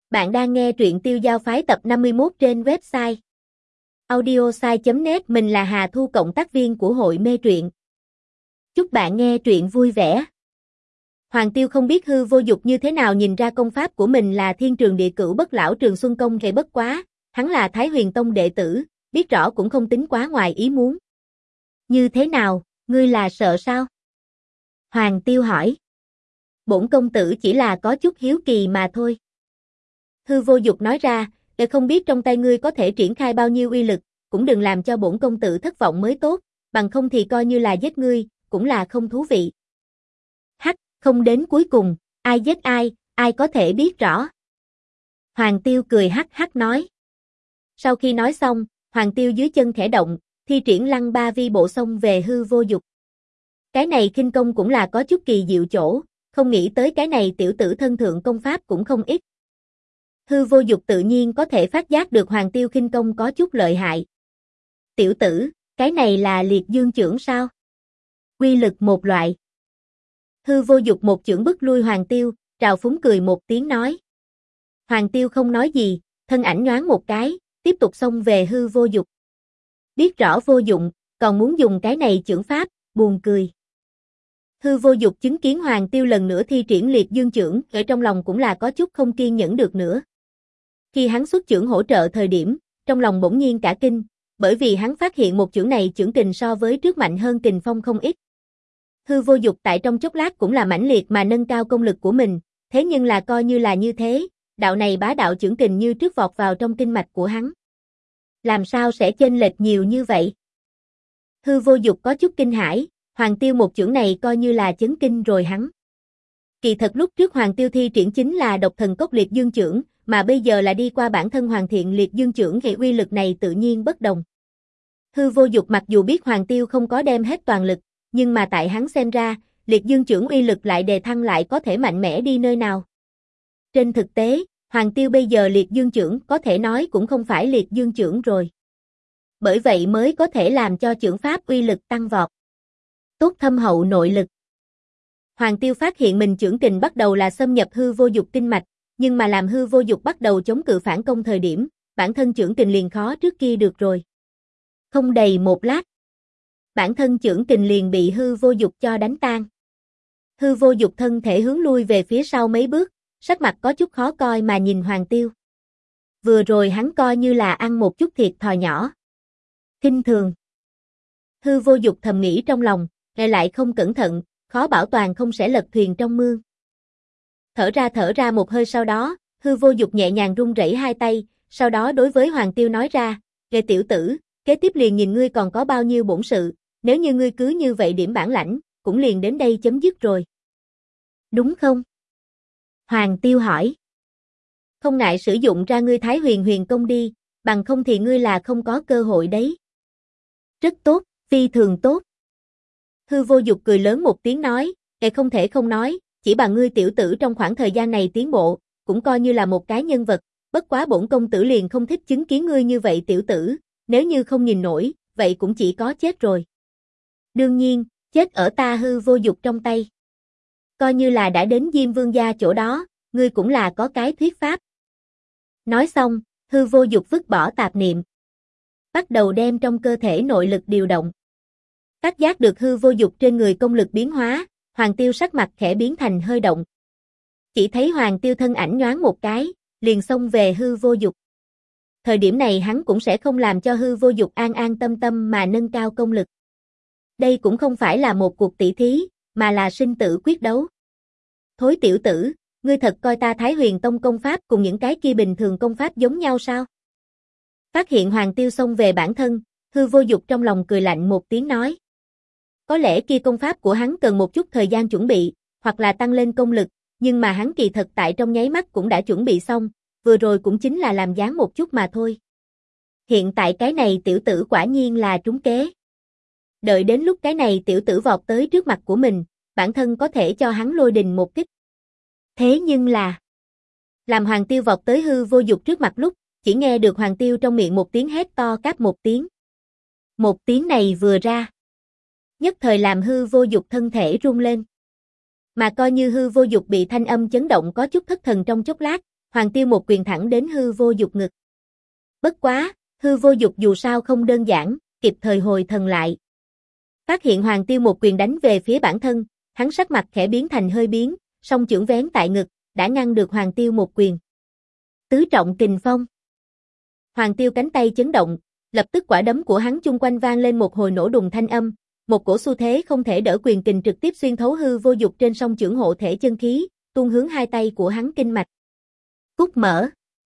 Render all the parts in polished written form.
Bạn đang nghe truyện Tiêu Giao Phái tập 51 trên website audiosai.net. Mình là Hà Thu, cộng tác viên của hội mê truyện. Chúc bạn nghe truyện vui vẻ. Hoàng Tiêu không biết Hư Vô Dục như thế nào nhìn ra công pháp của mình là Thiên Trường Địa Cửu Bất Lão Trường Xuân Công, hay bất quá, hắn là Thái Huyền Tông đệ tử, biết rõ cũng không tính quá ngoài ý muốn. Như thế nào, ngươi là sợ sao? Hoàng Tiêu hỏi. Bổn công tử chỉ là có chút hiếu kỳ mà thôi. Hư Vô Dục nói ra, không biết trong tay ngươi có thể triển khai bao nhiêu uy lực, cũng đừng làm cho bổn công tử thất vọng mới tốt, bằng không thì coi như là giết ngươi, cũng là không thú vị. Hắc, không đến cuối cùng, ai giết ai có thể biết rõ. Hoàng Tiêu cười hắc hắc nói. Sau khi nói xong, Hoàng Tiêu dưới chân khẽ động, thi triển Lăng Ba Vi Bộ xông về Hư Vô Dục. Cái này khinh công cũng là có chút kỳ diệu chỗ, không nghĩ tới cái này tiểu tử thân thượng công pháp cũng không ít. Hư Vô Dục tự nhiên có thể phát giác được Hoàng Tiêu khinh công có chút lợi hại. Tiểu tử, cái này là liệt dương chưởng sao? Quy lực một loại. Hư Vô Dục một chưởng bức lui Hoàng Tiêu, trào phúng cười một tiếng nói. Hoàng Tiêu không nói gì, thân ảnh nhoáng một cái, tiếp tục xông về Hư Vô Dục. Biết rõ vô dụng, còn muốn dùng cái này chưởng pháp, buồn cười. Hư Vô Dục chứng kiến Hoàng Tiêu lần nữa thi triển liệt dương chưởng, ở trong lòng cũng là có chút không kiên nhẫn được nữa. Khi hắn xuất chưởng hỗ trợ thời điểm, trong lòng bỗng nhiên cả kinh, bởi vì hắn phát hiện một chưởng này chưởng kình so với trước mạnh hơn kình phong không ít. Hư Vô Dục tại trong chốc lát cũng là mãnh liệt mà nâng cao công lực của mình, thế nhưng là coi như là như thế, đạo này bá đạo chưởng kình như trước vọt vào trong kinh mạch của hắn. Làm sao sẽ chênh lệch nhiều như vậy? Hư Vô Dục có chút kinh hãi, Hoàng Tiêu một chưởng này coi như là chấn kinh rồi hắn. Kỳ thật lúc trước Hoàng Tiêu thi triển chính là độc thần cốc liệt dương chưởng, mà bây giờ là đi qua bản thân hoàn thiện liệt dương chưởng, thì uy lực này tự nhiên bất đồng. Hư Vô Dục mặc dù biết Hoàng Tiêu không có đem hết toàn lực, nhưng mà tại hắn xem ra, liệt dương chưởng uy lực lại đề thăng lại có thể mạnh mẽ đi nơi nào. Trên thực tế, Hoàng Tiêu bây giờ liệt dương chưởng có thể nói cũng không phải liệt dương chưởng rồi. Bởi vậy mới có thể làm cho chưởng pháp uy lực tăng vọt. Tốt thâm hậu nội lực. Hoàng Tiêu phát hiện mình chưởng kình bắt đầu là xâm nhập Hư Vô Dục kinh mạch, nhưng mà làm Hư Vô Dục bắt đầu chống cự phản công thời điểm, bản thân chưởng kình liền khó trước kia được rồi. Không đầy một lát, bản thân chưởng kình liền bị Hư Vô Dục cho đánh tan. Hư Vô Dục thân thể hướng lui về phía sau mấy bước, sắc mặt có chút khó coi mà nhìn Hoàng Tiêu. Vừa rồi hắn coi như là ăn một chút thiệt thòi nhỏ. Khinh thường. Hư Vô Dục thầm nghĩ trong lòng, lại không cẩn thận, khó bảo toàn không sẽ lật thuyền trong mương. Thở ra một hơi, sau đó, Hư Vô Dục nhẹ nhàng rung rẩy hai tay, sau đó đối với Hoàng Tiêu nói ra, "Ghê tiểu tử, kế tiếp liền nhìn ngươi còn có bao nhiêu bổn sự, nếu như ngươi cứ như vậy điểm bản lãnh, cũng liền đến đây chấm dứt rồi. Đúng không?" Hoàng Tiêu hỏi. "Không ngại sử dụng ra ngươi Thái Huyền Huyền công đi, bằng không thì ngươi là không có cơ hội đấy." "Rất tốt, phi thường tốt." Hư Vô Dục cười lớn một tiếng nói, không thể không nói, chỉ bằng ngươi tiểu tử trong khoảng thời gian này tiến bộ, cũng coi như là một cái nhân vật, bất quá bổn công tử liền không thích chứng kiến ngươi như vậy tiểu tử, nếu như không nhìn nổi, vậy cũng chỉ có chết rồi. Đương nhiên, chết ở ta Hư Vô Dục trong tay. Coi như là đã đến Diêm Vương gia chỗ đó, ngươi cũng là có cái thuyết pháp." Nói xong, Hư Vô Dục vứt bỏ tạp niệm, bắt đầu đem trong cơ thể nội lực điều động. Phát giác được Hư Vô Dục trên người công lực biến hóa, Hoàng Tiêu sắc mặt khẽ biến thành hơi động. Chỉ thấy Hoàng Tiêu thân ảnh nhoáng một cái, liền xông về Hư Vô Dục. Thời điểm này hắn cũng sẽ không làm cho Hư Vô Dục an an tâm tâm mà nâng cao công lực. Đây cũng không phải là một cuộc tỷ thí, mà là sinh tử quyết đấu. "Thối tiểu tử, ngươi thật coi ta Thái Huyền Tông công pháp cùng những cái kia bình thường công pháp giống nhau sao?" Phát hiện Hoàng Tiêu xông về bản thân, Hư Vô Dục trong lòng cười lạnh một tiếng nói. Có lẽ kia công pháp của hắn cần một chút thời gian chuẩn bị, hoặc là tăng lên công lực, nhưng mà hắn kỳ thật tại trong nháy mắt cũng đã chuẩn bị xong, vừa rồi cũng chính là làm dáng một chút mà thôi. Hiện tại cái này tiểu tử quả nhiên là trúng kế. Đợi đến lúc cái này tiểu tử vọt tới trước mặt của mình, bản thân có thể cho hắn lôi đình một kích. Thế nhưng là, làm Hoàng Tiêu vọt tới Hư Vô Dục trước mặt lúc, chỉ nghe được Hoàng Tiêu trong miệng một tiếng hét to cáp một tiếng. Một tiếng này vừa ra, nhất thời làm Hư Vô Dục thân thể rung lên. Mà coi như Hư Vô Dục bị thanh âm chấn động có chút thất thần trong chốc lát, Hoàng Tiêu một quyền thẳng đến Hư Vô Dục ngực. Bất quá, Hư Vô Dục dù sao không đơn giản, kịp thời hồi thần lại. Phát hiện Hoàng Tiêu một quyền đánh về phía bản thân, hắn sắc mặt khẽ biến thành hơi biến, song chưởng vén tại ngực, đã ngăn được Hoàng Tiêu một quyền. Tứ trọng kình phong. Hoàng Tiêu cánh tay chấn động, lập tức quả đấm của hắn chung quanh vang lên một hồi nổ đùng thanh âm, một cổ xu thế không thể đỡ quyền kình trực tiếp xuyên thấu Hư Vô Dục trên song chưởng hộ thể chân khí, tuôn hướng hai tay của hắn kinh mạch. Cút mở.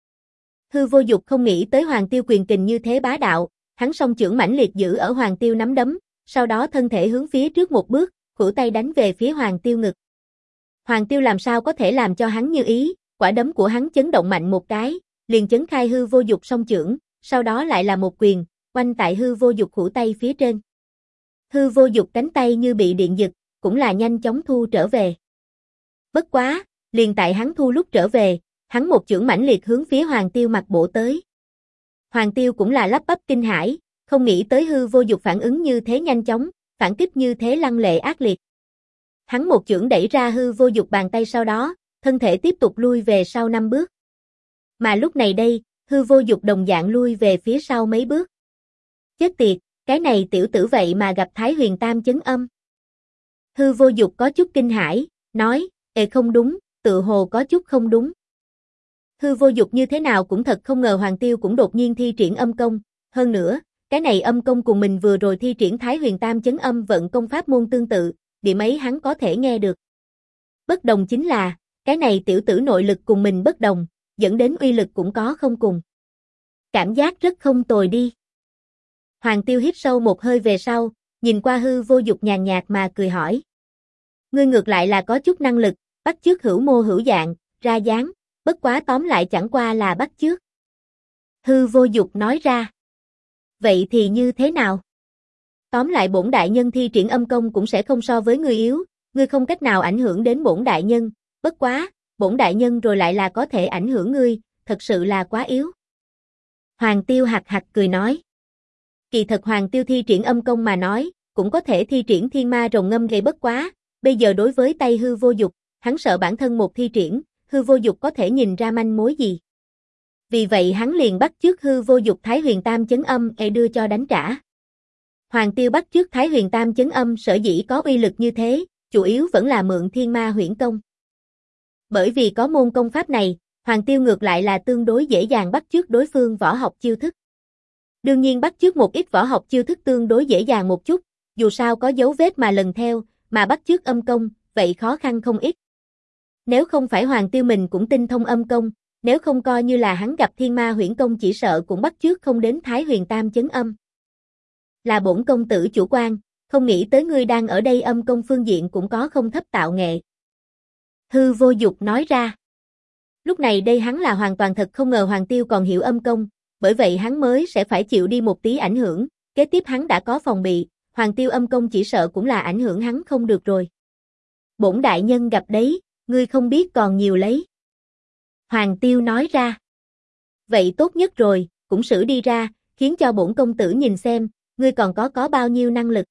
Hư Vô Dục không nghĩ tới Hoàng Tiêu quyền kình như thế bá đạo, hắn song chưởng mãnh liệt giữ ở Hoàng Tiêu nắm đấm, sau đó thân thể hướng phía trước một bước, khuỷu tay đánh về phía Hoàng Tiêu ngực. Hoàng Tiêu làm sao có thể làm cho hắn như ý, quả đấm của hắn chấn động mạnh một cái, liền chấn khai Hư Vô Dục song chưởng, sau đó lại là một quyền, oanh tại Hư Vô Dục khuỷu tay phía trên. Hư Vô Dục cánh tay như bị điện giật, cũng là nhanh chóng thu trở về. Bất quá, liền tại hắn thu lúc trở về, hắn một chưởng mãnh liệt hướng phía Hoàng Tiêu mặt bổ tới. Hoàng Tiêu cũng là lắp bắp kinh hãi, không nghĩ tới Hư Vô Dục phản ứng như thế nhanh chóng, phản kích như thế lăng lệ ác liệt. Hắn một chưởng đẩy ra Hư Vô Dục bàn tay sau đó, thân thể tiếp tục lui về sau 5 bước. Mà lúc này đây, Hư Vô Dục đồng dạng lui về phía sau mấy bước. Chết tiệt, cái này tiểu tử vậy mà gặp Thái Huyền Tam chấn âm. Hư Vô Dục có chút kinh hãi, nói, không đúng, tự hồ có chút không đúng. Hư Vô Dục như thế nào cũng thật không ngờ Hoàng Tiêu cũng đột nhiên thi triển âm công, hơn nữa, cái này âm công cùng mình vừa rồi thi triển Thái Huyền Tam chấn âm vận công pháp môn tương tự, điểm ấy hắn có thể nghe được. Bất đồng chính là, cái này tiểu tử nội lực cùng mình bất đồng, dẫn đến uy lực cũng có không cùng. Cảm giác rất không tồi đi. Hoàng Tiêu hít sâu một hơi về sau, nhìn qua Hư Vô Dục nhàn nhạt mà cười hỏi. Ngươi ngược lại là có chút năng lực, bắt chước hữu mô hữu dạng, ra dáng, bất quá tóm lại chẳng qua là bắt chước. Hư Vô Dục nói ra. Vậy thì như thế nào? Tóm lại bổn đại nhân thi triển âm công cũng sẽ không so với ngươi yếu, ngươi không cách nào ảnh hưởng đến bổn đại nhân, bất quá, bổn đại nhân rồi lại là có thể ảnh hưởng ngươi, thật sự là quá yếu. Hoàng Tiêu hạc hạc cười nói. Kỳ thật Hoàng Tiêu thi triển âm công mà nói, cũng có thể thi triển thiên ma rồng ngâm gây bất quá, bây giờ đối với tay Hư Vô Dục, hắn sợ bản thân một thi triển, Hư Vô Dục có thể nhìn ra manh mối gì. Vì vậy hắn liền bắt chước Hư Vô Dục Thái Huyền Tam chấn âm đưa cho đánh trả. Hoàng Tiêu bắt chước Thái Huyền Tam chấn âm sở dĩ có uy lực như thế, chủ yếu vẫn là mượn thiên ma huyễn công. Bởi vì có môn công pháp này, Hoàng Tiêu ngược lại là tương đối dễ dàng bắt chước đối phương võ học chiêu thức. Đương nhiên bắt chước một ít võ học chiêu thức tương đối dễ dàng một chút, dù sao có dấu vết mà lần theo, mà bắt chước âm công, vậy khó khăn không ít. Nếu không phải Hoàng Tiêu mình cũng tinh thông âm công, nếu không coi như là hắn gặp thiên ma huyễn công chỉ sợ cũng bắt chước không đến Thái Huyền Tam chấn âm. Là bổn công tử chủ quan, không nghĩ tới ngươi đang ở đây âm công phương diện cũng có không thấp tạo nghệ. Hư Vô Dục nói ra. Lúc này đây hắn là hoàn toàn thật không ngờ Hoàng Tiêu còn hiểu âm công, bởi vậy hắn mới sẽ phải chịu đi một tí ảnh hưởng, kế tiếp hắn đã có phòng bị, Hoàng Tiêu âm công chỉ sợ cũng là ảnh hưởng hắn không được rồi. Bổn đại nhân gặp đấy, ngươi không biết còn nhiều lấy. Hoàng Tiêu nói ra. Vậy tốt nhất rồi, cũng xử đi ra, khiến cho bổn công tử nhìn xem, ngươi còn có bao nhiêu năng lực.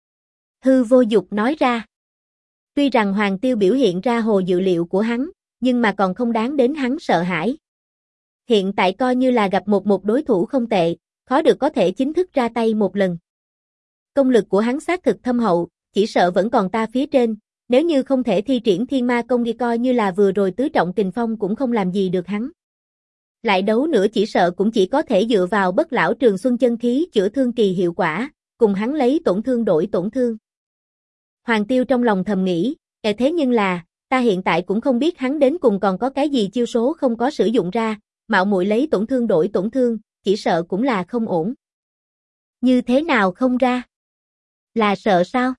Hư Vô Dục nói ra. Tuy rằng Hoàng Tiêu biểu hiện ra hồ dự liệu của hắn, nhưng mà còn không đáng đến hắn sợ hãi. Hiện tại coi như là gặp một đối thủ không tệ, khó được có thể chính thức ra tay một lần. Công lực của hắn xác thực thâm hậu, chỉ sợ vẫn còn ta phía trên, nếu như không thể thi triển thiên ma công đi coi như là vừa rồi tứ trọng kình phong cũng không làm gì được hắn. Lại đấu nữa chỉ sợ cũng chỉ có thể dựa vào bất lão trường xuân chân khí chữa thương kỳ hiệu quả, cùng hắn lấy tổn thương đổi tổn thương. Hoàng Tiêu trong lòng thầm nghĩ, thế nhưng là, ta hiện tại cũng không biết hắn đến cùng còn có cái gì chiêu số không có sử dụng ra, mạo muội lấy tổn thương đổi tổn thương, chỉ sợ cũng là không ổn. Như thế nào không ra? Là sợ sao?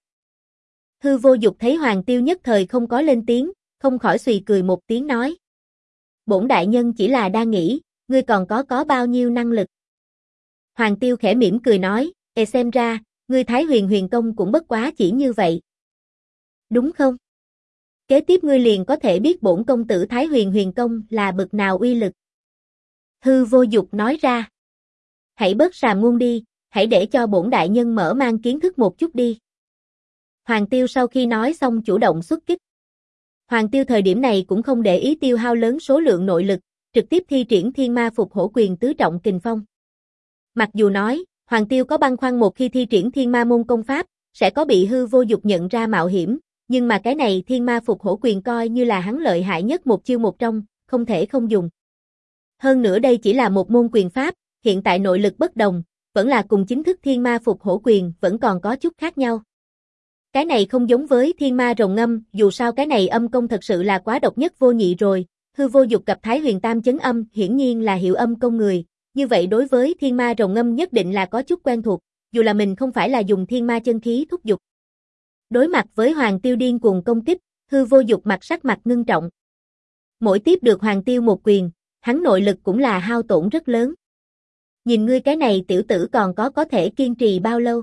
Hư Vô Dục thấy Hoàng Tiêu nhất thời không có lên tiếng, không khỏi xùy cười một tiếng nói. Bổn đại nhân chỉ là đang nghĩ, ngươi còn có bao nhiêu năng lực. Hoàng Tiêu khẽ mỉm cười nói, xem ra, ngươi Thái Huyền Huyền công cũng bất quá chỉ như vậy. Đúng không? Kế tiếp ngươi liền có thể biết bổn công tử Thái Huyền Huyền công là bậc nào uy lực. Hư Vô Dục nói ra. Hãy bớt sàm ngôn đi, hãy để cho bổn đại nhân mở mang kiến thức một chút đi. Hoàng Tiêu sau khi nói xong chủ động xuất kích. Hoàng Tiêu thời điểm này cũng không để ý tiêu hao lớn số lượng nội lực, trực tiếp thi triển thiên ma phục hổ quyền tứ trọng kình phong. Mặc dù nói, Hoàng Tiêu có băn khoăn một khi thi triển thiên ma môn công pháp, sẽ có bị hư vô dục nhận ra mạo hiểm, nhưng mà cái này thiên ma phục hổ quyền coi như là hắn lợi hại nhất một chiêu một trong, không thể không dùng. Hơn nữa đây chỉ là một môn quyền pháp, hiện tại nội lực bất đồng, vẫn là cùng chính thức thiên ma phục hổ quyền vẫn còn có chút khác nhau. Cái này không giống với thiên ma rồng ngâm, dù sao cái này âm công thật sự là quá độc nhất vô nhị rồi, hư vô dục gặp Thái Huyền Tam chấn âm hiển nhiên là hiệu âm công người, như vậy đối với thiên ma rồng ngâm nhất định là có chút quen thuộc, dù là mình không phải là dùng thiên ma chân khí thúc dục. Đối mặt với Hoàng Tiêu điên cuồng công kích, hư vô dục sắc mặt ngưng trọng. Mỗi tiếp được Hoàng Tiêu một quyền, hắn nội lực cũng là hao tổn rất lớn. Nhìn ngươi cái này tiểu tử còn có thể kiên trì bao lâu?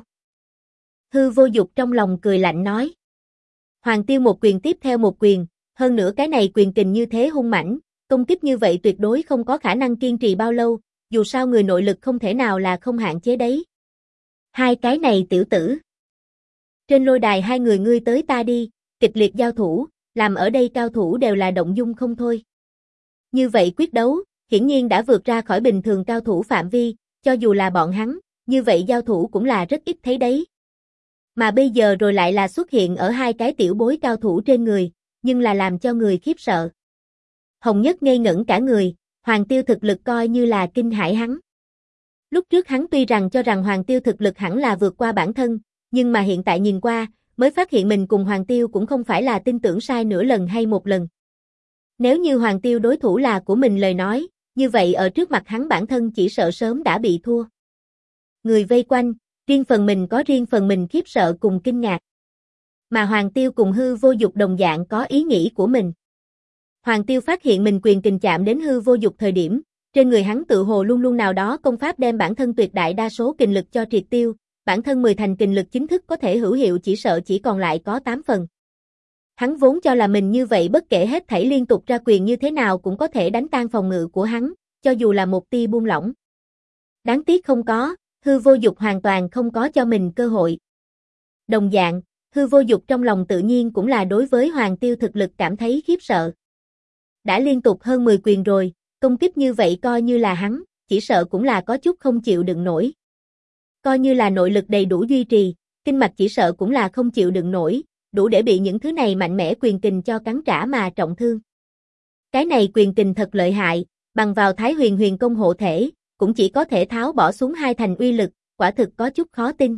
Hư vô dục trong lòng cười lạnh nói. Hoàng Tiêu một quyền tiếp theo một quyền, hơn nữa cái này quyền kình như thế hung mãnh, công kích như vậy tuyệt đối không có khả năng kiên trì bao lâu, dù sao người nội lực không thể nào là không hạn chế đấy. Hai cái này tiểu tử. Trên lôi đài hai người ngươi tới ta đi, kịch liệt giao thủ, làm ở đây cao thủ đều là động dung không thôi. Như vậy quyết đấu, hiển nhiên đã vượt ra khỏi bình thường cao thủ phạm vi, cho dù là bọn hắn, như vậy giao thủ cũng là rất ít thấy đấy. Mà bây giờ rồi lại là xuất hiện ở hai cái tiểu bối cao thủ trên người, nhưng là làm cho người khiếp sợ. Hồng Nhất ngây ngẩn cả người, Hoàng Tiêu thực lực coi như là kinh hãi hắn. Lúc trước hắn tuy rằng cho rằng Hoàng Tiêu thực lực hẳn là vượt qua bản thân, nhưng mà hiện tại nhìn qua, mới phát hiện mình cùng Hoàng Tiêu cũng không phải là tin tưởng sai nửa lần hay một lần. Nếu như Hoàng Tiêu đối thủ là của mình lời nói, như vậy ở trước mặt hắn bản thân chỉ sợ sớm đã bị thua. Người vây quanh, riêng phần mình có riêng phần mình khiếp sợ cùng kinh ngạc. Mà Hoàng Tiêu cùng hư vô dục đồng dạng có ý nghĩ của mình. Hoàng Tiêu phát hiện mình quyền kình chạm đến hư vô dục thời điểm, trên người hắn tự hồ luôn luôn nào đó công pháp đem bản thân tuyệt đại đa số kình lực cho triệt tiêu, bản thân 10 thành kình lực chính thức có thể hữu hiệu chỉ sợ chỉ còn lại có 8 phần. Hắn vốn cho là mình như vậy bất kể hết thảy liên tục ra quyền như thế nào cũng có thể đánh tan phòng ngự của hắn, cho dù là một tia buông lỏng. Đáng tiếc không có, hư vô dục hoàn toàn không có cho mình cơ hội. Đồng dạng, hư vô dục trong lòng tự nhiên cũng là đối với Hoàng Tiêu thực lực cảm thấy khiếp sợ. Đã liên tục hơn 10 quyền rồi, công kích như vậy coi như là hắn, chỉ sợ cũng là có chút không chịu đựng nổi. Coi như là nội lực đầy đủ duy trì, kinh mạch chỉ sợ cũng là không chịu đựng nổi, đủ để bị những thứ này mạnh mẽ quyền kình cho cắn trả mà trọng thương. Cái này quyền kình thật lợi hại, bằng vào Thái Huyền Huyền công hộ thể, cũng chỉ có thể tháo bỏ xuống 2 thành uy lực, quả thực có chút khó tin.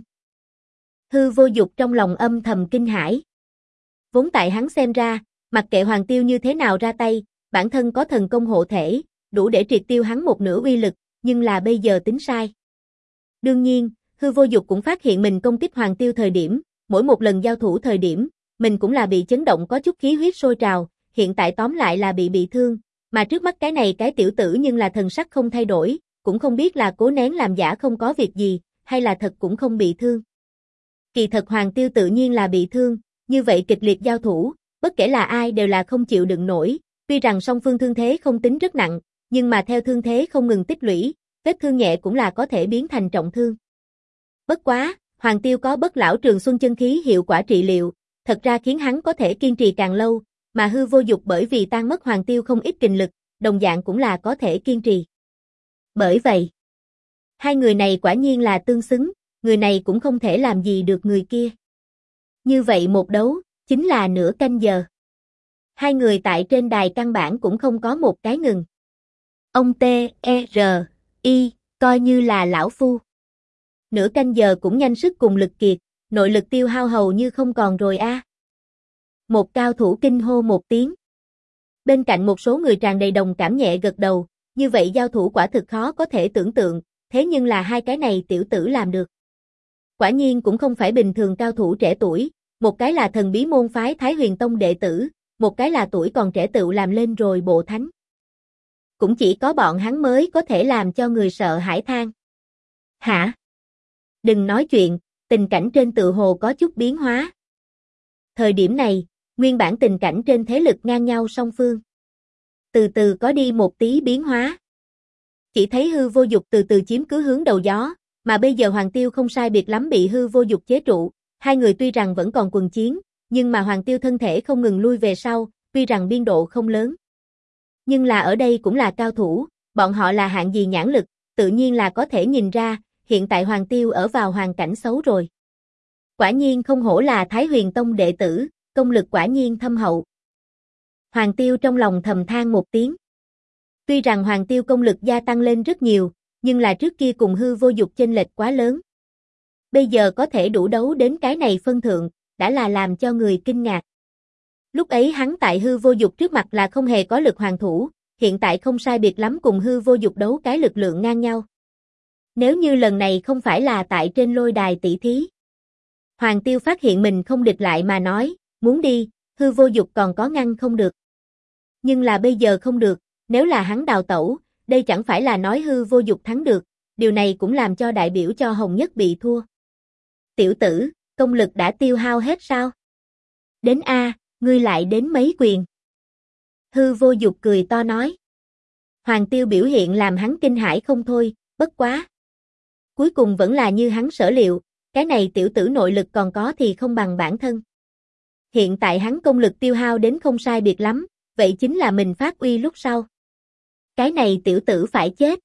Hư vô dục trong lòng âm thầm kinh hãi. Vốn tại hắn xem ra, mặc kệ Hoàng Tiêu như thế nào ra tay, bản thân có thần công hộ thể, đủ để triệt tiêu hắn một nửa uy lực, nhưng là bây giờ tính sai. Đương nhiên, hư vô dục cũng phát hiện mình công kích Hoàng Tiêu thời điểm, mỗi một lần giao thủ thời điểm, mình cũng là bị chấn động có chút khí huyết sôi trào, hiện tại tóm lại là bị thương, mà trước mắt cái này cái tiểu tử nhưng là thần sắc không thay đổi, cũng không biết là cố nén làm giả không có việc gì, hay là thật cũng không bị thương. Kỳ thật Hoàng Tiêu tự nhiên là bị thương, như vậy kịch liệt giao thủ, bất kể là ai đều là không chịu đựng nổi, tuy rằng song phương thương thế không tính rất nặng, nhưng mà theo thương thế không ngừng tích lũy, vết thương nhẹ cũng là có thể biến thành trọng thương. Bất quá, Hoàng Tiêu có bất lão trường xuân chân khí hiệu quả trị liệu, thật ra khiến hắn có thể kiên trì càng lâu, mà hư vô dục bởi vì tan mất Hoàng Tiêu không ít kình lực, đồng dạng cũng là có thể kiên trì. Bởi vậy, hai người này quả nhiên là tương xứng, người này cũng không thể làm gì được người kia. Như vậy một đấu, chính là nửa canh giờ. Hai người tại trên đài căn bản cũng không có một cái ngừng. Ông T.E.R.I. coi như là lão phu. Nửa canh giờ cũng nhanh sức cùng lực kiệt, nội lực tiêu hao hầu như không còn rồi a. Một cao thủ kinh hô một tiếng. Bên cạnh một số người tràn đầy đồng cảm nhẹ gật đầu, như vậy giao thủ quả thực khó có thể tưởng tượng, thế nhưng là hai cái này tiểu tử làm được. Quả nhiên cũng không phải bình thường cao thủ trẻ tuổi, một cái là thần bí môn phái Thái Huyền Tông đệ tử, một cái là tuổi còn trẻ tự làm lên rồi bộ thánh. Cũng chỉ có bọn hắn mới có thể làm cho người sợ hãi than. Hả? Đừng nói chuyện, tình cảnh trên tự hồ có chút biến hóa. Thời điểm này, nguyên bản tình cảnh trên thế lực ngang nhau song phương. Từ từ có đi một tí biến hóa. Chỉ thấy hư vô dục từ từ chiếm cứ hướng đầu gió, mà bây giờ Hoàng Tiêu không sai biệt lắm bị hư vô dục chế trụ, hai người tuy rằng vẫn còn quần chiến, nhưng mà Hoàng Tiêu thân thể không ngừng lui về sau, tuy rằng biên độ không lớn. Nhưng là ở đây cũng là cao thủ, bọn họ là hạng gì nhãn lực, tự nhiên là có thể nhìn ra, hiện tại Hoàng Tiêu ở vào hoàn cảnh xấu rồi. Quả nhiên không hổ là Thái Huyền Tông đệ tử, công lực quả nhiên thâm hậu. Hoàng Tiêu trong lòng thầm than một tiếng. Tuy rằng Hoàng Tiêu công lực gia tăng lên rất nhiều, nhưng là trước kia cùng hư vô dục chênh lệch quá lớn. Bây giờ có thể đủ đấu đến cái này phân thượng, đã là làm cho người kinh ngạc. Lúc ấy hắn tại hư vô dục trước mặt là không hề có lực hoàn thủ, hiện tại không sai biệt lắm cùng hư vô dục đấu cái lực lượng ngang nhau. Nếu như lần này không phải là tại trên lôi đài tỷ thí. Hoàng Tiêu phát hiện mình không địch lại mà nói, muốn đi, hư vô dục còn có ngăn không được. Nhưng là bây giờ không được, nếu là hắn đào tẩu, đây chẳng phải là nói hư vô dục thắng được, điều này cũng làm cho đại biểu cho Hồng Nhất bị thua. Tiểu tử, công lực đã tiêu hao hết sao? Đến A, ngươi lại đến mấy quyền. Hư vô dục cười to nói. Hoàng Tiêu biểu hiện làm hắn kinh hãi không thôi, bất quá. Cuối cùng vẫn là như hắn sở liệu, cái này tiểu tử nội lực còn có thì không bằng bản thân. Hiện tại hắn công lực tiêu hao đến không sai biệt lắm, vậy chính là mình phát uy lúc sau. Cái này tiểu tử phải chết.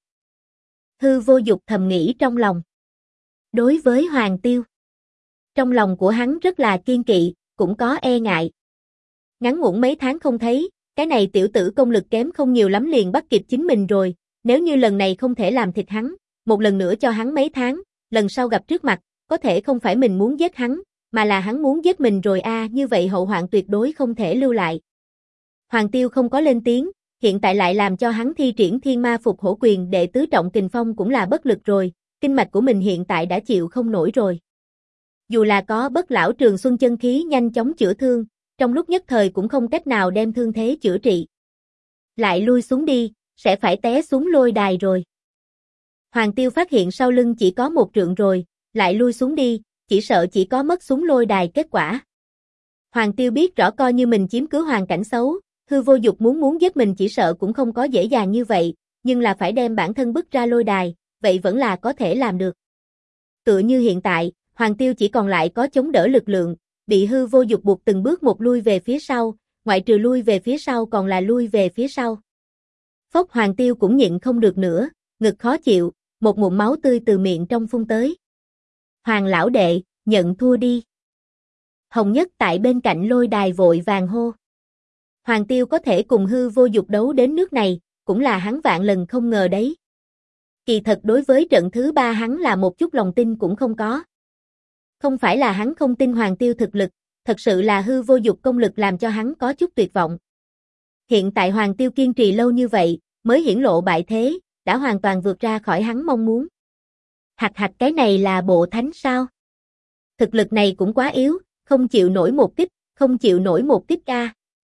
Hư vô dục thầm nghĩ trong lòng. Đối với Hoàng Tiêu, trong lòng của hắn rất là kiên kỵ, cũng có e ngại. Ngắn ngủn mấy tháng không thấy, cái này tiểu tử công lực kém không nhiều lắm liền bắt kịp chính mình rồi, nếu như lần này không thể làm thịt hắn, một lần nữa cho hắn mấy tháng, lần sau gặp trước mặt, có thể không phải mình muốn giết hắn, mà là hắn muốn giết mình rồi như vậy hậu hoạn tuyệt đối không thể lưu lại. Hoàng Tiêu không có lên tiếng, hiện tại lại làm cho hắn thi triển Thiên Ma Phục Hổ Quyền đệ tứ trọng kình phong cũng là bất lực rồi, kinh mạch của mình hiện tại đã chịu không nổi rồi. Dù là có Bất Lão Trường Xuân chân khí nhanh chóng chữa thương, trong lúc nhất thời cũng không cách nào đem thương thế chữa trị. Lại lui xuống đi, sẽ phải té xuống lôi đài rồi. Hoàng Tiêu phát hiện sau lưng chỉ có một trượng rồi, lại lui xuống đi, chỉ sợ chỉ có mất xuống lôi đài kết quả. Hoàng Tiêu biết rõ coi như mình chiếm cứ hoàn cảnh xấu, hư vô dục muốn giết mình chỉ sợ cũng không có dễ dàng như vậy, nhưng là phải đem bản thân bức ra lôi đài, vậy vẫn là có thể làm được. Tựa như hiện tại, Hoàng Tiêu chỉ còn lại có chống đỡ lực lượng, bị hư vô dục buộc từng bước một lui về phía sau, ngoại trừ lui về phía sau còn là lui về phía sau. Phốc Hoàng Tiêu cũng nhịn không được nữa, ngực khó chịu, một ngụm máu tươi từ miệng trong phun tới. Hoàng lão đệ, nhận thua đi. Hồng Nhất tại bên cạnh lôi đài vội vàng hô. Hoàng Tiêu có thể cùng hư vô dục đấu đến nước này, cũng là hắn vạn lần không ngờ đấy. Kỳ thật đối với trận thứ 3 hắn là một chút lòng tin cũng không có. Không phải là hắn không tin Hoàng Tiêu thực lực, thật sự là hư vô dục công lực làm cho hắn có chút tuyệt vọng. Hiện tại Hoàng Tiêu kiên trì lâu như vậy, mới hiển lộ bại thế, đã hoàn toàn vượt ra khỏi hắn mong muốn. Hạch cái này là bộ thánh sao? Thực lực này cũng quá yếu, không chịu nổi một kích, không chịu nổi một kích a.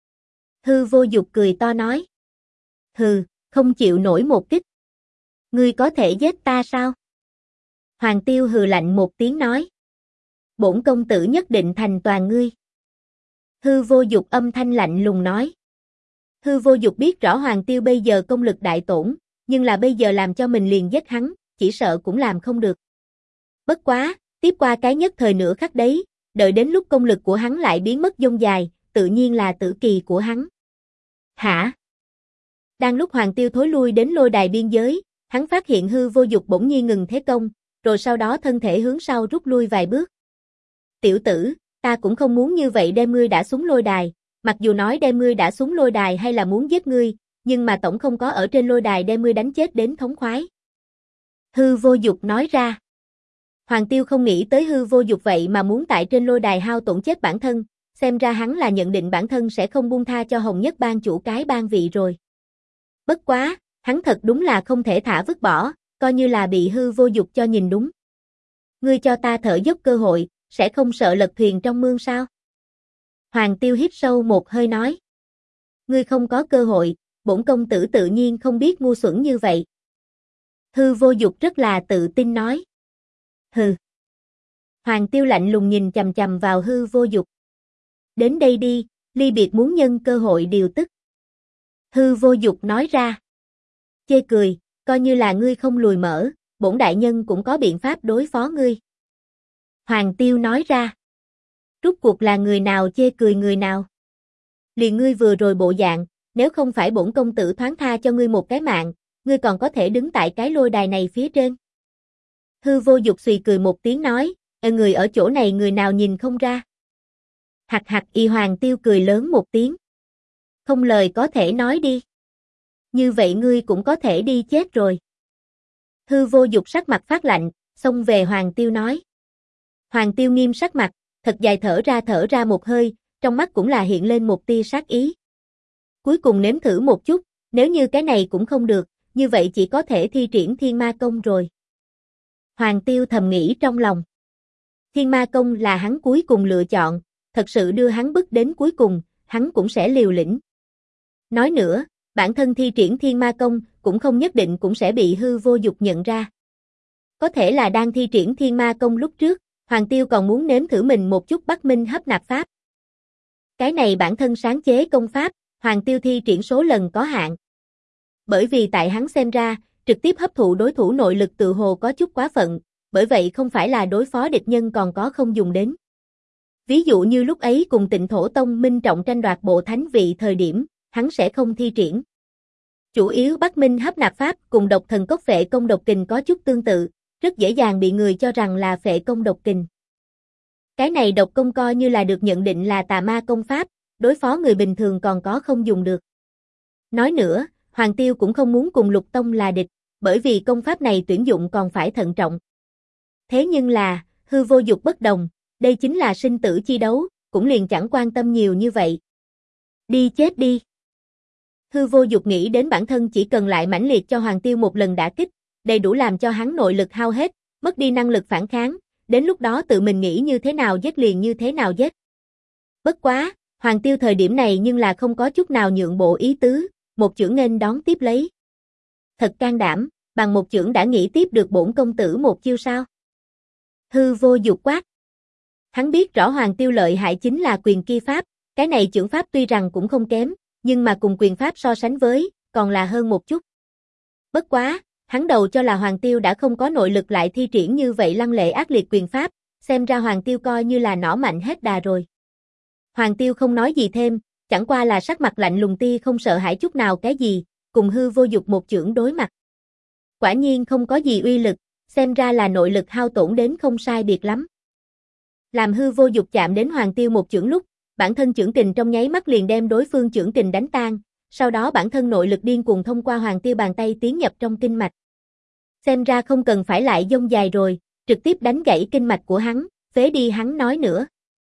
Hư vô dục cười to nói. Hừ, không chịu nổi một kích. Ngươi có thể giết ta sao? Hoàng Tiêu hừ lạnh một tiếng nói. Bổn công tử nhất định thành toàn ngươi. Hư vô dục âm thanh lạnh lùng nói. Hư vô dục biết rõ Hoàng Tiêu bây giờ công lực đại tổn, nhưng là bây giờ làm cho mình liền giết hắn, chỉ sợ cũng làm không được. Bất quá, tiếp qua cái nhất thời nửa khắc đấy, đợi đến lúc công lực của hắn lại biến mất dông dài, tự nhiên là tử kỳ của hắn. Hả? Đang lúc Hoàng Tiêu thối lui đến lôi đài biên giới, hắn phát hiện hư vô dục bỗng nhiên ngừng thế công, rồi sau đó thân thể hướng sau rút lui vài bước. Tiểu tử, ta cũng không muốn như vậy đem ngươi đã xuống lôi đài, mặc dù nói đem ngươi đã xuống lôi đài hay là muốn giết ngươi, nhưng mà tổng không có ở trên lôi đài đem ngươi đánh chết đến thống khoái. Hư vô dục nói ra. Hoàng Tiêu không nghĩ tới hư vô dục vậy mà muốn tại trên lôi đài hao tổn chết bản thân, xem ra hắn là nhận định bản thân sẽ không buông tha cho Hồng Nhất ban chủ cái ban vị rồi. Bất quá, hắn thật đúng là không thể thả vứt bỏ, coi như là bị hư vô dục cho nhìn đúng. Ngươi cho ta thở dốc cơ hội, sẽ không sợ lật thuyền trong mương sao? Hoàng Tiêu hít sâu một hơi nói. Ngươi không có cơ hội, bổn công tử tự nhiên không biết ngu xuẩn như vậy. Hư vô dục rất là tự tin nói. Hừ. Hoàng Tiêu lạnh lùng nhìn chằm chằm vào hư vô dục. Đến đây đi, ly biệt muốn nhân cơ hội điều tức. Hư vô dục nói ra. Chê cười, coi như là ngươi không lùi mỡ, bổn đại nhân cũng có biện pháp đối phó ngươi. Hoàng Tiêu nói ra. Rốt cuộc là người nào chê cười người nào? Liền ngươi vừa rồi bộ dạng, nếu không phải bổn công tử thoáng tha cho ngươi một cái mạng, ngươi còn có thể đứng tại cái lôi đài này phía trên. Hư Vô Dục xùy cười một tiếng nói, người ở chỗ này người nào nhìn không ra. Hạc hạc y Hoàng Tiêu cười lớn một tiếng. Không lời có thể nói đi. Như vậy ngươi cũng có thể đi chết rồi. Hư Vô Dục sắc mặt phát lạnh, xông về Hoàng Tiêu nói. Hoàng Tiêu nghiêm sắc mặt, thật dài thở ra một hơi, trong mắt cũng là hiện lên một tia sát ý. Cuối cùng nếm thử một chút, nếu như cái này cũng không được, như vậy chỉ có thể thi triển Thiên Ma Công rồi. Hoàng Tiêu thầm nghĩ trong lòng. Thiên Ma Công là hắn cuối cùng lựa chọn, thật sự đưa hắn bức đến cuối cùng, hắn cũng sẽ liều lĩnh. Nói nữa, bản thân thi triển Thiên Ma Công cũng không nhất định cũng sẽ bị Hư Vô Dục nhận ra. Có thể là đang thi triển Thiên Ma Công lúc trước, Hoàng Tiêu còn muốn nếm thử mình một chút Bắc Minh hấp nạp pháp. Cái này bản thân sáng chế công pháp, Hoàng Tiêu thi triển số lần có hạn. Bởi vì tại hắn xem ra, trực tiếp hấp thụ đối thủ nội lực tự hồ có chút quá phận, bởi vậy không phải là đối phó địch nhân còn có không dùng đến. Ví dụ như lúc ấy cùng Tịnh Thổ Tông Minh Trọng tranh đoạt bộ thánh vị thời điểm, hắn sẽ không thi triển. Chủ yếu Bắc Minh hấp nạp pháp cùng độc thần cốc phệ công độc kình có chút tương tự, rất dễ dàng bị người cho rằng là phệ công độc kình. Cái này độc công coi như là được nhận định là tà ma công pháp, đối phó người bình thường còn có không dùng được. Nói nữa, Hoàng Tiêu cũng không muốn cùng Lục Tông là địch, bởi vì công pháp này tuyển dụng còn phải thận trọng. Thế nhưng là, Hư Vô Dục bất đồng, đây chính là sinh tử chi đấu, cũng liền chẳng quan tâm nhiều như vậy. Đi chết đi. Hư Vô Dục nghĩ đến bản thân chỉ cần lại mãnh liệt cho Hoàng Tiêu một lần đả kích, đầy đủ làm cho hắn nội lực hao hết, mất đi năng lực phản kháng, đến lúc đó tự mình nghĩ như thế nào giết liền như thế nào giết. Bất quá, Hoàng Tiêu thời điểm này nhưng là không có chút nào nhượng bộ ý tứ, một chưởng nghênh đón tiếp lấy. Thật can đảm, bằng một chưởng đã nghĩ tiếp được bổn công tử một chiêu sao? Hư Vô Dục quát. Hắn biết rõ Hoàng Tiêu lợi hại chính là quyền kia pháp, cái này chưởng pháp tuy rằng cũng không kém, nhưng mà cùng quyền pháp so sánh với, còn là hơn một chút. Bất quá, hắn đầu cho là Hoàng Tiêu đã không có nội lực lại thi triển như vậy lăng lệ ác liệt quyền pháp, xem ra Hoàng Tiêu coi như là nỏ mạnh hết đà rồi. Hoàng Tiêu không nói gì thêm, chẳng qua là sắc mặt lạnh lùng tia không sợ hãi chút nào cái gì, cùng Hư Vô Dục một chưởng đối mặt. Quả nhiên không có gì uy lực, xem ra là nội lực hao tổn đến không sai biệt lắm. Làm Hư Vô Dục chạm đến Hoàng Tiêu một chưởng lúc, bản thân chưởng kình trong nháy mắt liền đem đối phương chưởng kình đánh tan, sau đó bản thân nội lực điên cuồng thông qua Hoàng Tiêu bàn tay tiến nhập trong kinh mạch. Xem ra không cần phải lại dông dài rồi, trực tiếp đánh gãy kinh mạch của hắn, phế đi hắn nói nữa.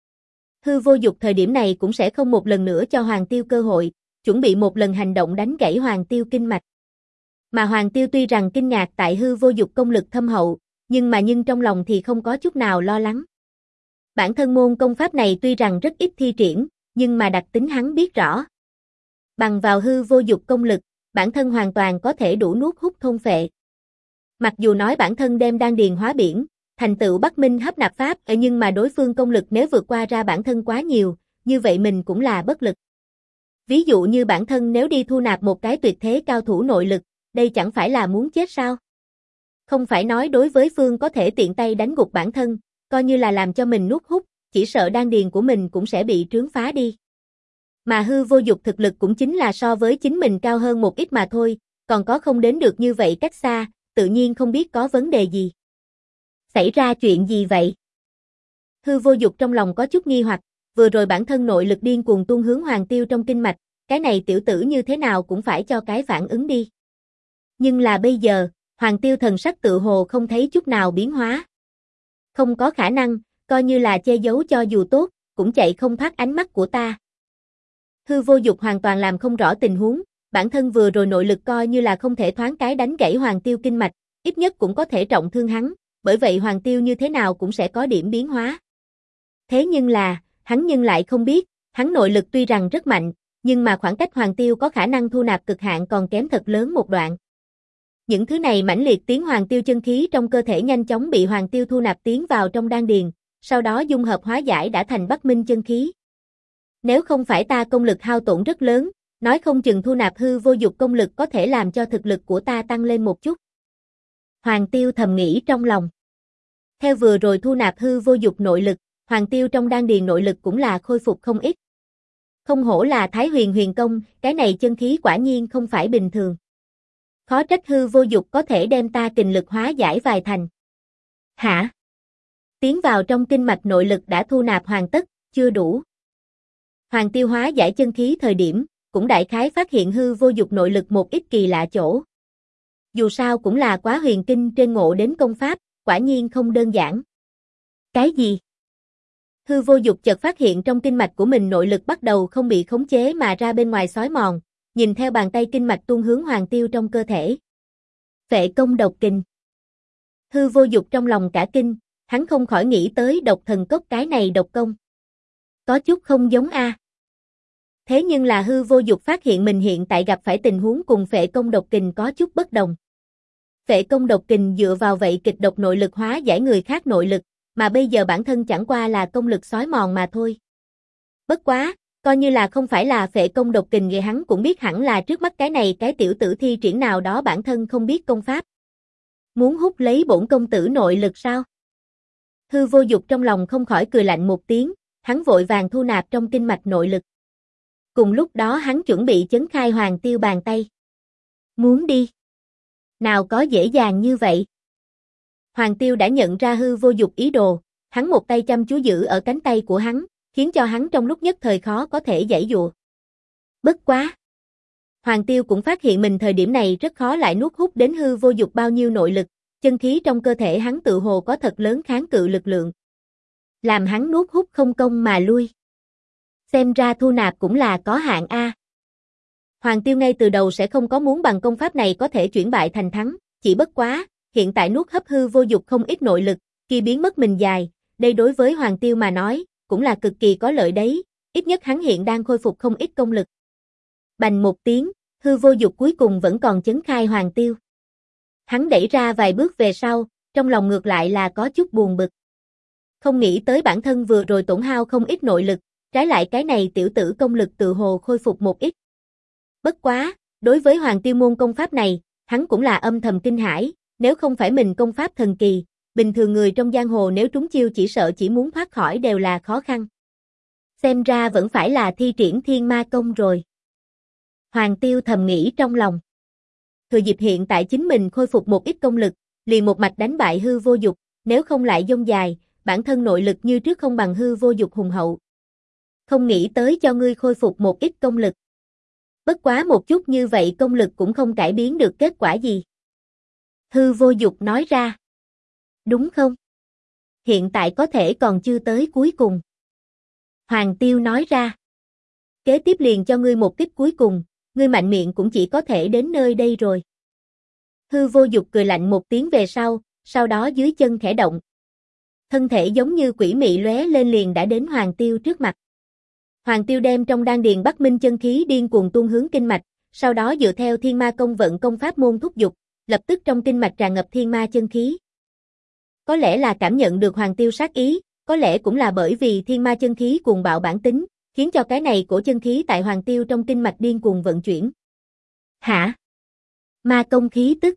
Hư Vô Dục thời điểm này cũng sẽ không một lần nữa cho Hoàng Tiêu cơ hội, chuẩn bị một lần hành động đánh gãy Hoàng Tiêu kinh mạch. Mà Hoàng Tiêu tuy rằng kinh ngạc tại Hư Vô Dục công lực thâm hậu, nhưng trong lòng thì không có chút nào lo lắng. Bản thân môn công pháp này tuy rằng rất ít thi triển, nhưng mà đặc tính hắn biết rõ. Bằng vào Hư Vô Dục công lực, bản thân hoàn toàn có thể đủ nuốt hút thôn phệ. Mặc dù nói bản thân đem đan điền hóa biển, thành tựu Bắc Minh hấp nạp pháp, nhưng mà đối phương công lực nếu vượt qua ra bản thân quá nhiều, như vậy mình cũng là bất lực. Ví dụ như bản thân nếu đi thu nạp một cái tuyệt thế cao thủ nội lực, đây chẳng phải là muốn chết sao? Không phải nói đối với phương có thể tiện tay đánh gục bản thân, coi như là làm cho mình nuốt hút, chỉ sợ đan điền của mình cũng sẽ bị trướng phá đi. Mà Hư Vô Dục thực lực cũng chính là so với chính mình cao hơn một ít mà thôi, còn có không đến được như vậy cách xa, tự nhiên không biết có vấn đề gì. Xảy ra chuyện gì vậy? Hư Vô Dục trong lòng có chút nghi hoặc, vừa rồi bản thân nội lực điên cuồng tuôn hướng Hoàng Tiêu trong kinh mạch, cái này tiểu tử như thế nào cũng phải cho cái phản ứng đi. Nhưng là bây giờ, Hoàng Tiêu thần sắc tự hồ không thấy chút nào biến hóa. Không có khả năng, coi như là che giấu cho dù tốt, cũng chạy không thoát ánh mắt của ta. Hư Vô Dục hoàn toàn làm không rõ tình huống, bản thân vừa rồi nội lực coi như là không thể thoáng cái đánh gãy Hoàng Tiêu kinh mạch, ít nhất cũng có thể trọng thương hắn, bởi vậy Hoàng Tiêu như thế nào cũng sẽ có điểm biến hóa. Thế nhưng là, hắn nhưng lại không biết, hắn nội lực tuy rằng rất mạnh, nhưng mà khoảng cách Hoàng Tiêu có khả năng thu nạp cực hạn còn kém thật lớn một đoạn. Những thứ này mãnh liệt tiến Hoàng Tiêu chân khí trong cơ thể nhanh chóng bị Hoàng Tiêu thu nạp tiến vào trong đan điền, sau đó dung hợp hóa giải đã thành Bắc Minh chân khí. Nếu không phải ta công lực hao tổn rất lớn, nói không chừng thu nạp Hư Vô Dục công lực có thể làm cho thực lực của ta tăng lên một chút. Hoàng Tiêu thầm nghĩ trong lòng. Theo vừa rồi thu nạp Hư Vô Dục nội lực, Hoàng Tiêu trong đan điền nội lực cũng là khôi phục không ít. Không hổ là Thái Huyền Huyền Công, cái này chân khí quả nhiên không phải bình thường. Khó trách hư vô dục có thể đem ta kình lực hóa giải vài thành. Hả? Tiến vào trong kinh mạch nội lực đã thu nạp hoàn tất, chưa đủ. Hoàng Tiêu hóa giải chân khí thời điểm, cũng đại khái phát hiện hư vô dục nội lực một ít kỳ lạ chỗ. Dù sao cũng là quá huyền kinh trên ngộ đến công pháp, quả nhiên không đơn giản. Cái gì? Hư vô dục chợt phát hiện trong kinh mạch của mình nội lực bắt đầu không bị khống chế mà ra bên ngoài xói mòn, nhìn theo bàn tay kinh mạch tuôn hướng Hoàng Tiêu trong cơ thể. Phệ công độc kình. Hư vô dục trong lòng cả kinh, hắn không khỏi nghĩ tới độc thần cốc cái này độc công. Có chút không giống a. Thế nhưng là hư vô dục phát hiện mình hiện tại gặp phải tình huống cùng phệ công độc kình có chút bất đồng. Phệ công độc kình dựa vào vậy kịch độc nội lực hóa giải người khác nội lực, mà bây giờ bản thân chẳng qua là công lực xói mòn mà thôi. Bất quá, coi như là không phải là phệ công độc kình thì hắn cũng biết hẳn là trước mắt cái này cái tiểu tử thi triển nào đó bản thân không biết công pháp. Muốn hút lấy bổn công tử nội lực sao? Hư vô dục trong lòng không khỏi cười lạnh một tiếng, hắn vội vàng thu nạp trong kinh mạch nội lực. Cùng lúc đó hắn chuẩn bị chấn khai Hoàng Tiêu bàn tay. Muốn đi? Nào có dễ dàng như vậy? Hoàng Tiêu đã nhận ra hư vô dục ý đồ, hắn một tay chăm chú giữ ở cánh tay của hắn, khiến cho hắn trong lúc nhất thời khó có thể giãy giụa. Bất quá! Hoàng Tiêu cũng phát hiện mình thời điểm này rất khó lại nuốt hút đến hư vô dục bao nhiêu nội lực, chân khí trong cơ thể hắn tự hồ có thật lớn kháng cự lực lượng. Làm hắn nuốt hút không công mà lui. Xem ra thu nạp cũng là có hạn a. Hoàng Tiêu ngay từ đầu sẽ không có muốn bằng công pháp này có thể chuyển bại thành thắng, chỉ bất quá, hiện tại nuốt hấp hư vô dục không ít nội lực, khi biến mất mình dài, đây đối với Hoàng Tiêu mà nói, cũng là cực kỳ có lợi đấy, ít nhất hắn hiện đang khôi phục không ít công lực. Bành một tiếng, hư vô dục cuối cùng vẫn còn chấn khai Hoàng Tiêu. Hắn đẩy ra vài bước về sau, trong lòng ngược lại là có chút buồn bực. Không nghĩ tới bản thân vừa rồi tổn hao không ít nội lực, trái lại cái này tiểu tử công lực tự hồ khôi phục một ít. Bất quá, đối với Hoàng Tiêu môn công pháp này, hắn cũng là âm thầm kinh hãi, nếu không phải mình công pháp thần kỳ, bình thường người trong giang hồ nếu trúng chiêu chỉ sợ chỉ muốn thoát khỏi đều là khó khăn. Xem ra vẫn phải là thi triển thiên ma công rồi. Hoàng Tiêu thầm nghĩ trong lòng. Thừa dịp hiện tại chính mình khôi phục một ít công lực, liền một mạch đánh bại hư vô dục, nếu không lại dông dài, bản thân nội lực như trước không bằng hư vô dục hùng hậu. Không nghĩ tới cho ngươi khôi phục một ít công lực. Bất quá một chút như vậy công lực cũng không cải biến được kết quả gì. Hư vô dục nói ra. Đúng không? Hiện tại có thể còn chưa tới cuối cùng. Hoàng Tiêu nói ra. Kế tiếp liền cho ngươi một kích cuối cùng, ngươi mạnh miệng cũng chỉ có thể đến nơi đây rồi. Hư vô dục cười lạnh một tiếng về sau đó dưới chân khẽ động. Thân thể giống như quỷ mị lóe lên liền đã đến Hoàng Tiêu trước mặt. Hoàng Tiêu đem trong đan điền Bắc Minh chân khí điên cuồng tuôn hướng kinh mạch, sau đó dựa theo Thiên Ma công vận công pháp môn thúc dục, lập tức trong kinh mạch tràn ngập thiên ma chân khí. Có lẽ là cảm nhận được Hoàng Tiêu sát ý, có lẽ cũng là bởi vì thiên ma chân khí cuồng bạo bản tính, khiến cho cái này cổ chân khí tại Hoàng Tiêu trong kinh mạch điên cuồng vận chuyển. Hả? Ma công khí tức?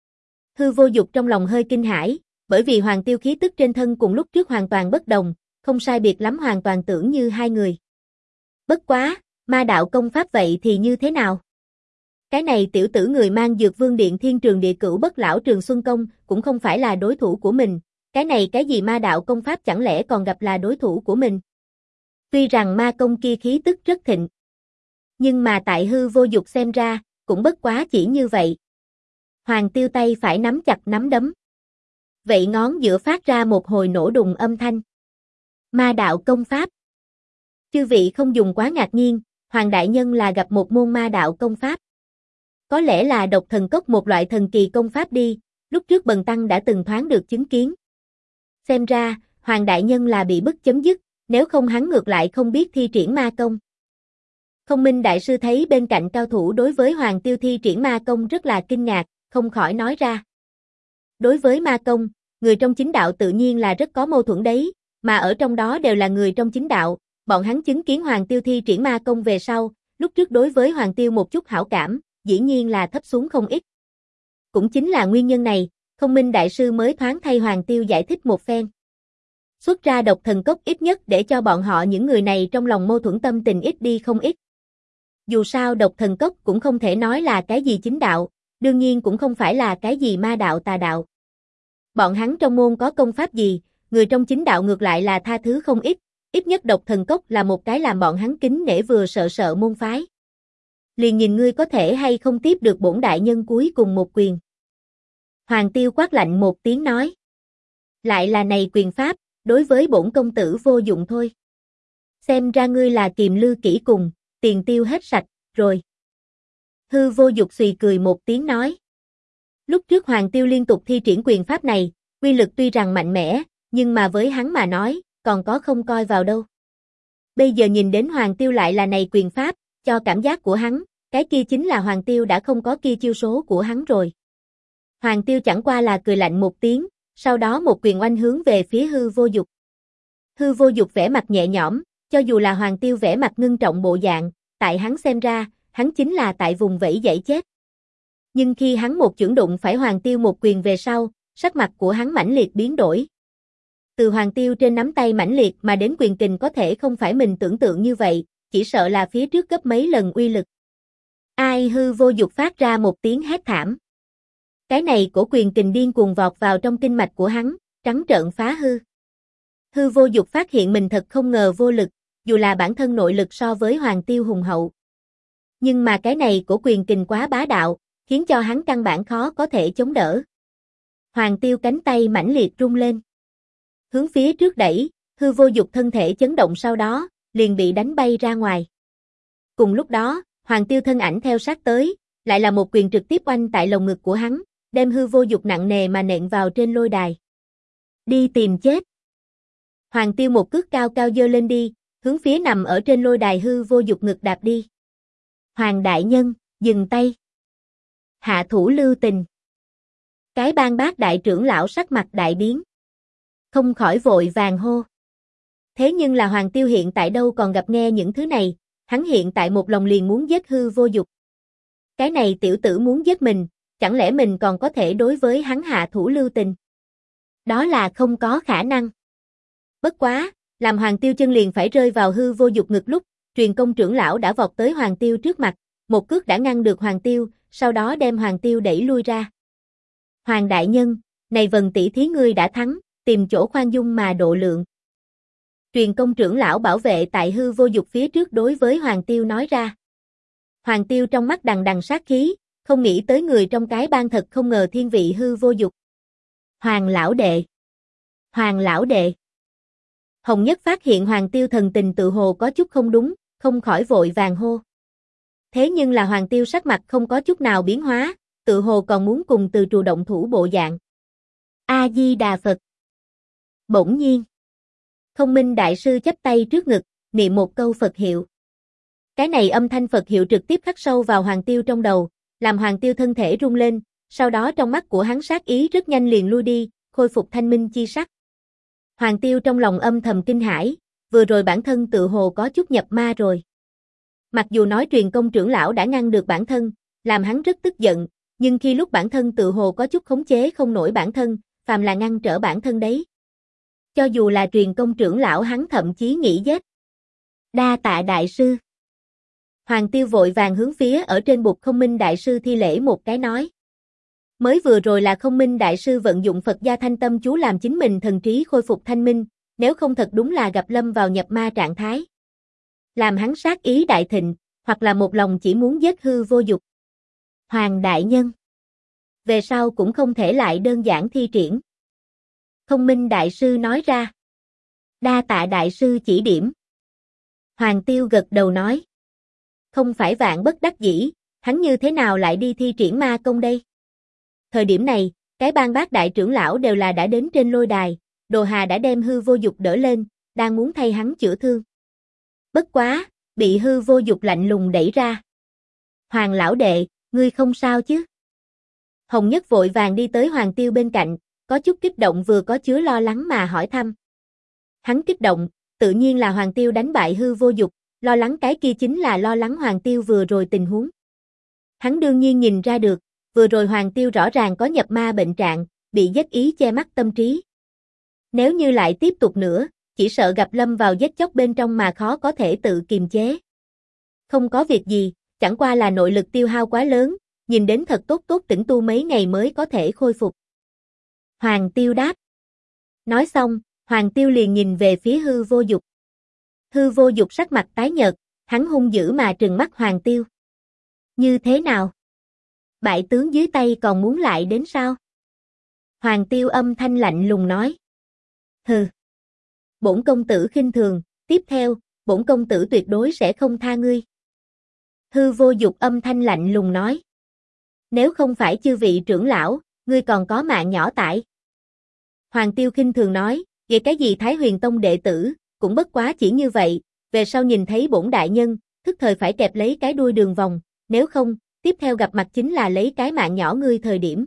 Hư vô dục trong lòng hơi kinh hãi, bởi vì Hoàng Tiêu khí tức trên thân cùng lúc trước hoàn toàn bất đồng, không sai biệt lắm hoàn toàn tưởng như hai người. Bất quá, ma đạo công pháp vậy thì như thế nào? Cái này tiểu tử người mang Dược Vương Điện Thiên Trường Địa Cửu Bất Lão Trường Xuân Công cũng không phải là đối thủ của mình, cái này cái gì ma đạo công pháp chẳng lẽ còn gặp là đối thủ của mình? Tuy rằng ma công kia khí tức rất thịnh, nhưng mà tại hư vô dục xem ra, cũng bất quá chỉ như vậy. Hoàng Tiêu tay phải nắm chặt nắm đấm. Vậy ngón giữa phát ra một hồi nổ đùng âm thanh. Ma đạo công pháp. Chư vị không dùng quá ngạc nhiên, Hoàng đại nhân là gặp một môn ma đạo công pháp. Có lẽ là độc thần cốc một loại thần kỳ công pháp đi, lúc trước bần tăng đã từng thoáng được chứng kiến. Xem ra, Hoàng đại nhân là bị bức chấm dứt, nếu không hắn ngược lại không biết thi triển ma công. Không Minh đại sư thấy bên cạnh cao thủ đối với Hoàng Tiêu thi triển ma công rất là kinh ngạc, không khỏi nói ra. Đối với ma công, người trong chính đạo tự nhiên là rất có mâu thuẫn đấy, mà ở trong đó đều là người trong chính đạo, bọn hắn chứng kiến Hoàng Tiêu thi triển ma công về sau, lúc trước đối với Hoàng Tiêu một chút hảo cảm, dĩ nhiên là thấp xuống không ít. Cũng chính là nguyên nhân này, Không Minh đại sư mới thoáng thay Hoàng Tiêu giải thích một phen. xuất ra độc thần cốc ít nhất để cho bọn họ những người này trong lòng mâu thuẫn tâm tình ít đi không ít. Dù sao độc thần cốc cũng không thể nói là cái gì chính đạo, đương nhiên cũng không phải là cái gì ma đạo tà đạo. Bọn hắn trong môn có công pháp gì, người trong chính đạo ngược lại là tha thứ không ít nhất độc thần cốc là một cái làm bọn hắn kính nể vừa sợ sợ môn phái. Liền nhìn ngươi có thể hay không tiếp được bổn đại nhân cuối cùng một quyền. Hoàng Tiêu quát lạnh một tiếng nói. Lại là này quyền pháp, đối với bổn công tử vô dụng thôi. Xem ra ngươi là kiềm lư kỹ cùng, tiền tiêu hết sạch, rồi. Hư Vô Dục xùy cười một tiếng nói. Lúc trước Hoàng Tiêu liên tục thi triển quyền pháp này, uy lực tuy rằng mạnh mẽ, nhưng mà với hắn mà nói, còn có không coi vào đâu. Bây giờ nhìn đến Hoàng Tiêu lại là này quyền pháp, cho cảm giác của hắn, cái kia chính là Hoàng Tiêu đã không có kia chiêu số của hắn rồi. Hoàng Tiêu chẳng qua là cười lạnh một tiếng, sau đó một quyền oanh hướng về phía Hư Vô Dục. Hư Vô Dục vẻ mặt nhẹ nhõm, cho dù là Hoàng Tiêu vẻ mặt ngưng trọng bộ dạng, tại hắn xem ra, hắn chính là tại vùng vẫy dãy chết. Nhưng khi hắn một chưởng đụng phải Hoàng Tiêu một quyền về sau, sắc mặt của hắn mãnh liệt biến đổi. Từ Hoàng Tiêu trên nắm tay mãnh liệt mà đến quyền kình có thể không phải mình tưởng tượng như vậy, chỉ sợ là phía trước gấp mấy lần uy lực. Ai Hư Vô Dục phát ra một tiếng hét thảm. Cái này cổ quyền kình điên cuồng vọt vào trong kinh mạch của hắn, trắng trợn phá hư. Hư Vô Dục phát hiện mình thật không ngờ vô lực, dù là bản thân nội lực so với Hoàng Tiêu hùng hậu. Nhưng mà cái này cổ quyền kình quá bá đạo, khiến cho hắn căn bản khó có thể chống đỡ. Hoàng Tiêu cánh tay mãnh liệt rung lên. Hướng phía trước đẩy, Hư Vô Dục thân thể chấn động sau đó, liền bị đánh bay ra ngoài. Cùng lúc đó, Hoàng Tiêu thân ảnh theo sát tới, lại là một quyền trực tiếp oanh tại lồng ngực của hắn, đem Hư Vô Dục nặng nề mà nện vào trên lôi đài. Đi tìm chết. Hoàng Tiêu một cước cao cao giơ lên đi, hướng phía nằm ở trên lôi đài Hư Vô Dục ngực đạp đi. Hoàng đại nhân, dừng tay. Hạ thủ lưu tình. Cái bang bác đại trưởng lão sắc mặt đại biến. Không khỏi vội vàng hô. Thế nhưng là Hoàng Tiêu hiện tại đâu còn gặp nghe những thứ này, hắn hiện tại một lòng liền muốn giết Hư Vô Dục. Cái này tiểu tử muốn giết mình, chẳng lẽ mình còn có thể đối với hắn hạ thủ lưu tình? Đó là không có khả năng. Bất quá, làm Hoàng Tiêu chân liền phải rơi vào Hư Vô Dục ngực lúc, Truyền Công trưởng lão đã vọt tới Hoàng Tiêu trước mặt, một cước đã ngăn được Hoàng Tiêu, sau đó đem Hoàng Tiêu đẩy lui ra. Hoàng đại nhân, này Vân tỷ thí ngươi đã thắng, tìm chỗ khoan dung mà độ lượng. Truyền Công trưởng lão bảo vệ tại Hư Vô Dục phía trước đối với Hoàng Tiêu nói ra. Hoàng Tiêu trong mắt đằng đằng sát khí, không nghĩ tới người trong cái bang thật không ngờ thiên vị Hư Vô Dục. Hoàng lão đệ. Hoàng lão đệ. Hồng Nhất phát hiện Hoàng Tiêu thần tình tự hồ có chút không đúng, không khỏi vội vàng hô. Thế nhưng là Hoàng Tiêu sắc mặt không có chút nào biến hóa, tự hồ còn muốn cùng Từ Trù động thủ bộ dạng. A Di Đà Phật. Bỗng nhiên, Không Minh đại sư chắp tay trước ngực, niệm một câu Phật hiệu. Cái này âm thanh Phật hiệu trực tiếp khắc sâu vào Hoàng Tiêu trong đầu, làm Hoàng Tiêu thân thể rung lên, sau đó trong mắt của hắn sát ý rất nhanh liền lui đi, khôi phục thanh minh chi sắc. Hoàng Tiêu trong lòng âm thầm kinh hãi, vừa rồi bản thân tự hồ có chút nhập ma rồi. Mặc dù nói Truyền Công trưởng lão đã ngăn được bản thân, làm hắn rất tức giận, nhưng khi lúc bản thân tự hồ có chút khống chế không nổi bản thân, phàm là ngăn trở bản thân đấy. Cho dù là Truyền Công trưởng lão hắn thậm chí nghĩ giết. Đa tạ đại sư. Hoàng Tiêu vội vàng hướng phía ở trên bục Không Minh đại sư thi lễ một cái nói. Mới vừa rồi là Không Minh đại sư vận dụng Phật gia thanh tâm chú làm chính mình thần trí khôi phục thanh minh, nếu không thật đúng là gặp lâm vào nhập ma trạng thái. Làm hắn sát ý đại thịnh, hoặc là một lòng chỉ muốn giết Hư Vô Dục. Hoàng đại nhân. Về sau cũng không thể lại đơn giản thi triển. Không Minh đại sư nói ra. Đa tạ đại sư chỉ điểm. Hoàng Tiêu gật đầu nói. Không phải vạn bất đắc dĩ, hắn như thế nào lại đi thi triển ma công đây? Thời điểm này, cái bang bác đại trưởng lão đều là đã đến trên lôi đài, Đồ Hà đã đem Hư Vô Dục đỡ lên, đang muốn thay hắn chữa thương. Bất quá, bị Hư Vô Dục lạnh lùng đẩy ra. Hoàng lão đệ, ngươi không sao chứ? Hồng Nhất vội vàng đi tới Hoàng Tiêu bên cạnh, có chút kích động vừa có chứa lo lắng mà hỏi thăm. Hắn kích động, tự nhiên là Hoàng Tiêu đánh bại Hư Vô Dục, lo lắng cái kia chính là lo lắng Hoàng Tiêu vừa rồi tình huống. Hắn đương nhiên nhìn ra được, vừa rồi Hoàng Tiêu rõ ràng có nhập ma bệnh trạng, bị giết ý che mắt tâm trí. Nếu như lại tiếp tục nữa, chỉ sợ gặp lâm vào giết chóc bên trong mà khó có thể tự kiềm chế. Không có việc gì, chẳng qua là nội lực tiêu hao quá lớn, nhìn đến thật tốt tĩnh tu mấy ngày mới có thể khôi phục. Hoàng Tiêu đáp. Nói xong, Hoàng Tiêu liền nhìn về phía Hư Vô Dục. Hư Vô Dục sắc mặt tái nhợt, hắn hung dữ mà trừng mắt Hoàng Tiêu. Như thế nào? Bại tướng dưới tay còn muốn lại đến sao? Hoàng Tiêu âm thanh lạnh lùng nói. Hừ. Bổn công tử khinh thường, tiếp theo, bổn công tử tuyệt đối sẽ không tha ngươi. Hư Vô Dục âm thanh lạnh lùng nói. Nếu không phải chư vị trưởng lão, ngươi còn có mạng nhỏ tại. Hoàng Tiêu khinh thường nói, vậy cái gì Thái Huyền Tông đệ tử, cũng bất quá chỉ như vậy, về sau nhìn thấy bổn đại nhân, thức thời phải kẹp lấy cái đuôi đường vòng, nếu không, tiếp theo gặp mặt chính là lấy cái mạng nhỏ ngươi thời điểm.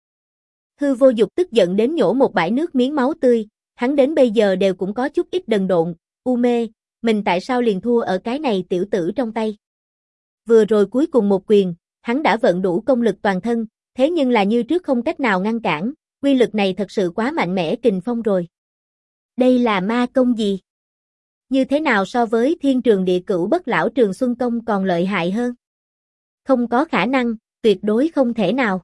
Hư Vô Dục tức giận đến nhổ một bãi nước miếng máu tươi, hắn đến bây giờ đều cũng có chút ít đần độn, u mê, mình tại sao liền thua ở cái này tiểu tử trong tay. Vừa rồi cuối cùng một quyền, hắn đã vận đủ công lực toàn thân, thế nhưng là như trước không cách nào ngăn cản, uy lực này thật sự quá mạnh mẽ kình phong rồi. Đây là ma công gì? Như thế nào so với Thiên Trường Địa Cửu Bất Lão Trường Xuân Công còn lợi hại hơn? Không có khả năng, tuyệt đối không thể nào.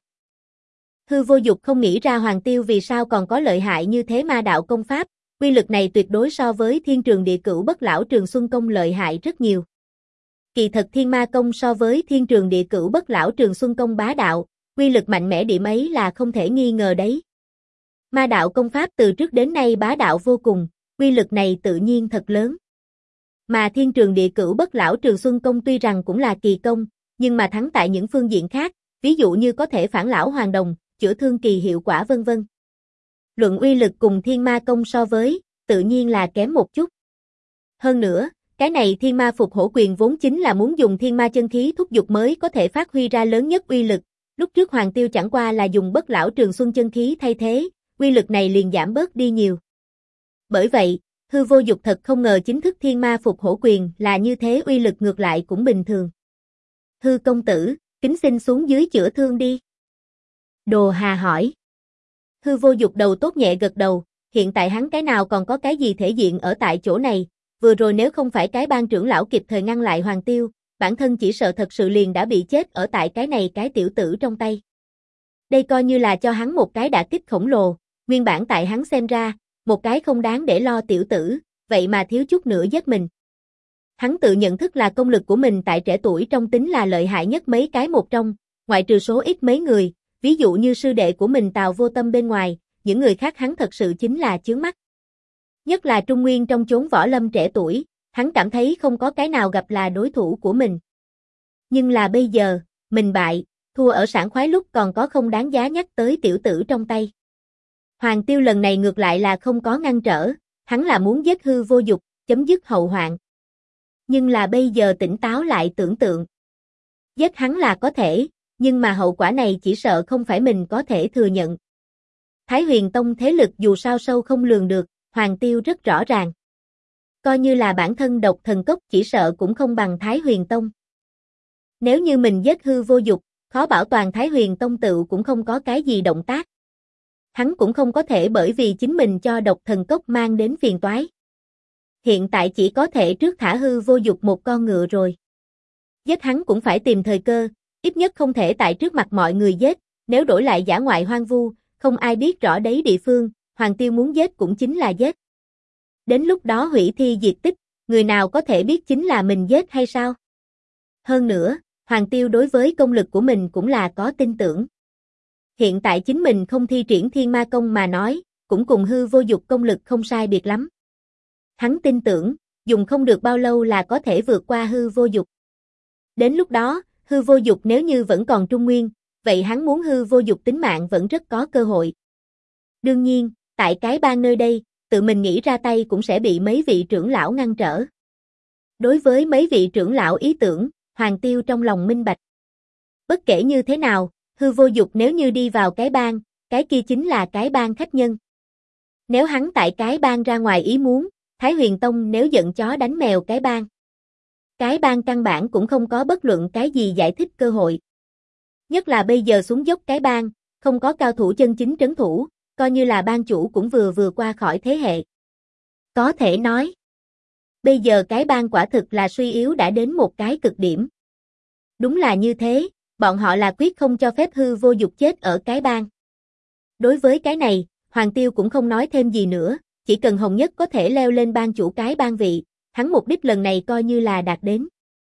Hư Vô Dục không nghĩ ra Hoàng Tiêu vì sao còn có lợi hại như thế ma đạo công pháp, uy lực này tuyệt đối so với Thiên Trường Địa Cửu Bất Lão Trường Xuân Công lợi hại rất nhiều. Kỳ thật Thiên Ma Công so với Thiên Trường Địa Cửu Bất Lão Trường Xuân Công bá đạo, uy lực mạnh mẽ điểm ấy là không thể nghi ngờ đấy. Ma đạo công pháp từ trước đến nay bá đạo vô cùng, uy lực này tự nhiên thật lớn. Mà Thiên Trường Địa Cửu Bất Lão Trường Xuân Công tuy rằng cũng là kỳ công, nhưng mà thắng tại những phương diện khác, ví dụ như có thể phản lão hoàn đồng, chữa thương kỳ hiệu quả vân vân. Luận uy lực cùng Thiên Ma Công so với, tự nhiên là kém một chút. Hơn nữa, cái này Thiên Ma Phục Hổ Quyền vốn chính là muốn dùng Thiên Ma chân khí thúc dục mới có thể phát huy ra lớn nhất uy lực, lúc trước Hoàng Tiêu chẳng qua là dùng Bất Lão Trường Xuân chân khí thay thế, uy lực này liền giảm bớt đi nhiều. Bởi vậy, Hư Vô Dục thật không ngờ chính thức Thiên Ma Phục Hổ Quyền là như thế, uy lực ngược lại cũng bình thường. Hư công tử, kính xin xuống dưới chữa thương đi. Đồ Hà hỏi. Hư Vô Dục đầu tốt nhẹ gật đầu, hiện tại hắn cái nào còn có cái gì thể diện ở tại chỗ này, vừa rồi nếu không phải cái ban trưởng lão kịp thời ngăn lại Hoàng Tiêu, bản thân chỉ sợ thật sự liền đã bị chết ở tại cái này cái tiểu tử trong tay. Đây coi như là cho hắn một cái đả kích khổng lồ, nguyên bản tại hắn xem ra, một cái không đáng để lo tiểu tử, vậy mà thiếu chút nữa giết mình. Hắn tự nhận thức là công lực của mình tại trẻ tuổi trong tính là lợi hại nhất mấy cái một trong, ngoại trừ số ít mấy người, ví dụ như sư đệ của mình Tào Vô Tâm bên ngoài, những người khác hắn thật sự chính là chướng mắt. Nhất là Trung Nguyên trong chốn võ lâm trẻ tuổi, hắn cảm thấy không có cái nào gặp là đối thủ của mình. Nhưng là bây giờ, mình bại, thua ở sảng khoái lúc còn có không đáng giá nhắc tới tiểu tử trong tay. Hoàng Tiêu lần này ngược lại là không có ngăn trở, hắn là muốn giết Hư Vô Dục, chấm dứt hậu hoạn. Nhưng là bây giờ tỉnh táo lại tưởng tượng. Giết hắn là có thể, nhưng mà hậu quả này chỉ sợ không phải mình có thể thừa nhận. Thái Huyền Tông thế lực dù sao sâu không lường được, Hoàng Tiêu rất rõ ràng. Coi như là bản thân Độc Thần Cốc chỉ sợ cũng không bằng Thái Huyền Tông. Nếu như mình giết Hư Vô Dục, khó bảo toàn Thái Huyền Tông tự cũng không có cái gì động tác. Hắn cũng không có thể bởi vì chính mình cho Độc Thần Cốc mang đến phiền toái. Hiện tại chỉ có thể trước thả Hư Vô Dục một con ngựa rồi. Giết hắn cũng phải tìm thời cơ, ít nhất không thể tại trước mặt mọi người giết, nếu đổi lại dã ngoại hoang vu, không ai biết rõ đấy địa phương, Hoàng Tiêu muốn giết cũng chính là giết. Đến lúc đó hủy thi diệt tích, người nào có thể biết chính là mình giết hay sao? Hơn nữa, Hoàng Tiêu đối với công lực của mình cũng là có tin tưởng. Hiện tại chính mình không thi triển Thiên Ma Công mà nói, cũng cùng Hư Vô Dục công lực không sai biệt lắm. Hắn tin tưởng, dùng không được bao lâu là có thể vượt qua Hư Vô Dục. Đến lúc đó, Hư Vô Dục nếu như vẫn còn Trung Nguyên, vậy hắn muốn Hư Vô Dục tính mạng vẫn rất có cơ hội. Đương nhiên, tại cái bang nơi đây, tự mình nghĩ ra tay cũng sẽ bị mấy vị trưởng lão ngăn trở. Đối với mấy vị trưởng lão ý tưởng, Hoàng Tiêu trong lòng minh bạch. Bất kể như thế nào, Hư Vô Dục nếu như đi vào cái bang, cái kia chính là cái bang khách nhân. Nếu hắn tại cái bang ra ngoài ý muốn, Thái Huyền Tông nếu giận chó đánh mèo cái bang căn bản cũng không có bất luận cái gì giải thích cơ hội. Nhất là bây giờ xuống dốc cái bang, không có cao thủ chân chính trấn thủ, coi như là ban chủ cũng vừa qua khỏi thế hệ. Có thể nói, bây giờ cái bang quả thực là suy yếu đã đến một cái cực điểm. Đúng là như thế, bọn họ là quyết không cho phép hư vô dục chết ở cái bang. Đối với cái này, Hoàng Tiêu cũng không nói thêm gì nữa, chỉ cần Hồng Nhất có thể leo lên ban chủ cái bang vị, hắn mục đích lần này coi như là đạt đến.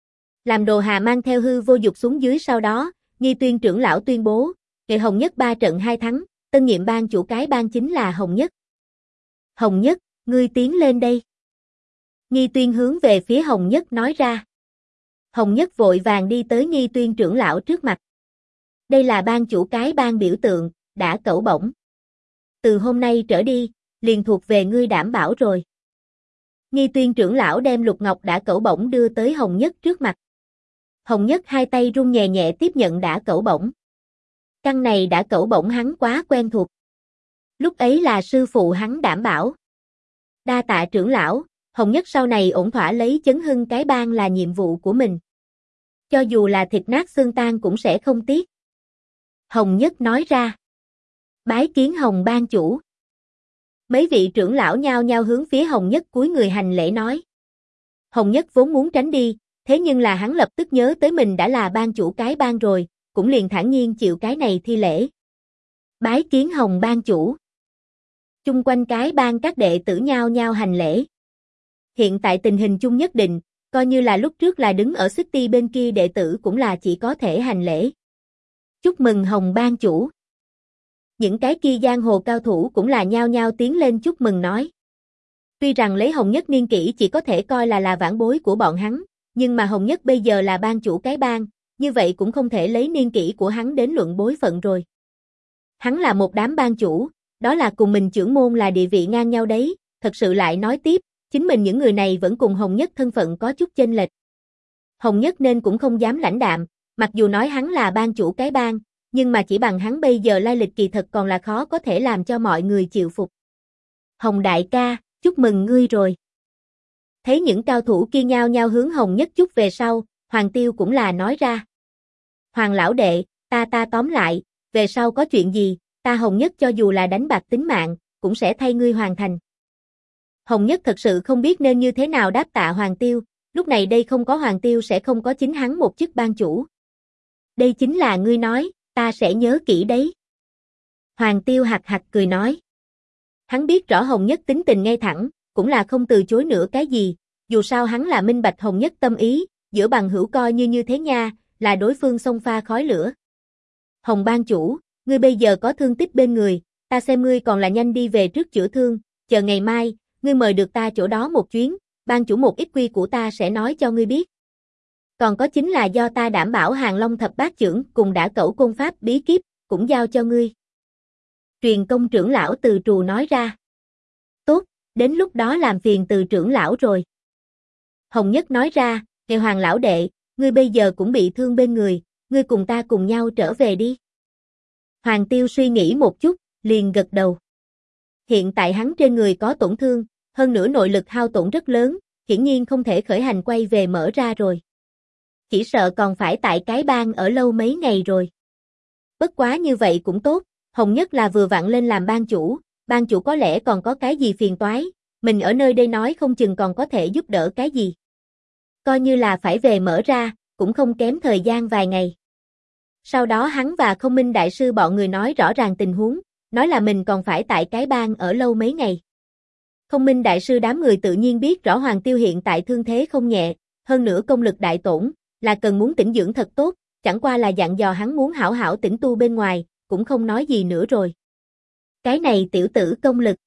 Làm Đồ Hà mang theo hư vô dục xuống dưới sau đó, Nghi Tuyên trưởng lão tuyên bố, ngày Hồng Nhất 3 trận 2 thắng, tân nhiệm ban chủ cái bang chính là Hồng Nhất. Hồng Nhất, ngươi tiến lên đây. Nghi Tuyên hướng về phía Hồng Nhất nói ra. Hồng Nhất vội vàng đi tới Nghi Tuyên trưởng lão trước mặt. Đây là ban chủ cái bang biểu tượng, đã cẩu bổng. Từ hôm nay trở đi, liền thuộc về ngươi đảm bảo rồi. Nghi Tuyên trưởng lão đem lục ngọc đã cẩu bổng đưa tới Hồng Nhất trước mặt. Hồng Nhất hai tay run nhẹ nhẹ tiếp nhận đã cẩu bổng. Căn này đã cẩu bổng hắn quá quen thuộc. Lúc ấy là sư phụ hắn đảm bảo. Đa tạ trưởng lão, Hồng Nhất sau này ổn thỏa lấy chấn hưng cái bang là nhiệm vụ của mình. Cho dù là thịt nát xương tan cũng sẽ không tiếc. Hồng Nhất nói ra. Bái kiến Hồng ban chủ. Mấy vị trưởng lão nhao nhao hướng phía Hồng Nhất cúi người hành lễ nói. Hồng Nhất vốn muốn tránh đi, thế nhưng là hắn lập tức nhớ tới mình đã là ban chủ cái bang rồi, cũng liền thản nhiên chịu cái này thi lễ. Bái kiến Hồng ban chủ. Chung quanh cái bang các đệ tử nhao nhao hành lễ. Hiện tại tình hình chung nhất định, coi như là lúc trước là đứng ở City bên kia đệ tử cũng là chỉ có thể hành lễ. Chúc mừng Hồng ban chủ. Những cái kia giang hồ cao thủ cũng là nhao nhao tiến lên chúc mừng nói. Tuy rằng lấy Hồng Nhất niên kỷ chỉ có thể coi là vãn bối của bọn hắn, nhưng mà Hồng Nhất bây giờ là ban chủ cái bang, như vậy cũng không thể lấy niên kỷ của hắn đến luận bối phận rồi. Hắn là một đám ban chủ, đó là cùng mình trưởng môn là địa vị ngang nhau đấy, thật sự lại nói tiếp, chính mình những người này vẫn cùng Hồng Nhất thân phận có chút chênh lệch. Hồng Nhất nên cũng không dám lãnh đạm, mặc dù nói hắn là ban chủ cái bang, nhưng mà chỉ bằng hắn bây giờ lai lịch kỳ thật còn là khó có thể làm cho mọi người chịu phục. Hồng đại ca, chúc mừng ngươi rồi. Thấy những cao thủ kia nhao nhao hướng Hồng Nhất chúc về sau, Hoàng Tiêu cũng là nói ra. Hoàng lão đệ, ta tóm lại, về sau có chuyện gì, ta Hồng Nhất cho dù là đánh bạc tính mạng, cũng sẽ thay ngươi hoàn thành. Hồng Nhất thật sự không biết nên như thế nào đáp tạ Hoàng Tiêu, lúc này đây không có Hoàng Tiêu sẽ không có chính hắn một chức ban chủ. Đây chính là ngươi nói, ta sẽ nhớ kỹ đấy. Hoàng Tiêu hạc hạc cười nói. Hắn biết rõ Hồng Nhất tính tình ngay thẳng, cũng là không từ chối nữa cái gì, dù sao hắn là minh bạch Hồng Nhất tâm ý, giữa bằng hữu coi như thế nha, là đối phương xông pha khói lửa. Hồng ban chủ, ngươi bây giờ có thương tích bên người, ta xem ngươi còn là nhanh đi về trước chữa thương, chờ ngày mai, ngươi mời được ta chỗ đó một chuyến, ban chủ một ít quy của ta sẽ nói cho ngươi biết. Còn có chính là do ta đảm bảo Hàng Long thập bát chưởng cùng đã cẩu côn pháp bí kíp, cũng giao cho ngươi. Truyền công trưởng lão Từ Trù nói ra. Tốt, đến lúc đó làm phiền Từ trưởng lão rồi. Hồng Nhất nói ra, ngày Hoàng lão đệ, ngươi bây giờ cũng bị thương bên người, ngươi cùng ta cùng nhau trở về đi. Hoàng Tiêu suy nghĩ một chút, liền gật đầu. Hiện tại hắn trên người có tổn thương, hơn nữa nội lực hao tổn rất lớn, hiển nhiên không thể khởi hành quay về mở ra rồi. Chỉ sợ còn phải tại cái bang ở lâu mấy ngày rồi. Bất quá như vậy cũng tốt, Hồng Nhất là vừa vặn lên làm ban chủ có lẽ còn có cái gì phiền toái, mình ở nơi đây nói không chừng còn có thể giúp đỡ cái gì. Coi như là phải về mở ra, cũng không kém thời gian vài ngày. Sau đó hắn và Không Minh đại sư bọn người nói rõ ràng tình huống, nói là mình còn phải tại cái bang ở lâu mấy ngày. Không Minh đại sư đám người tự nhiên biết rõ Hoàng Tiêu hiện tại thương thế không nhẹ, hơn nữa công lực đại tổn, là cần muốn tĩnh dưỡng thật tốt, chẳng qua là dặn dò hắn muốn hảo hảo tĩnh tu bên ngoài, cũng không nói gì nữa rồi. Cái này tiểu tử công lực.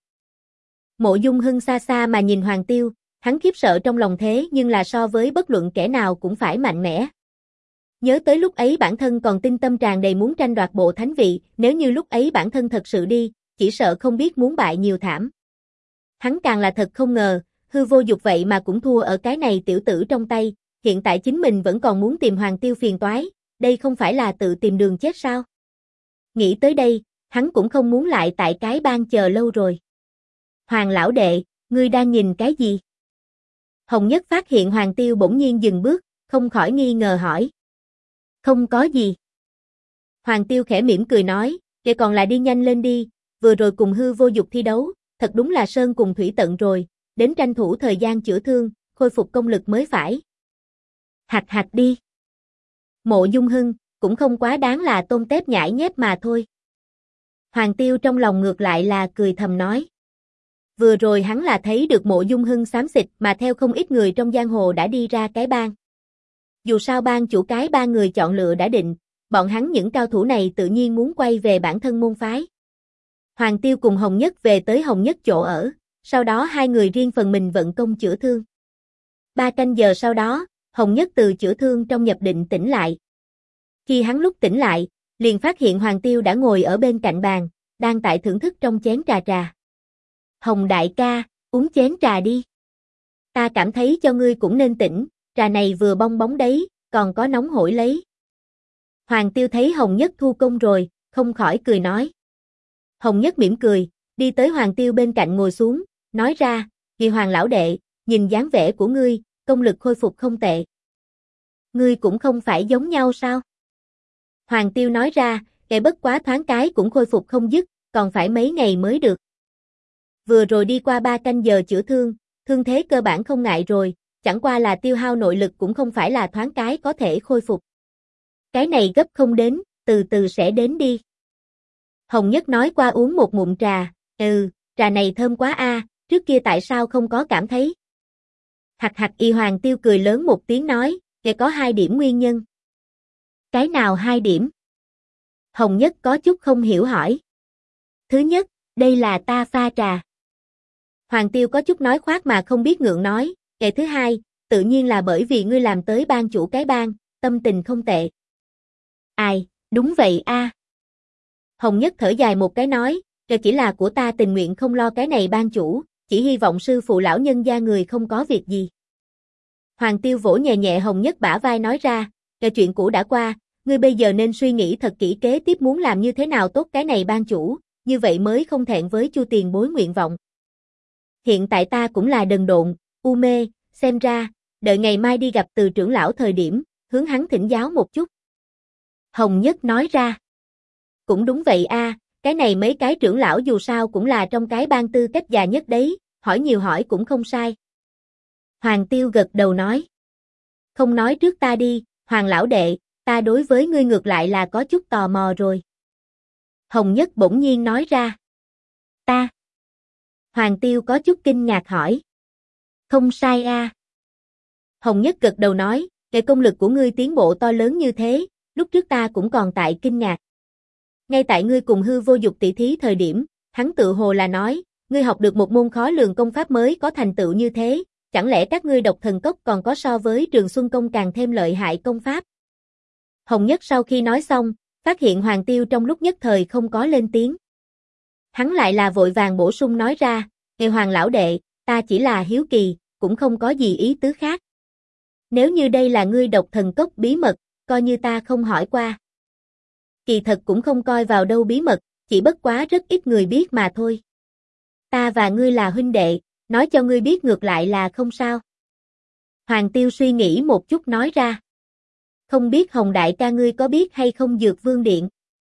Mộ Dung Hưng xa xa mà nhìn Hoàng Tiêu, hắn khiếp sợ trong lòng thế nhưng là so với bất luận kẻ nào cũng phải mạnh mẽ. Nhớ tới lúc ấy bản thân còn tin tâm tràn đầy muốn tranh đoạt bộ thánh vị, nếu như lúc ấy bản thân thật sự đi, chỉ sợ không biết muốn bại nhiều thảm. Hắn càng là thật không ngờ, hư vô dục vậy mà cũng thua ở cái này tiểu tử trong tay, hiện tại chính mình vẫn còn muốn tìm Hoàng Tiêu phiền toái, đây không phải là tự tìm đường chết sao? Nghĩ tới đây, hắn cũng không muốn lại tại cái bang chờ lâu rồi. Hoàng lão đệ, ngươi đang nhìn cái gì? Hồng Nhất phát hiện Hoàng Tiêu bỗng nhiên dừng bước, không khỏi nghi ngờ hỏi. Không có gì. Hoàng Tiêu khẽ mỉm cười nói, vậy còn là đi nhanh lên đi, vừa rồi cùng hư vô dục thi đấu, thật đúng là sơn cùng thủy tận rồi, đến tranh thủ thời gian chữa thương, khôi phục công lực mới phải. Hạch hạch đi. Mộ Dung Hưng, cũng không quá đáng là tôm tép nhãi nhép mà thôi. Hoàng Tiêu trong lòng ngược lại là cười thầm nói. Vừa rồi hắn là thấy được Mộ Dung Hưng xám xịt mà theo không ít người trong giang hồ đã đi ra cái bang. Dù sao bang chủ cái ba người chọn lựa đã định, bọn hắn những cao thủ này tự nhiên muốn quay về bản thân môn phái. Hoàng Tiêu cùng Hồng Nhất về tới Hồng Nhất chỗ ở, sau đó hai người riêng phần mình vận công chữa thương. 3 canh giờ sau đó, Hồng Nhất từ chữa thương trong nhập định tỉnh lại. Khi hắn lúc tỉnh lại, liền phát hiện Hoàng Tiêu đã ngồi ở bên cạnh bàn, đang tại thưởng thức trong chén trà. Hồng đại ca, uống chén trà đi. Ta cảm thấy cho ngươi cũng nên tỉnh, trà này vừa bong bóng đấy, còn có nóng hổi lấy. Hoàng Tiêu thấy Hồng Nhất thu công rồi, không khỏi cười nói. Hồng Nhất mỉm cười, đi tới Hoàng Tiêu bên cạnh ngồi xuống, nói ra, Kỳ Hoàng lão đệ, nhìn dáng vẻ của ngươi, công lực khôi phục không tệ. Ngươi cũng không phải giống nhau sao? Hoàng Tiêu nói ra, kẻ bất quá thoáng cái cũng khôi phục không dứt, còn phải mấy ngày mới được. Vừa rồi đi qua 3 canh giờ chữa thương, thương thế cơ bản không ngại rồi, chẳng qua là tiêu hao nội lực cũng không phải là thoáng cái có thể khôi phục. Cái này gấp không đến, từ từ sẽ đến đi. Hồng Nhất nói qua uống một ngụm trà, trà này thơm quá a, trước kia tại sao không có cảm thấy. Hạch hạch y Hoàng Tiêu cười lớn một tiếng nói, kể có 2 điểm nguyên nhân. Cái nào 2 điểm? Hồng Nhất có chút không hiểu hỏi. Thứ nhất, đây là ta pha trà. Hoàng Tiêu có chút nói khoác mà không biết ngượng nói, kể thứ hai, tự nhiên là bởi vì ngươi làm tới ban chủ cái bang, tâm tình không tệ. Ai, đúng vậy a. Hồng Nhất thở dài một cái nói, kể chỉ là của ta tình nguyện không lo cái này ban chủ, chỉ hy vọng sư phụ lão nhân gia người không có việc gì. Hoàng Tiêu vỗ nhẹ nhẹ Hồng Nhất bả vai nói ra, kể chuyện cũ đã qua, ngươi bây giờ nên suy nghĩ thật kỹ kế tiếp muốn làm như thế nào tốt cái này ban chủ, như vậy mới không thẹn với Chu tiền bối nguyện vọng. Hiện tại ta cũng là đần độn, u mê, xem ra, đợi ngày mai đi gặp Từ trưởng lão thời điểm, hướng hắn thỉnh giáo một chút. Hồng Nhất nói ra. Cũng đúng vậy a, cái này mấy cái trưởng lão dù sao cũng là trong cái bang tư cách già nhất đấy, hỏi nhiều hỏi cũng không sai. Hoàng Tiêu gật đầu nói. Không nói trước ta đi, Hoàng lão đệ, ta đối với ngươi ngược lại là có chút tò mò rồi. Hồng Nhất bỗng nhiên nói ra. Ta. Hoàng Tiêu có chút kinh ngạc hỏi. Không sai a. Hồng Nhất gật đầu nói, cái công lực của ngươi tiến bộ to lớn như thế, lúc trước ta cũng còn tại kinh ngạc. Ngay tại ngươi cùng hư vô dục tỷ thí thời điểm, hắn tự hồ là nói, ngươi học được một môn khó lường công pháp mới có thành tựu như thế, chẳng lẽ các ngươi độc thần cốc còn có so với Trường Xuân Công càng thêm lợi hại công pháp? Hồng Nhất sau khi nói xong, phát hiện Hoàng Tiêu trong lúc nhất thời không có lên tiếng. Hắn lại là vội vàng bổ sung nói ra, nghe Hoàng lão đệ, ta chỉ là hiếu kỳ, cũng không có gì ý tứ khác. Nếu như đây là ngươi độc thần cốc bí mật, coi như ta không hỏi qua. Kỳ thật cũng không coi vào đâu bí mật, chỉ bất quá rất ít người biết mà thôi. Ta và ngươi là huynh đệ, nói cho ngươi biết ngược lại là không sao. Hoàng Tiêu suy nghĩ một chút nói ra. Không biết Hồng đại ca ngươi có biết hay không Dược Vương Điện?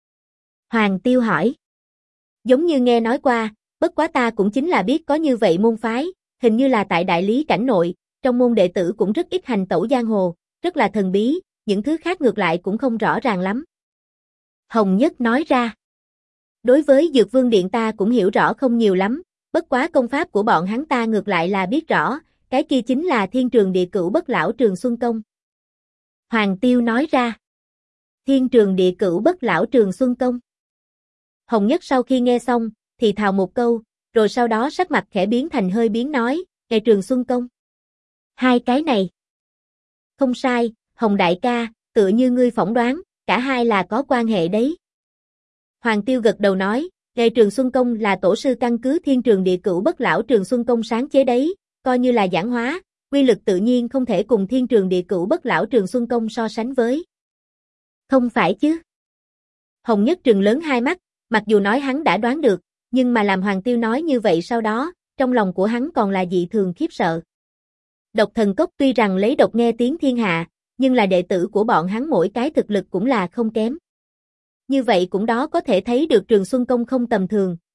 Hoàng Tiêu hỏi. Giống như nghe nói qua, bất quá ta cũng chính là biết có như vậy môn phái, hình như là tại đại lý cảnh nội, trong môn đệ tử cũng rất ít hành tẩu giang hồ, rất là thần bí, những thứ khác ngược lại cũng không rõ ràng lắm. Hồng Nhất nói ra. Đối với Dược Vương Điện ta cũng hiểu rõ không nhiều lắm, bất quá công pháp của bọn hắn ta ngược lại là biết rõ, cái kia chính là Thiên Trường Địa Cửu Bất Lão Trường Xuân Công. Hoàng Tiêu nói ra. Thiên Trường Địa Cửu Bất Lão Trường Xuân Công. Hồng Nhất sau khi nghe xong, thì thào một câu, rồi sau đó sắc mặt khẽ biến thành hơi biến nói, ngày Trường Xuân Công. Hai cái này. Không sai, Hồng đại ca, tựa như ngươi phỏng đoán, cả hai là có quan hệ đấy. Hoàng Tiêu gật đầu nói, ngày Trường Xuân Công là tổ sư căn cứ Thiên Trường Địa Cửu Bất Lão Trường Xuân Công sáng chế đấy, coi như là giản hóa, quy lực tự nhiên không thể cùng Thiên Trường Địa Cửu Bất Lão Trường Xuân Công so sánh với. Không phải chứ? Hồng Nhất trừng lớn hai mắt, mặc dù nói hắn đã đoán được, nhưng mà làm Hoàng Tiêu nói như vậy sau đó, trong lòng của hắn còn là dị thường khiếp sợ. Độc thần cốc tuy rằng lấy độc nghe tiếng thiên hạ, nhưng là đệ tử của bọn hắn mỗi cái thực lực cũng là không kém. Như vậy cũng đó có thể thấy được Trường Xuân Công không tầm thường,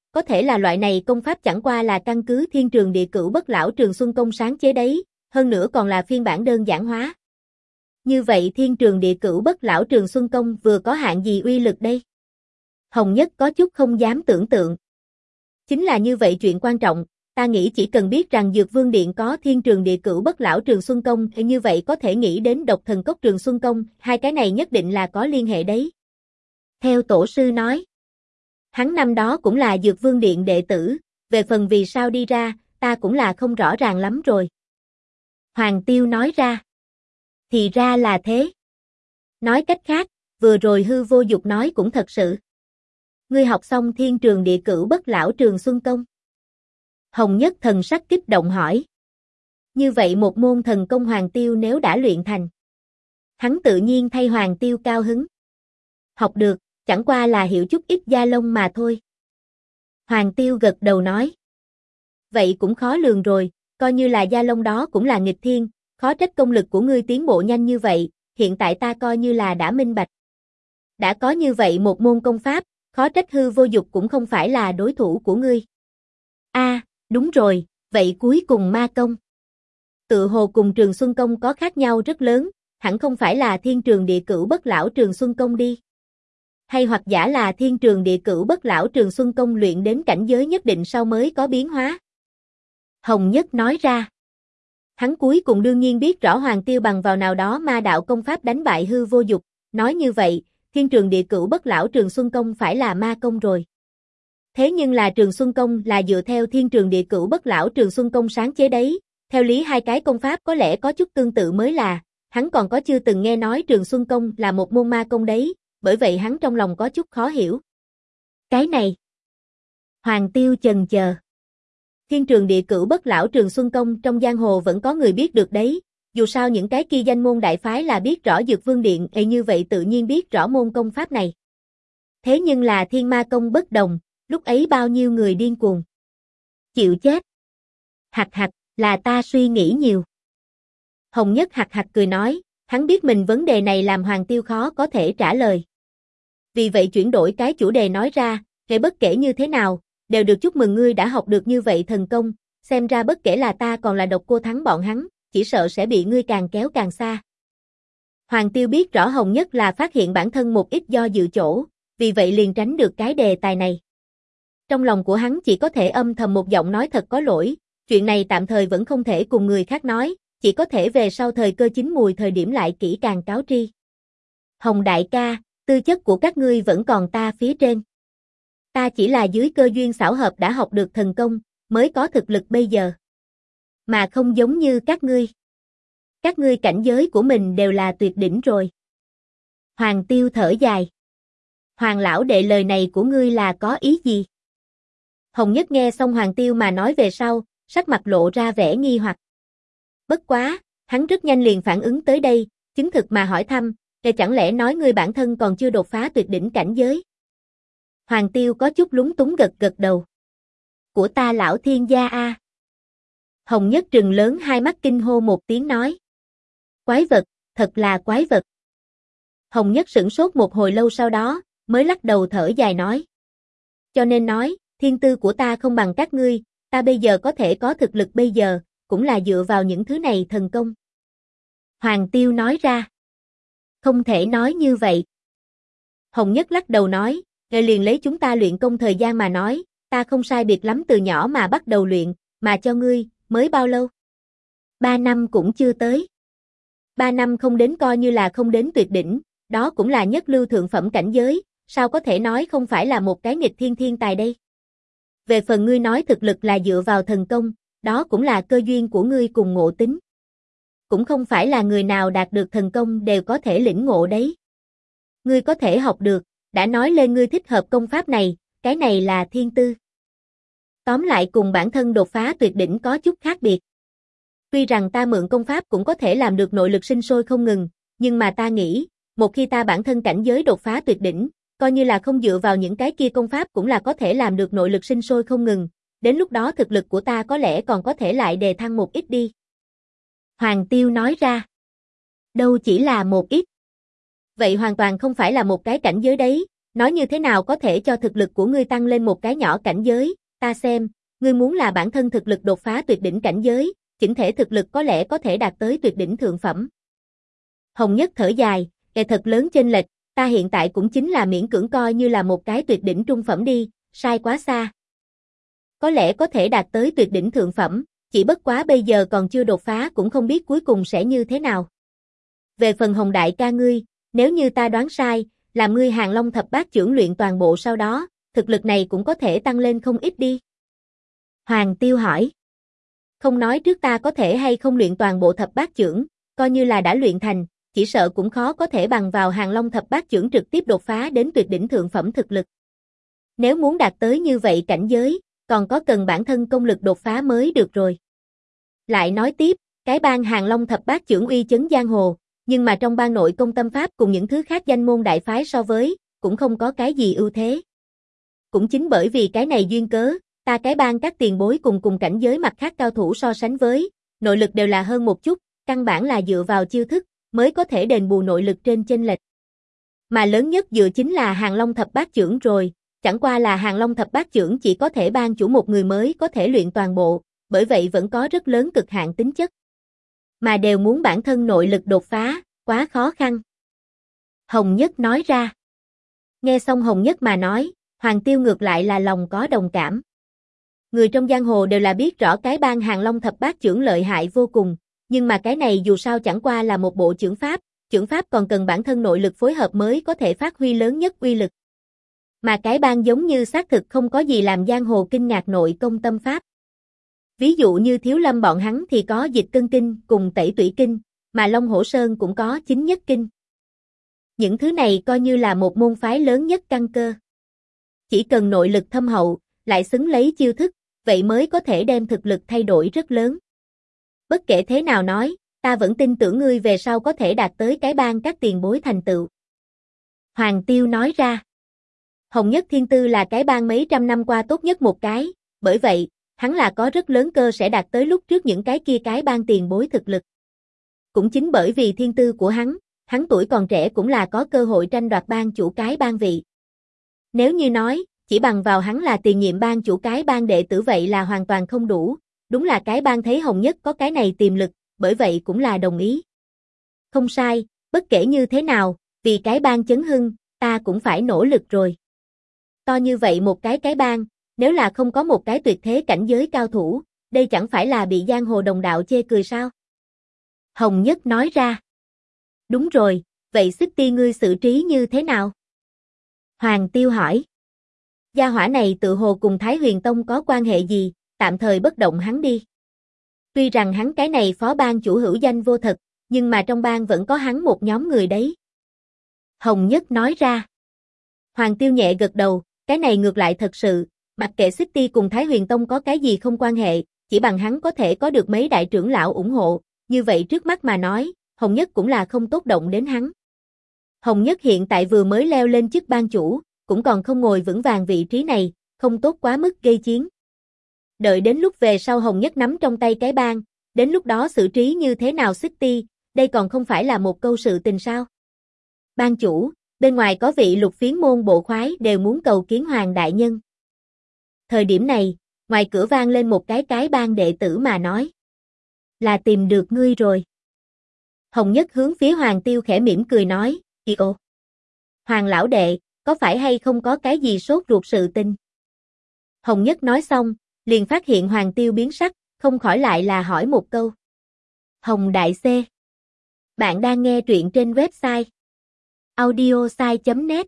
có thể là loại này công pháp chẳng qua là căn cứ Thiên Trường Địa Cửu Bất Lão Trường Xuân Công sáng chế đấy, hơn nữa còn là phiên bản đơn giản hóa. Như vậy Thiên Trường Địa Cửu Bất Lão Trường Xuân Công vừa có hạn gì uy lực đây? Hồng Nhất có chút không dám tưởng tượng. Chính là như vậy chuyện quan trọng, ta nghĩ chỉ cần biết rằng Dược Vương Điện có Thiên Trường Địa Cửu Bất Lão Trường Xuân Công thì như vậy có thể nghĩ đến Độc Thần Cốc Trường Xuân Công, hai cái này nhất định là có liên hệ đấy. Theo tổ sư nói, hắn năm đó cũng là Dược Vương Điện đệ tử, về phần vì sao đi ra, ta cũng là không rõ ràng lắm rồi. Hoàng Tiêu nói ra. Thì ra là thế. Nói cách khác, vừa rồi Hư Vô Dục nói cũng thật sự. Ngươi học xong Thiên Trường Địa Cửu Bất Lão Trường Xuân Công. Hồng Nhất thần sắc kích động hỏi. Như vậy một môn thần công Hoàng Tiêu nếu đã luyện thành. Hắn tự nhiên thay Hoàng Tiêu cao hứng. Học được, chẳng qua là hiểu chút ít gia lông mà thôi. Hoàng Tiêu gật đầu nói. Vậy cũng khó lường rồi, coi như là gia lông đó cũng là nghịch thiên, khó trách công lực của ngươi tiến bộ nhanh như vậy, hiện tại ta coi như là đã minh bạch. Đã có như vậy một môn công pháp, khó trách Hư Vô Dục cũng không phải là đối thủ của ngươi. Đúng rồi, vậy cuối cùng ma công. Tự hồ cùng Trường Xuân Công có khác nhau rất lớn, hẳn không phải là Thiên Trường Địa Cửu Bất Lão Trường Xuân Công đi. Hay hoặc giả là Thiên Trường Địa Cửu Bất Lão Trường Xuân Công luyện đến cảnh giới nhất định sau mới có biến hóa. Hồng Nhất nói ra. Hắn cuối cùng đương nhiên biết rõ Hoàng Tiêu bằng vào nào đó ma đạo công pháp đánh bại Hư Vô Dục, nói như vậy, Thiên Trường Địa Cửu Bất Lão Trường Xuân Công phải là ma công rồi. Thế nhưng là Trường Xuân Công là dựa theo Thiên Trường Địa Cửu Bất Lão Trường Xuân Công sáng chế đấy, theo lý hai cái công pháp có lẽ có chút tương tự mới là, hắn còn có chưa từng nghe nói Trường Xuân Công là một môn ma công đấy, bởi vậy hắn trong lòng có chút khó hiểu. Cái này. Hoàng Tiêu chần chờ. Thiên Trường Địa Cửu Bất Lão Trường Xuân Công trong giang hồ vẫn có người biết được đấy, dù sao những cái kia danh môn đại phái là biết rõ Dược Vương Điện, như vậy tự nhiên biết rõ môn công pháp này. Thế nhưng là Thiên Ma Công bất đồng, lúc ấy bao nhiêu người điên cuồng. Chịu chết. Hạc hạc, là ta suy nghĩ nhiều. Hồng Nhất hạc hạc cười nói, hắn biết mình vấn đề này làm Hoàng Tiêu khó có thể trả lời. Vì vậy chuyển đổi cái chủ đề nói ra, bất kể như thế nào, đều được chúc mừng ngươi đã học được như vậy thần công, xem ra bất kể là ta còn là Độc Cô thắng bọn hắn, chỉ sợ sẽ bị ngươi càng kéo càng xa. Hoàng Tiêu biết rõ Hồng Nhất là phát hiện bản thân một ít do dự chỗ, vì vậy liền tránh được cái đề tài này. Trong lòng của hắn chỉ có thể âm thầm một giọng nói thật có lỗi, chuyện này tạm thời vẫn không thể cùng người khác nói, chỉ có thể về sau thời cơ chín mùi thời điểm lại kỹ càng cáo tri. Hồng đại ca, tư chất của các ngươi vẫn còn ta phía trên. Ta chỉ là dưới cơ duyên xảo hợp đã học được thần công, mới có thực lực bây giờ. Mà không giống như các ngươi. Các ngươi cảnh giới của mình đều là tuyệt đỉnh rồi. Hoàng Tiêu thở dài. Hoàng lão đệ lời này của ngươi là có ý gì? Hồng Nhất nghe xong Hoàng Tiêu mà nói về sau, sắc mặt lộ ra vẻ nghi hoặc. Bất quá, hắn rất nhanh liền phản ứng tới đây, chứng thực mà hỏi thăm, chẳng lẽ nói ngươi bản thân còn chưa đột phá tuyệt đỉnh cảnh giới? Hoàng Tiêu có chút lúng túng gật gật đầu. Của ta lão thiên gia a. Hồng Nhất trừng lớn hai mắt kinh hô một tiếng nói. Quái vật, thật là quái vật. Hồng Nhất sửng sốt một hồi lâu sau đó, mới lắc đầu thở dài nói. Cho nên nói, thiên tư của ta không bằng các ngươi, ta bây giờ có thể có thực lực bây giờ, cũng là dựa vào những thứ này thần công. Hoàng Tiêu nói ra. Không thể nói như vậy. Hồng Nhất lắc đầu nói, liền lấy chúng ta luyện công thời gian mà nói, ta không sai biệt lắm từ nhỏ mà bắt đầu luyện, mà cho ngươi, mới bao lâu? 3 năm cũng chưa tới. 3 năm không đến coi như là không đến tuyệt đỉnh, đó cũng là nhất lưu thượng phẩm cảnh giới, sao có thể nói không phải là một cái nghịch thiên thiên tài đây? Về phần ngươi nói thực lực là dựa vào thần công, đó cũng là cơ duyên của ngươi cùng ngộ tính. Cũng không phải là người nào đạt được thần công đều có thể lĩnh ngộ đấy. Ngươi có thể học được, đã nói lên ngươi thích hợp công pháp này, cái này là thiên tư. Tóm lại cùng bản thân đột phá tuyệt đỉnh có chút khác biệt. Tuy rằng ta mượn công pháp cũng có thể làm được nội lực sinh sôi không ngừng, nhưng mà ta nghĩ, một khi ta bản thân cảnh giới đột phá tuyệt đỉnh, coi như là không dựa vào những cái kia công pháp cũng là có thể làm được nội lực sinh sôi không ngừng, đến lúc đó thực lực của ta có lẽ còn có thể lại đề thăng một ít đi. Hoàng Tiêu nói ra. Đâu chỉ là một ít. Vậy hoàn toàn không phải là một cái cảnh giới đấy, nói như thế nào có thể cho thực lực của ngươi tăng lên một cái nhỏ cảnh giới, ta xem, ngươi muốn là bản thân thực lực đột phá tuyệt đỉnh cảnh giới, chỉnh thể thực lực có lẽ có thể đạt tới tuyệt đỉnh thượng phẩm. Hồng Nhất thở dài, thật lớn chênh lệch, ta hiện tại cũng chính là miễn cưỡng coi như là một cái tuyệt đỉnh trung phẩm đi, sai quá xa. Có lẽ có thể đạt tới tuyệt đỉnh thượng phẩm, chỉ bất quá bây giờ còn chưa đột phá cũng không biết cuối cùng sẽ như thế nào. Về phần Hồng đại ca ngươi, nếu như ta đoán sai, làm ngươi Hàng Long thập bát chưởng luyện toàn bộ sau đó, thực lực này cũng có thể tăng lên không ít đi. Hoàng Tiêu hỏi. Không nói trước ta có thể hay không luyện toàn bộ thập bát chưởng, coi như là đã luyện thành, chỉ sợ cũng khó có thể bằng vào Hàng Long thập bát chưởng trực tiếp đột phá đến tuyệt đỉnh thượng phẩm thực lực. Nếu muốn đạt tới như vậy cảnh giới, còn có cần bản thân công lực đột phá mới được rồi. Lại nói tiếp, cái bang Hàng Long thập bát chưởng uy chấn giang hồ, nhưng mà trong bang nội công tâm pháp cùng những thứ khác danh môn đại phái so với, cũng không có cái gì ưu thế. Cũng chính bởi vì cái này duyên cớ, ta cái bang các tiền bối cùng cảnh giới mặt khác cao thủ so sánh với, nội lực đều là hơn một chút, căn bản là dựa vào chiêu thức, mới có thể đền bù nội lực trên chênh lệch. Mà lớn nhất dựa chính là Hàng Long thập bát chưởng rồi, chẳng qua là Hàng Long thập bát chưởng chỉ có thể ban chủ một người mới có thể luyện toàn bộ, bởi vậy vẫn có rất lớn cực hạn tính chất. Mà đều muốn bản thân nội lực đột phá, quá khó khăn. Hồng Nhất nói ra. Nghe xong Hồng Nhất mà nói, Hoàng Tiêu ngược lại là lòng có đồng cảm. Người trong giang hồ đều là biết rõ cái bang Hàng Long thập bát chưởng lợi hại vô cùng, nhưng mà cái này dù sao chẳng qua là một bộ chưởng pháp còn cần bản thân nội lực phối hợp mới có thể phát huy lớn nhất uy lực. Mà cái bang giống như xác thực không có gì làm giang hồ kinh ngạc nội công tâm pháp. Ví dụ như Thiếu Lâm bọn hắn thì có Dịch Cân Kinh cùng Tẩy Tủy Kinh, mà Long Hổ Sơn cũng có Chính Nhất Kinh. Những thứ này coi như là một môn phái lớn nhất căn cơ. Chỉ cần nội lực thâm hậu, lại xứng lấy chiêu thức, vậy mới có thể đem thực lực thay đổi rất lớn. Bất kể thế nào nói, ta vẫn tin tưởng ngươi về sau có thể đạt tới cái bang các tiền bối thành tựu. Hoàng Tiêu nói ra. Hồng Nhất Thiên Tư là cái bang mấy trăm năm qua tốt nhất một cái, bởi vậy, hắn là có rất lớn cơ sẽ đạt tới lúc trước những cái kia cái bang tiền bối thực lực. Cũng chính bởi vì thiên tư của hắn tuổi còn trẻ cũng là có cơ hội tranh đoạt bang chủ cái bang vị. Nếu như nói, chỉ bằng vào hắn là tiền nhiệm bang chủ cái bang đệ tử vậy là hoàn toàn không đủ, đúng là cái bang thấy Hồng Nhất có cái này tiềm lực, bởi vậy cũng là đồng ý. Không sai, bất kể như thế nào, vì cái bang chấn hưng, ta cũng phải nỗ lực rồi. To như vậy một cái bang, nếu là không có một cái tuyệt thế cảnh giới cao thủ, đây chẳng phải là bị giang hồ đồng đạo chê cười sao? Hồng Nhất nói ra. Đúng rồi, vậy Xích Ti ngươi xử trí như thế nào? Hoàng Tiêu hỏi. Gia hỏa này tự hồ cùng Thái Huyền Tông có quan hệ gì, tạm thời bất động hắn đi. Tuy rằng hắn cái này phó bang chủ hữu danh vô thực, nhưng mà trong bang vẫn có hắn một nhóm người đấy. Hồng Nhất nói ra. Hoàng Tiêu nhẹ gật đầu, cái này ngược lại thật sự, mặc kệ Xích Ti cùng Thái Huyền Tông có cái gì không quan hệ, chỉ bằng hắn có thể có được mấy đại trưởng lão ủng hộ, như vậy trước mắt mà nói, Hồng Nhất cũng là không tốt động đến hắn. Hồng Nhất hiện tại vừa mới leo lên chức bang chủ, cũng còn không ngồi vững vàng vị trí này, không tốt quá mức gây chiến. Đợi đến lúc về sau Hồng Nhất nắm trong tay cái bang, đến lúc đó xử trí như thế nào Xích Ti, đây còn không phải là một câu sự tình sao? Bang chủ, bên ngoài có vị Lục Phiến môn bộ khoái đều muốn cầu kiến Hoàng đại nhân. Thời điểm này, ngoài cửa vang lên một cái bang đệ tử mà nói. Là tìm được ngươi rồi. Hồng Nhất hướng phía Hoàng Tiêu khẽ mỉm cười nói, ồ. Hoàng lão đệ, có phải hay không có cái gì sốt ruột sự tình? Hồng Nhất nói xong, liền phát hiện Hoàng Tiêu biến sắc, không khỏi lại là hỏi một câu. Hồng đại C. Bạn đang nghe truyện trên website audiosai.net.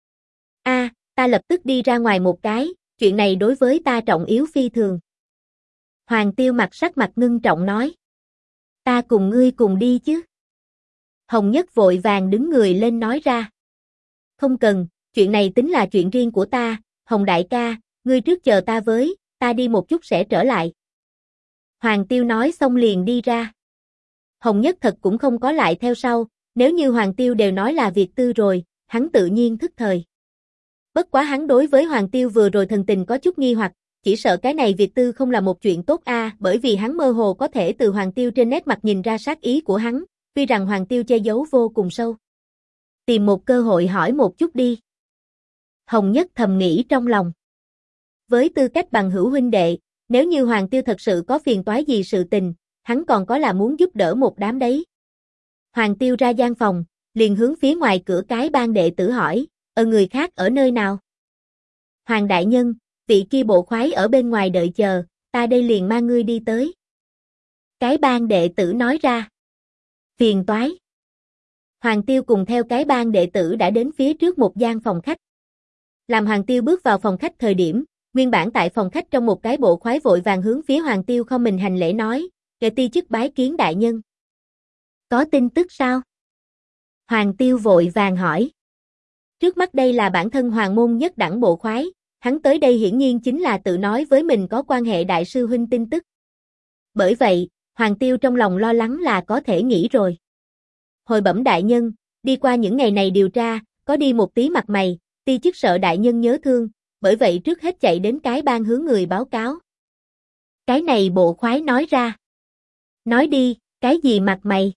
Ta lập tức đi ra ngoài một cái, chuyện này đối với ta trọng yếu phi thường. Hoàng Tiêu sắc mặt ngưng trọng nói. Ta cùng ngươi cùng đi chứ. Hồng Nhất vội vàng đứng người lên nói ra. Không cần, chuyện này tính là chuyện riêng của ta, Hồng đại ca, ngươi trước chờ ta với, ta đi một chút sẽ trở lại. Hoàng Tiêu nói xong liền đi ra. Hồng Nhất thật cũng không có lại theo sau, nếu như Hoàng Tiêu đều nói là việc tư rồi, hắn tự nhiên thức thời. Bất quá hắn đối với Hoàng Tiêu vừa rồi thần tình có chút nghi hoặc, chỉ sợ cái này việc tư không là một chuyện tốt bởi vì hắn mơ hồ có thể từ Hoàng Tiêu trên nét mặt nhìn ra sát ý của hắn, tuy rằng Hoàng Tiêu che giấu vô cùng sâu. Tìm một cơ hội hỏi một chút đi. Hồng Nhất thầm nghĩ trong lòng. Với tư cách bằng hữu huynh đệ, nếu như Hoàng Tiêu thật sự có phiền toái gì sự tình, hắn còn có là muốn giúp đỡ một đám đấy. Hoàng Tiêu ra gian phòng, liền hướng phía ngoài cửa cái bang đệ tử hỏi, người khác ở nơi nào? Hoàng đại nhân, vị kia bộ khoái ở bên ngoài đợi chờ, ta đây liền mang ngươi đi tới. Cái bang đệ tử nói ra. Phiền toái. Hoàng Tiêu cùng theo cái bang đệ tử đã đến phía trước một gian phòng khách. Làm Hoàng Tiêu bước vào phòng khách thời điểm, nguyên bản tại phòng khách trong một cái bộ khoái vội vàng hướng phía Hoàng Tiêu không mình hành lễ nói, kệ ti chức bái kiến đại nhân. Có tin tức sao? Hoàng Tiêu vội vàng hỏi. Trước mắt đây là bản thân Hoàng môn nhất đẳng bộ khoái, hắn tới đây hiển nhiên chính là tự nói với mình có quan hệ đại sư huynh tin tức. Bởi vậy, Hoàng Tiêu trong lòng lo lắng là có thể nghĩ rồi. Hồi bẩm đại nhân, đi qua những ngày này điều tra, có đi một tí mặt mày, ti chức sợ đại nhân nhớ thương, bởi vậy trước hết chạy đến cái bang hướng người báo cáo. Cái này bộ khoái nói ra. Nói đi, cái gì mặt mày?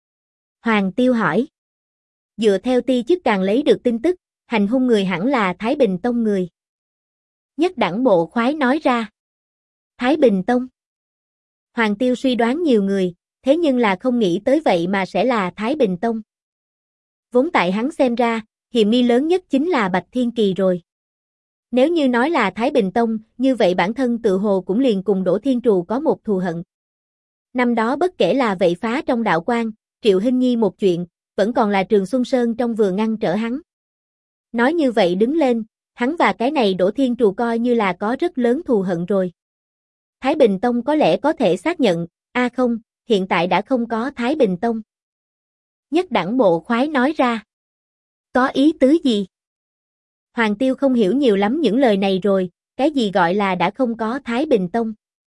Hoàng Tiêu hỏi. Dựa theo ti chức càng lấy được tin tức, hành hung người hẳn là Thái Bình Tông người. Nhất đẳng bộ khoái nói ra. Thái Bình Tông. Hoàng Tiêu suy đoán nhiều người, thế nhưng là không nghĩ tới vậy mà sẽ là Thái Bình Tông. Vốn tại hắn xem ra, hiểm nghi lớn nhất chính là Bạch Thiên Kỳ rồi. Nếu như nói là Thái Bình Tông, như vậy bản thân tự hồ cũng liền cùng Đỗ Thiên Trù có một thù hận. Năm đó bất kể là vậy phá trong đạo quan, Triệu Hinh Nhi một chuyện, vẫn còn là Trường Xuân Sơn trong vừa ngăn trở hắn. Nói như vậy đứng lên, hắn và cái này Đỗ Thiên Trù coi như là có rất lớn thù hận rồi. Thái Bình Tông có lẽ có thể xác nhận, không, hiện tại đã không có Thái Bình Tông. Nhất đẳng bộ khoái nói ra. Có ý tứ gì? Hoàng Tiêu không hiểu nhiều lắm những lời này rồi, cái gì gọi là đã không có Thái Bình Tông?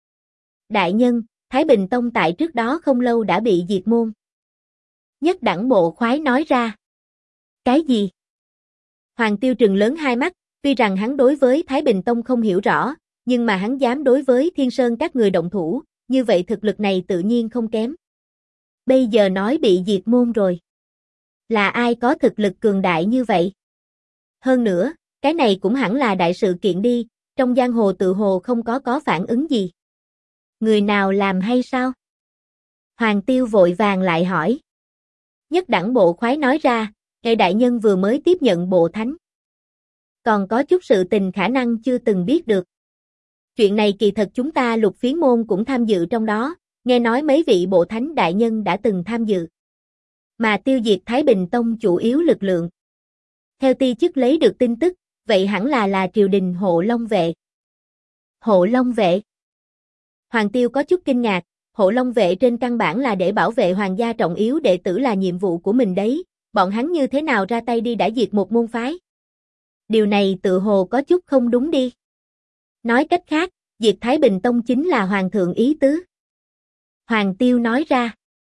Đại nhân, Thái Bình Tông tại trước đó không lâu đã bị diệt môn. Nhất đẳng bộ khoái nói ra. Cái gì? Hoàng Tiêu trừng lớn hai mắt, tuy rằng hắn đối với Thái Bình Tông không hiểu rõ, nhưng mà hắn dám đối với Thiên Sơn các người động thủ, như vậy thực lực này tự nhiên không kém. Bây giờ nói bị diệt môn rồi. Là ai có thực lực cường đại như vậy? Hơn nữa, cái này cũng hẳn là đại sự kiện đi, trong giang hồ tự hồ không có phản ứng gì. Người nào làm hay sao? Hoàng Tiêu vội vàng lại hỏi. Nhất đẳng bộ khoái nói ra, ngài đại nhân vừa mới tiếp nhận bộ thánh. Còn có chút sự tình khả năng chưa từng biết được. Chuyện này kỳ thật chúng ta Lục Phiến môn cũng tham dự trong đó, nghe nói mấy vị bộ thánh đại nhân đã từng tham dự. Mà tiêu diệt Thái Bình Tông chủ yếu lực lượng. Theo ti chức lấy được tin tức, vậy hẳn là triều đình Hộ Long vệ. Hộ Long vệ? Hoàng Tiêu có chút kinh ngạc, Hộ Long vệ trên căn bản là để bảo vệ hoàng gia trọng yếu đệ tử là nhiệm vụ của mình đấy, bọn hắn như thế nào ra tay đi đã diệt một môn phái. Điều này tự hồ có chút không đúng đi. Nói cách khác, diệt Thái Bình Tông chính là hoàng thượng ý tứ. Hoàng Tiêu nói ra.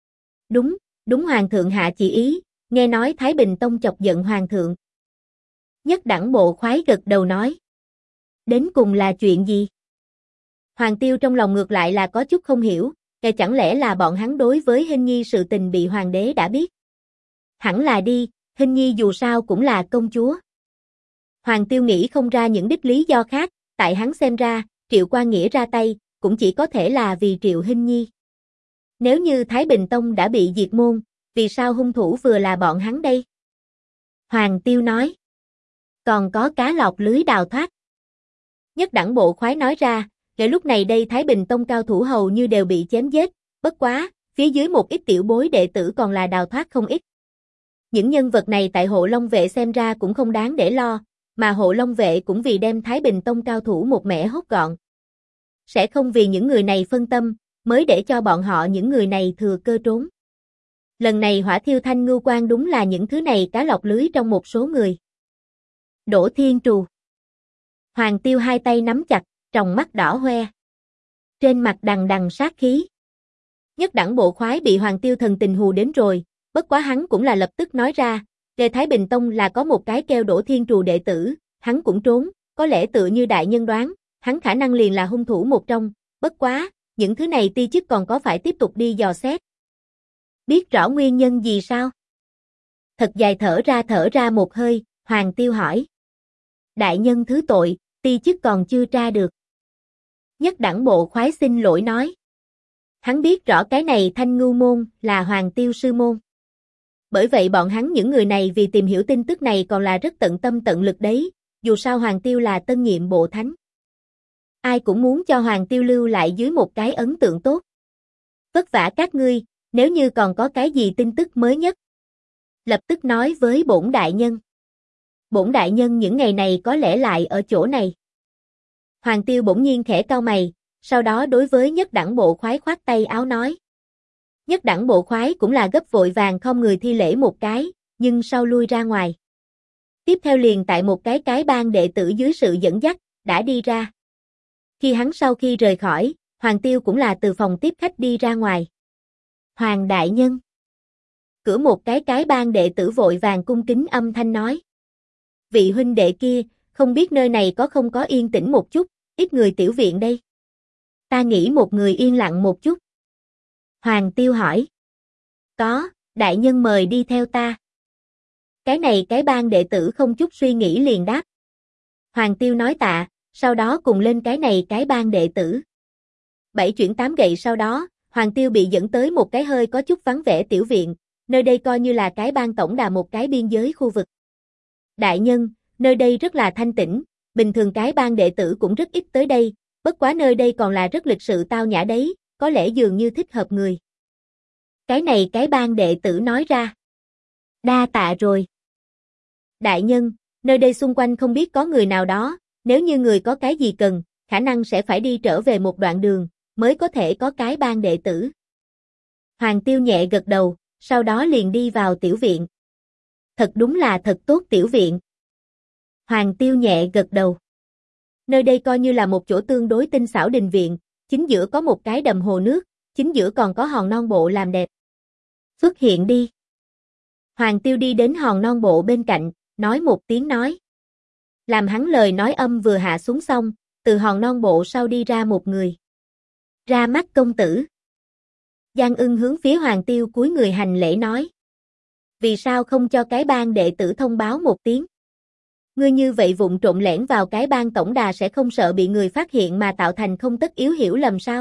Đúng hoàng thượng hạ chỉ ý, nghe nói Thái Bình Tông chọc giận hoàng thượng. Nhất đẳng bộ khoái gật đầu nói. Đến cùng là chuyện gì? Hoàng Tiêu trong lòng ngược lại là có chút không hiểu, chẳng lẽ là bọn hắn đối với Hinh Nhi sự tình bị hoàng đế đã biết? Hẳn là đi, Hinh Nhi dù sao cũng là công chúa. Hoàng Tiêu nghĩ không ra những đích lý do khác, tại hắn xem ra, Triệu Quan Nghĩa ra tay, cũng chỉ có thể là vì Triệu Hinh Nhi. Nếu như Thái Bình Tông đã bị diệt môn, vì sao hung thủ vừa là bọn hắn đây? Hoàng Tiêu nói. Còn có cá lọt lưới đào thoát. Nhất đẳng bộ khoái nói ra, kể lúc này đây Thái Bình Tông cao thủ hầu như đều bị chém giết, bất quá, phía dưới một ít tiểu bối đệ tử còn là đào thoát không ít. Những nhân vật này tại Hộ Long vệ xem ra cũng không đáng để lo, mà Hộ Long vệ cũng vì đem Thái Bình Tông cao thủ một mẻ hốt gọn. Sẽ không vì những người này phân tâm, mới để cho bọn họ những người này thừa cơ trốn. Lần này hỏa thiêu thanh ngưu quan đúng là những thứ này cá lọc lưới trong một số người. Đỗ Thiên Trù. Hoàng Tiêu hai tay nắm chặt, tròng mắt đỏ hoe. Trên mặt đằng đằng sát khí. Nhất đẳng bộ khoái bị Hoàng Tiêu thần tình hù đến rồi, bất quá hắn cũng là lập tức nói ra, Lê Thái Bình Tông là có một cái kêu Đỗ Thiên Trù đệ tử, hắn cũng trốn, có lẽ tự như đại nhân đoán, hắn khả năng liền là hung thủ một trong, bất quá, những thứ này ti chức còn có phải tiếp tục đi dò xét. Biết rõ nguyên nhân gì sao? Thật dài thở ra một hơi, Hoàng Tiêu hỏi. Đại nhân thứ tội, ti chức còn chưa tra được. Nhất đẳng bộ khoái xin lỗi nói. Hắn biết rõ cái này Thanh Ngưu môn là Hoàng Tiêu sư môn. Bởi vậy bọn hắn những người này vì tìm hiểu tin tức này còn là rất tận tâm tận lực đấy, dù sao Hoàng Tiêu là tân nhiệm bộ thánh. Ai cũng muốn cho Hoàng Tiêu lưu lại dưới một cái ấn tượng tốt. Vất vả các ngươi, nếu như còn có cái gì tin tức mới nhất, lập tức nói với bổn đại nhân. Bổn đại nhân những ngày này có lẽ lại ở chỗ này. Hoàng Tiêu bỗng nhiên khẽ cau mày, sau đó đối với nhất đẳng bộ khoái khoát tay áo nói. Nhất đẳng bộ khoái cũng là gấp vội vàng không người thi lễ một cái, nhưng sau lui ra ngoài. Tiếp theo liền tại một cái ban đệ tử dưới sự dẫn dắt, đã đi ra. Khi hắn sau khi rời khỏi, Hoàng Tiêu cũng là từ phòng tiếp khách đi ra ngoài. Hoàng đại nhân. Cửa một cái ban đệ tử vội vàng cung kính âm thanh nói. Vị huynh đệ kia, không biết nơi này có không có yên tĩnh một chút, ít người tiểu viện đây. Ta nghĩ một người yên lặng một chút. Hoàng Tiêu hỏi. Có, đại nhân mời đi theo ta. Cái này cái ban đệ tử không chút suy nghĩ liền đáp. Hoàng Tiêu nói tạ, sau đó cùng lên cái này cái ban đệ tử. 7 chuyển 8 gậy sau đó, Hoàng Tiêu bị dẫn tới một cái hơi có chút vắng vẻ tiểu viện, nơi đây coi như là cái ban tổng đà một cái biên giới khu vực. Đại nhân, nơi đây rất là thanh tĩnh, bình thường cái ban đệ tử cũng rất ít tới đây, bất quá nơi đây còn là rất lịch sự tao nhã đấy, có lẽ dường như thích hợp người. Cái này cái ban đệ tử nói ra. Đa tạ rồi. Đại nhân, nơi đây xung quanh không biết có người nào đó, nếu như người có cái gì cần, khả năng sẽ phải đi trở về một đoạn đường, mới có thể có cái ban đệ tử. Hoàng Tiêu nhẹ gật đầu, sau đó liền đi vào tiểu viện. Thật đúng là thật tốt tiểu viện. Hoàng Tiêu nhẹ gật đầu. Nơi đây coi như là một chỗ tương đối tinh xảo đình viện, chính giữa có một cái đầm hồ nước, chính giữa còn có hòn non bộ làm đẹp. Xuất hiện đi. Hoàng Tiêu đi đến hòn non bộ bên cạnh, nói một tiếng nói. Làm hắn lời nói âm vừa hạ xuống xong, từ hòn non bộ sau đi ra một người. Ra mắt công tử. Giang Ưng hướng phía Hoàng Tiêu cúi người hành lễ nói. Vì sao không cho cái ban đệ tử thông báo một tiếng? Ngươi như vậy vụng trộn lẻn vào cái ban tổng đà sẽ không sợ bị người phát hiện mà tạo thành không tất yếu hiểu lầm sao?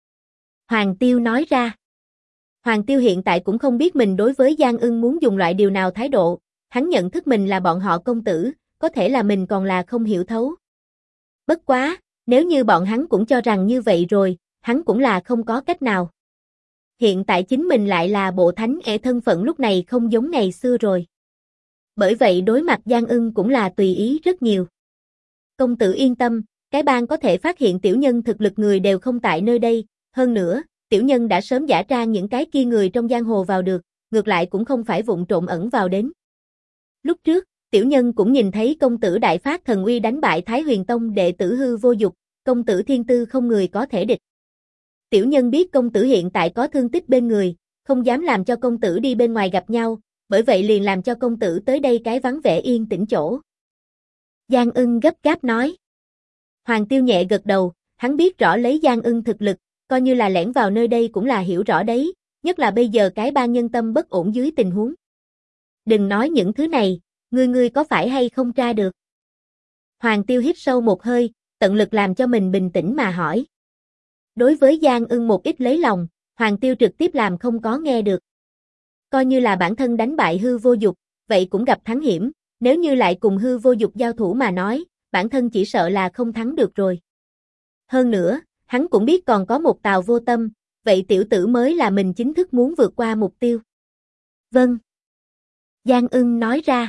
Hoàng Tiêu nói ra. Hoàng Tiêu hiện tại cũng không biết mình đối với Giang Ưng muốn dùng loại điều nào thái độ, hắn nhận thức mình là bọn họ công tử, có thể là mình còn là không hiểu thấu. Bất quá, nếu như bọn hắn cũng cho rằng như vậy rồi, hắn cũng là không có cách nào. Hiện tại chính mình lại là bộ thánh thân phận lúc này không giống ngày xưa rồi. Bởi vậy đối mặt Giang Ưng cũng là tùy ý rất nhiều. Công tử yên tâm, cái bang có thể phát hiện tiểu nhân thực lực người đều không tại nơi đây, hơn nữa, tiểu nhân đã sớm giả trang những cái kia người trong giang hồ vào được, ngược lại cũng không phải vụng trộm ẩn vào đến. Lúc trước, tiểu nhân cũng nhìn thấy công tử đại phát thần uy đánh bại Thái Huyền Tông đệ tử Hư Vô Dục, công tử thiên tư không người có thể địch. Tiểu nhân biết công tử hiện tại có thương tích bên người, không dám làm cho công tử đi bên ngoài gặp nhau, bởi vậy liền làm cho công tử tới đây cái vắng vẻ yên tĩnh chỗ. Giang Ưng gấp gáp nói. Hoàng Tiêu nhẹ gật đầu, hắn biết rõ lấy Giang Ưng thực lực, coi như là lẻn vào nơi đây cũng là hiểu rõ đấy, nhất là bây giờ cái ban nhân tâm bất ổn dưới tình huống. Đừng nói những thứ này, ngươi có phải hay không tra được? Hoàng Tiêu hít sâu một hơi, tận lực làm cho mình bình tĩnh mà hỏi. Đối với Giang Ưng một ít lấy lòng, Hoàng Tiêu trực tiếp làm không có nghe được. Coi như là bản thân đánh bại Hư Vô Dục, vậy cũng gặp thắng hiểm, nếu như lại cùng Hư Vô Dục giao thủ mà nói, bản thân chỉ sợ là không thắng được rồi. Hơn nữa, hắn cũng biết còn có một Tào Vô Tâm, vậy tiểu tử mới là mình chính thức muốn vượt qua mục tiêu. Vâng. Giang Ưng nói ra.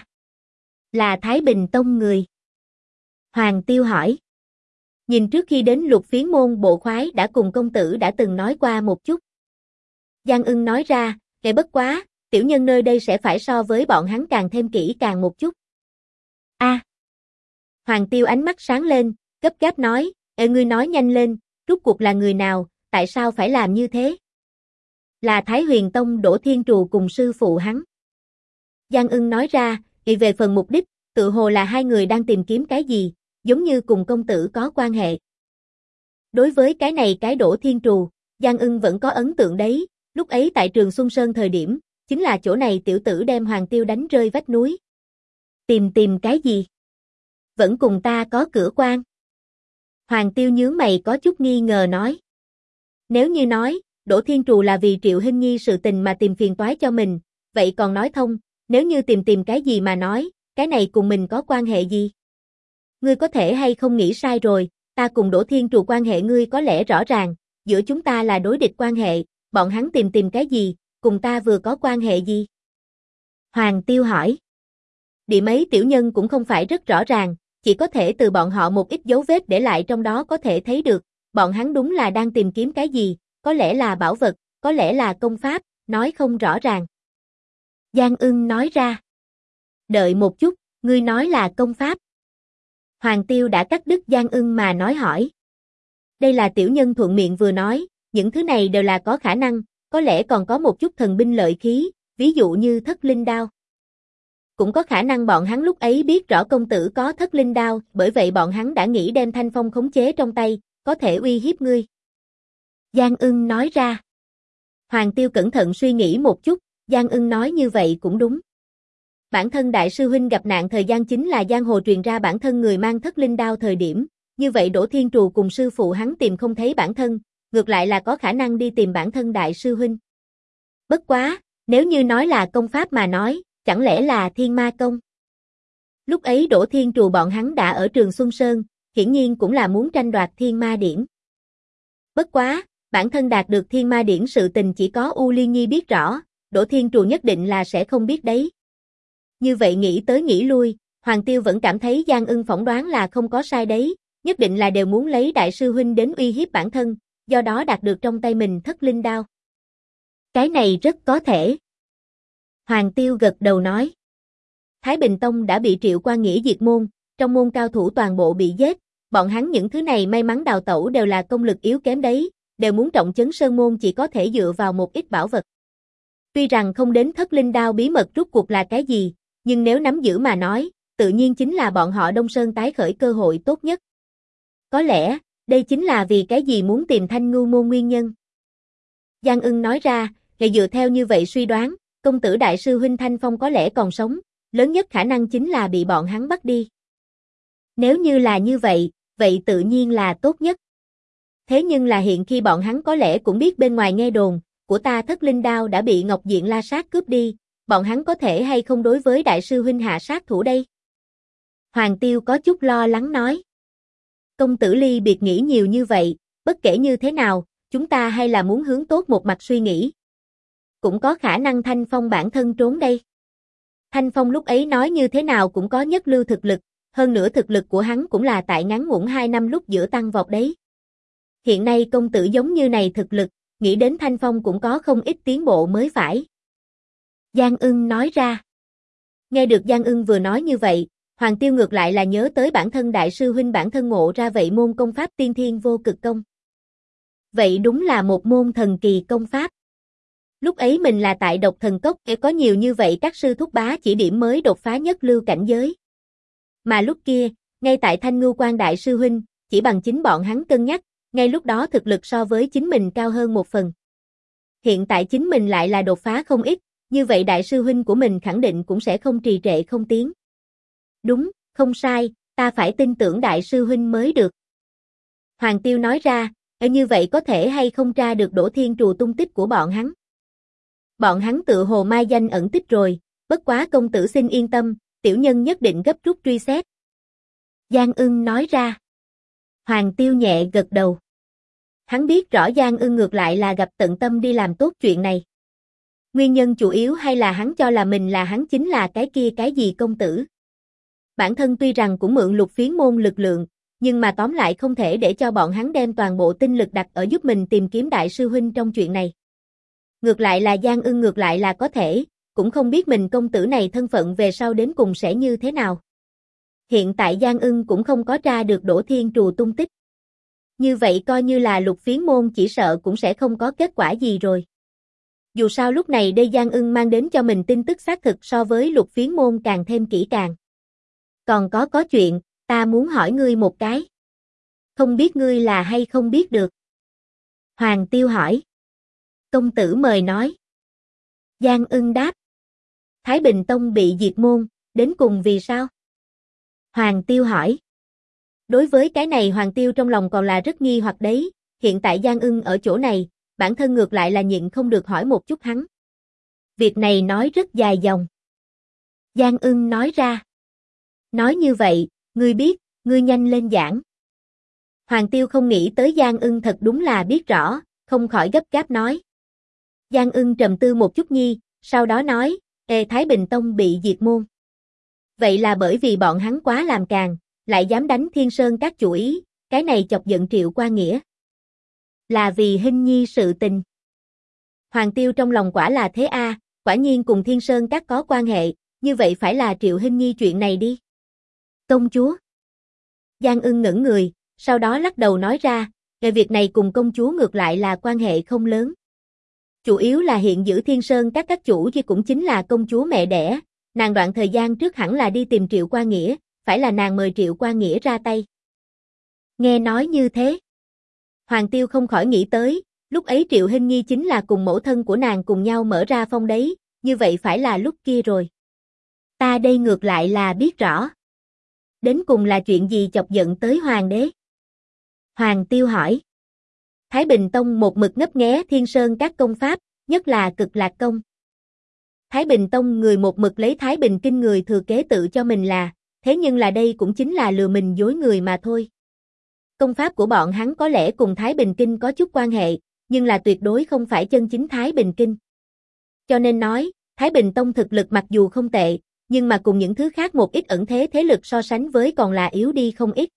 Là Thái Bình Tông người. Hoàng Tiêu hỏi. Nhìn trước khi đến Lục Phiến môn bộ khoái đã cùng công tử đã từng nói qua một chút. Giang Ưng nói ra, kể bất quá, tiểu nhân nơi đây sẽ phải so với bọn hắn càng thêm kỹ càng một chút. A. Hoàng Tiêu ánh mắt sáng lên, gấp gáp nói, ngươi nói nhanh lên, rốt cuộc là người nào, tại sao phải làm như thế? Là Thái Huyền Tông Đỗ Thiên Trù cùng sư phụ hắn. Giang Ưng nói ra, về phần mục đích, tự hồ là hai người đang tìm kiếm cái gì, giống như cùng công tử có quan hệ. Đối với cái này cái Đỗ Thiên Trù, Giang Ưng vẫn có ấn tượng đấy, lúc ấy tại Trường Xuân Sơn thời điểm, chính là chỗ này tiểu tử đem Hoàng Tiêu đánh rơi vách núi. Tìm cái gì? Vẫn cùng ta có cửa quan. Hoàng Tiêu nhướng mày có chút nghi ngờ nói. Nếu như nói, Đỗ Thiên Trù là vì Triệu Hinh Nhi sự tình mà tìm phiền toái cho mình, vậy còn nói thông, nếu như tìm cái gì mà nói, cái này cùng mình có quan hệ gì? Ngươi có thể hay không nghĩ sai rồi, ta cùng Đỗ Thiên Trù quan hệ ngươi có lẽ rõ ràng, giữa chúng ta là đối địch quan hệ, bọn hắn tìm cái gì, cùng ta vừa có quan hệ gì? Hoàng Tiêu hỏi. Địa mấy tiểu nhân cũng không phải rất rõ ràng, chỉ có thể từ bọn họ một ít dấu vết để lại trong đó có thể thấy được, bọn hắn đúng là đang tìm kiếm cái gì, có lẽ là bảo vật, có lẽ là công pháp, nói không rõ ràng. Giang Ưng nói ra. Đợi một chút, ngươi nói là công pháp. Hoàng Tiêu đã cắt đứt Giang Ưng mà nói hỏi. Đây là tiểu nhân thuận miệng vừa nói, những thứ này đều là có khả năng, có lẽ còn có một chút thần binh lợi khí, ví dụ như thất linh đao. Cũng có khả năng bọn hắn lúc ấy biết rõ công tử có thất linh đao, bởi vậy bọn hắn đã nghĩ đem Thanh Phong khống chế trong tay, có thể uy hiếp ngươi. Giang Ưng nói ra. Hoàng Tiêu cẩn thận suy nghĩ một chút, Giang Ưng nói như vậy cũng đúng. Bản thân đại sư huynh gặp nạn thời gian chính là giang hồ truyền ra bản thân người mang thất linh đao thời điểm, như vậy Đỗ Thiên Trù cùng sư phụ hắn tìm không thấy bản thân, ngược lại là có khả năng đi tìm bản thân đại sư huynh. Bất quá, nếu như nói là công pháp mà nói, chẳng lẽ là Thiên Ma Công? Lúc ấy Đỗ Thiên Trù bọn hắn đã ở Trường Xuân Sơn, hiển nhiên cũng là muốn tranh đoạt Thiên Ma Điển. Bất quá, bản thân đạt được Thiên Ma Điển sự tình chỉ có U Liên Nhi biết rõ, Đỗ Thiên Trù nhất định là sẽ không biết đấy. Như vậy nghĩ tới nghĩ lui, Hoàng Tiêu vẫn cảm thấy Giang Ưng phỏng đoán là không có sai đấy, nhất định là đều muốn lấy đại sư huynh đến uy hiếp bản thân, do đó đạt được trong tay mình thất linh đao. Cái này rất có thể. Hoàng Tiêu gật đầu nói. Thái Bình Tông đã bị Triệu Quan Nghĩa diệt môn, trong môn cao thủ toàn bộ bị giết, bọn hắn những thứ này may mắn đào tẩu đều là công lực yếu kém đấy, đều muốn trọng trấn sơn môn chỉ có thể dựa vào một ít bảo vật. Tuy rằng không đến thất linh đao bí mật rốt cuộc là cái gì, nhưng nếu nắm giữ mà nói, tự nhiên chính là bọn họ Đông Sơn tái khởi cơ hội tốt nhất. Có lẽ, đây chính là vì cái gì muốn tìm Thanh Ngưu môn nguyên nhân. Giang Ưng nói ra, để dựa theo như vậy suy đoán, công tử đại sư huynh Thanh Phong có lẽ còn sống, lớn nhất khả năng chính là bị bọn hắn bắt đi. Nếu như là như vậy, vậy tự nhiên là tốt nhất. Thế nhưng là hiện khi bọn hắn có lẽ cũng biết bên ngoài nghe đồn, của ta thất linh đao đã bị Ngọc Diện La Sát cướp đi, bọn hắn có thể hay không đối với đại sư huynh hạ sát thủ đây? Hoàng Tiêu có chút lo lắng nói. Công tử ly biệt nghĩ nhiều như vậy, bất kể như thế nào, chúng ta hay là muốn hướng tốt một mặt suy nghĩ. Cũng có khả năng Thanh Phong bản thân trốn đây. Thanh Phong lúc ấy nói như thế nào cũng có nhất lưu thực lực, hơn nữa thực lực của hắn cũng là tại ngắn ngủn 2 năm lúc giữa tăng vọt đấy. Hiện nay công tử giống như này thực lực, nghĩ đến Thanh Phong cũng có không ít tiến bộ mới phải. Giang Ưng nói ra. Nghe được Giang Ưng vừa nói như vậy, Hoàng Tiêu ngược lại là nhớ tới bản thân đại sư huynh bản thân ngộ ra vậy môn công pháp tiên thiên vô cực công. Vậy đúng là một môn thần kỳ công pháp. Lúc ấy mình là tại Độc Thần Cốc có nhiều như vậy các sư thúc bá chỉ điểm mới đột phá nhất lưu cảnh giới. Mà lúc kia, ngay tại Thanh Ngưu Quan đại sư huynh, chỉ bằng chính bọn hắn cân nhắc, ngay lúc đó thực lực so với chính mình cao hơn một phần. Hiện tại chính mình lại là đột phá không ít, như vậy đại sư huynh của mình khẳng định cũng sẽ không trì trệ không tiến. Đúng, không sai, ta phải tin tưởng đại sư huynh mới được. Hoàng Tiêu nói ra, như vậy có thể hay không tra được Đỗ Thiên Trù tung tích của bọn hắn. Bọn hắn tự hồ mai danh ẩn tích rồi, bất quá công tử xin yên tâm, tiểu nhân nhất định gấp rút truy xét. Giang Ưng nói ra. Hoàng Tiêu nhẹ gật đầu. Hắn biết rõ Giang Ưng ngược lại là gặp tận tâm đi làm tốt chuyện này. Nguyên nhân chủ yếu hay là hắn cho là mình là hắn chính là cái kia cái gì công tử. Bản thân tuy rằng cũng mượn Lục Phiến môn lực lượng, nhưng mà tóm lại không thể để cho bọn hắn đem toàn bộ tinh lực đặt ở giúp mình tìm kiếm đại sư huynh trong chuyện này. Ngược lại là Giang Ưng ngược lại là có thể, cũng không biết mình công tử này thân phận về sau đến cùng sẽ như thế nào. Hiện tại Giang Ưng cũng không có tra được Đỗ Thiên Trù tung tích. Như vậy coi như là Lục Phiến môn chỉ sợ cũng sẽ không có kết quả gì rồi. Dù sao lúc này đây Giang Ưng mang đến cho mình tin tức xác thực so với Lục Phiến môn càng thêm kỹ càng. Còn có chuyện, ta muốn hỏi ngươi một cái. Không biết ngươi là hay không biết được. Hoàng Tiêu hỏi. Công tử mời nói. Giang Ưng đáp. Thái Bình Tông bị diệt môn, đến cùng vì sao? Hoàng Tiêu hỏi. Đối với cái này Hoàng Tiêu trong lòng còn là rất nghi hoặc đấy, hiện tại Giang Ưng ở chỗ này, bản thân ngược lại là nhịn không được hỏi một chút hắn. Việc này nói rất dài dòng. Giang Ưng nói ra. Nói như vậy, ngươi biết, ngươi nhanh lên giảng. Hoàng Tiêu không nghĩ tới Giang Ưng thật đúng là biết rõ, không khỏi gấp gáp nói. Giang Ưng trầm tư một chút nhi, sau đó nói, Thái Bình Tông bị diệt môn. Vậy là bởi vì bọn hắn quá làm càn, lại dám đánh Thiên Sơn các chủ ý, cái này chọc giận Triệu Qua Nghĩa. Là vì Hinh Nhi sự tình. Hoàng Tiêu trong lòng quả là thế a, quả nhiên cùng Thiên Sơn các có quan hệ, như vậy phải là Triệu Hinh Nhi chuyện này đi. Công chúa. Giang Ưng ngẩn người, sau đó lắc đầu nói ra, về việc này cùng công chúa ngược lại là quan hệ không lớn. Chủ yếu là hiện giữ Thiên Sơn các chủ thì cũng chính là công chúa mẹ đẻ, nàng đoạn thời gian trước hẳn là đi tìm Triệu Qua Nghĩa, phải là nàng mời Triệu Qua Nghĩa ra tay. Nghe nói như thế, Hoàng Tiêu không khỏi nghĩ tới, lúc ấy Triệu Hinh Nhi chính là cùng mẫu thân của nàng cùng nhau mở ra phong đấy, như vậy phải là lúc kia rồi. Ta đây ngược lại là biết rõ. Đến cùng là chuyện gì chọc giận tới Hoàng đế? Hoàng Tiêu hỏi. Thái Bình Tông một mực ngấp nghé Thiên Sơn các công pháp, nhất là Cực Lạc công. Thái Bình Tông người một mực lấy Thái Bình Kinh người thừa kế tự cho mình là, thế nhưng là đây cũng chính là lừa mình dối người mà thôi. Công pháp của bọn hắn có lẽ cùng Thái Bình Kinh có chút quan hệ, nhưng là tuyệt đối không phải chân chính Thái Bình Kinh. Cho nên nói, Thái Bình Tông thực lực mặc dù không tệ, nhưng mà cùng những thứ khác một ít ẩn thế thế lực so sánh với còn là yếu đi không ít.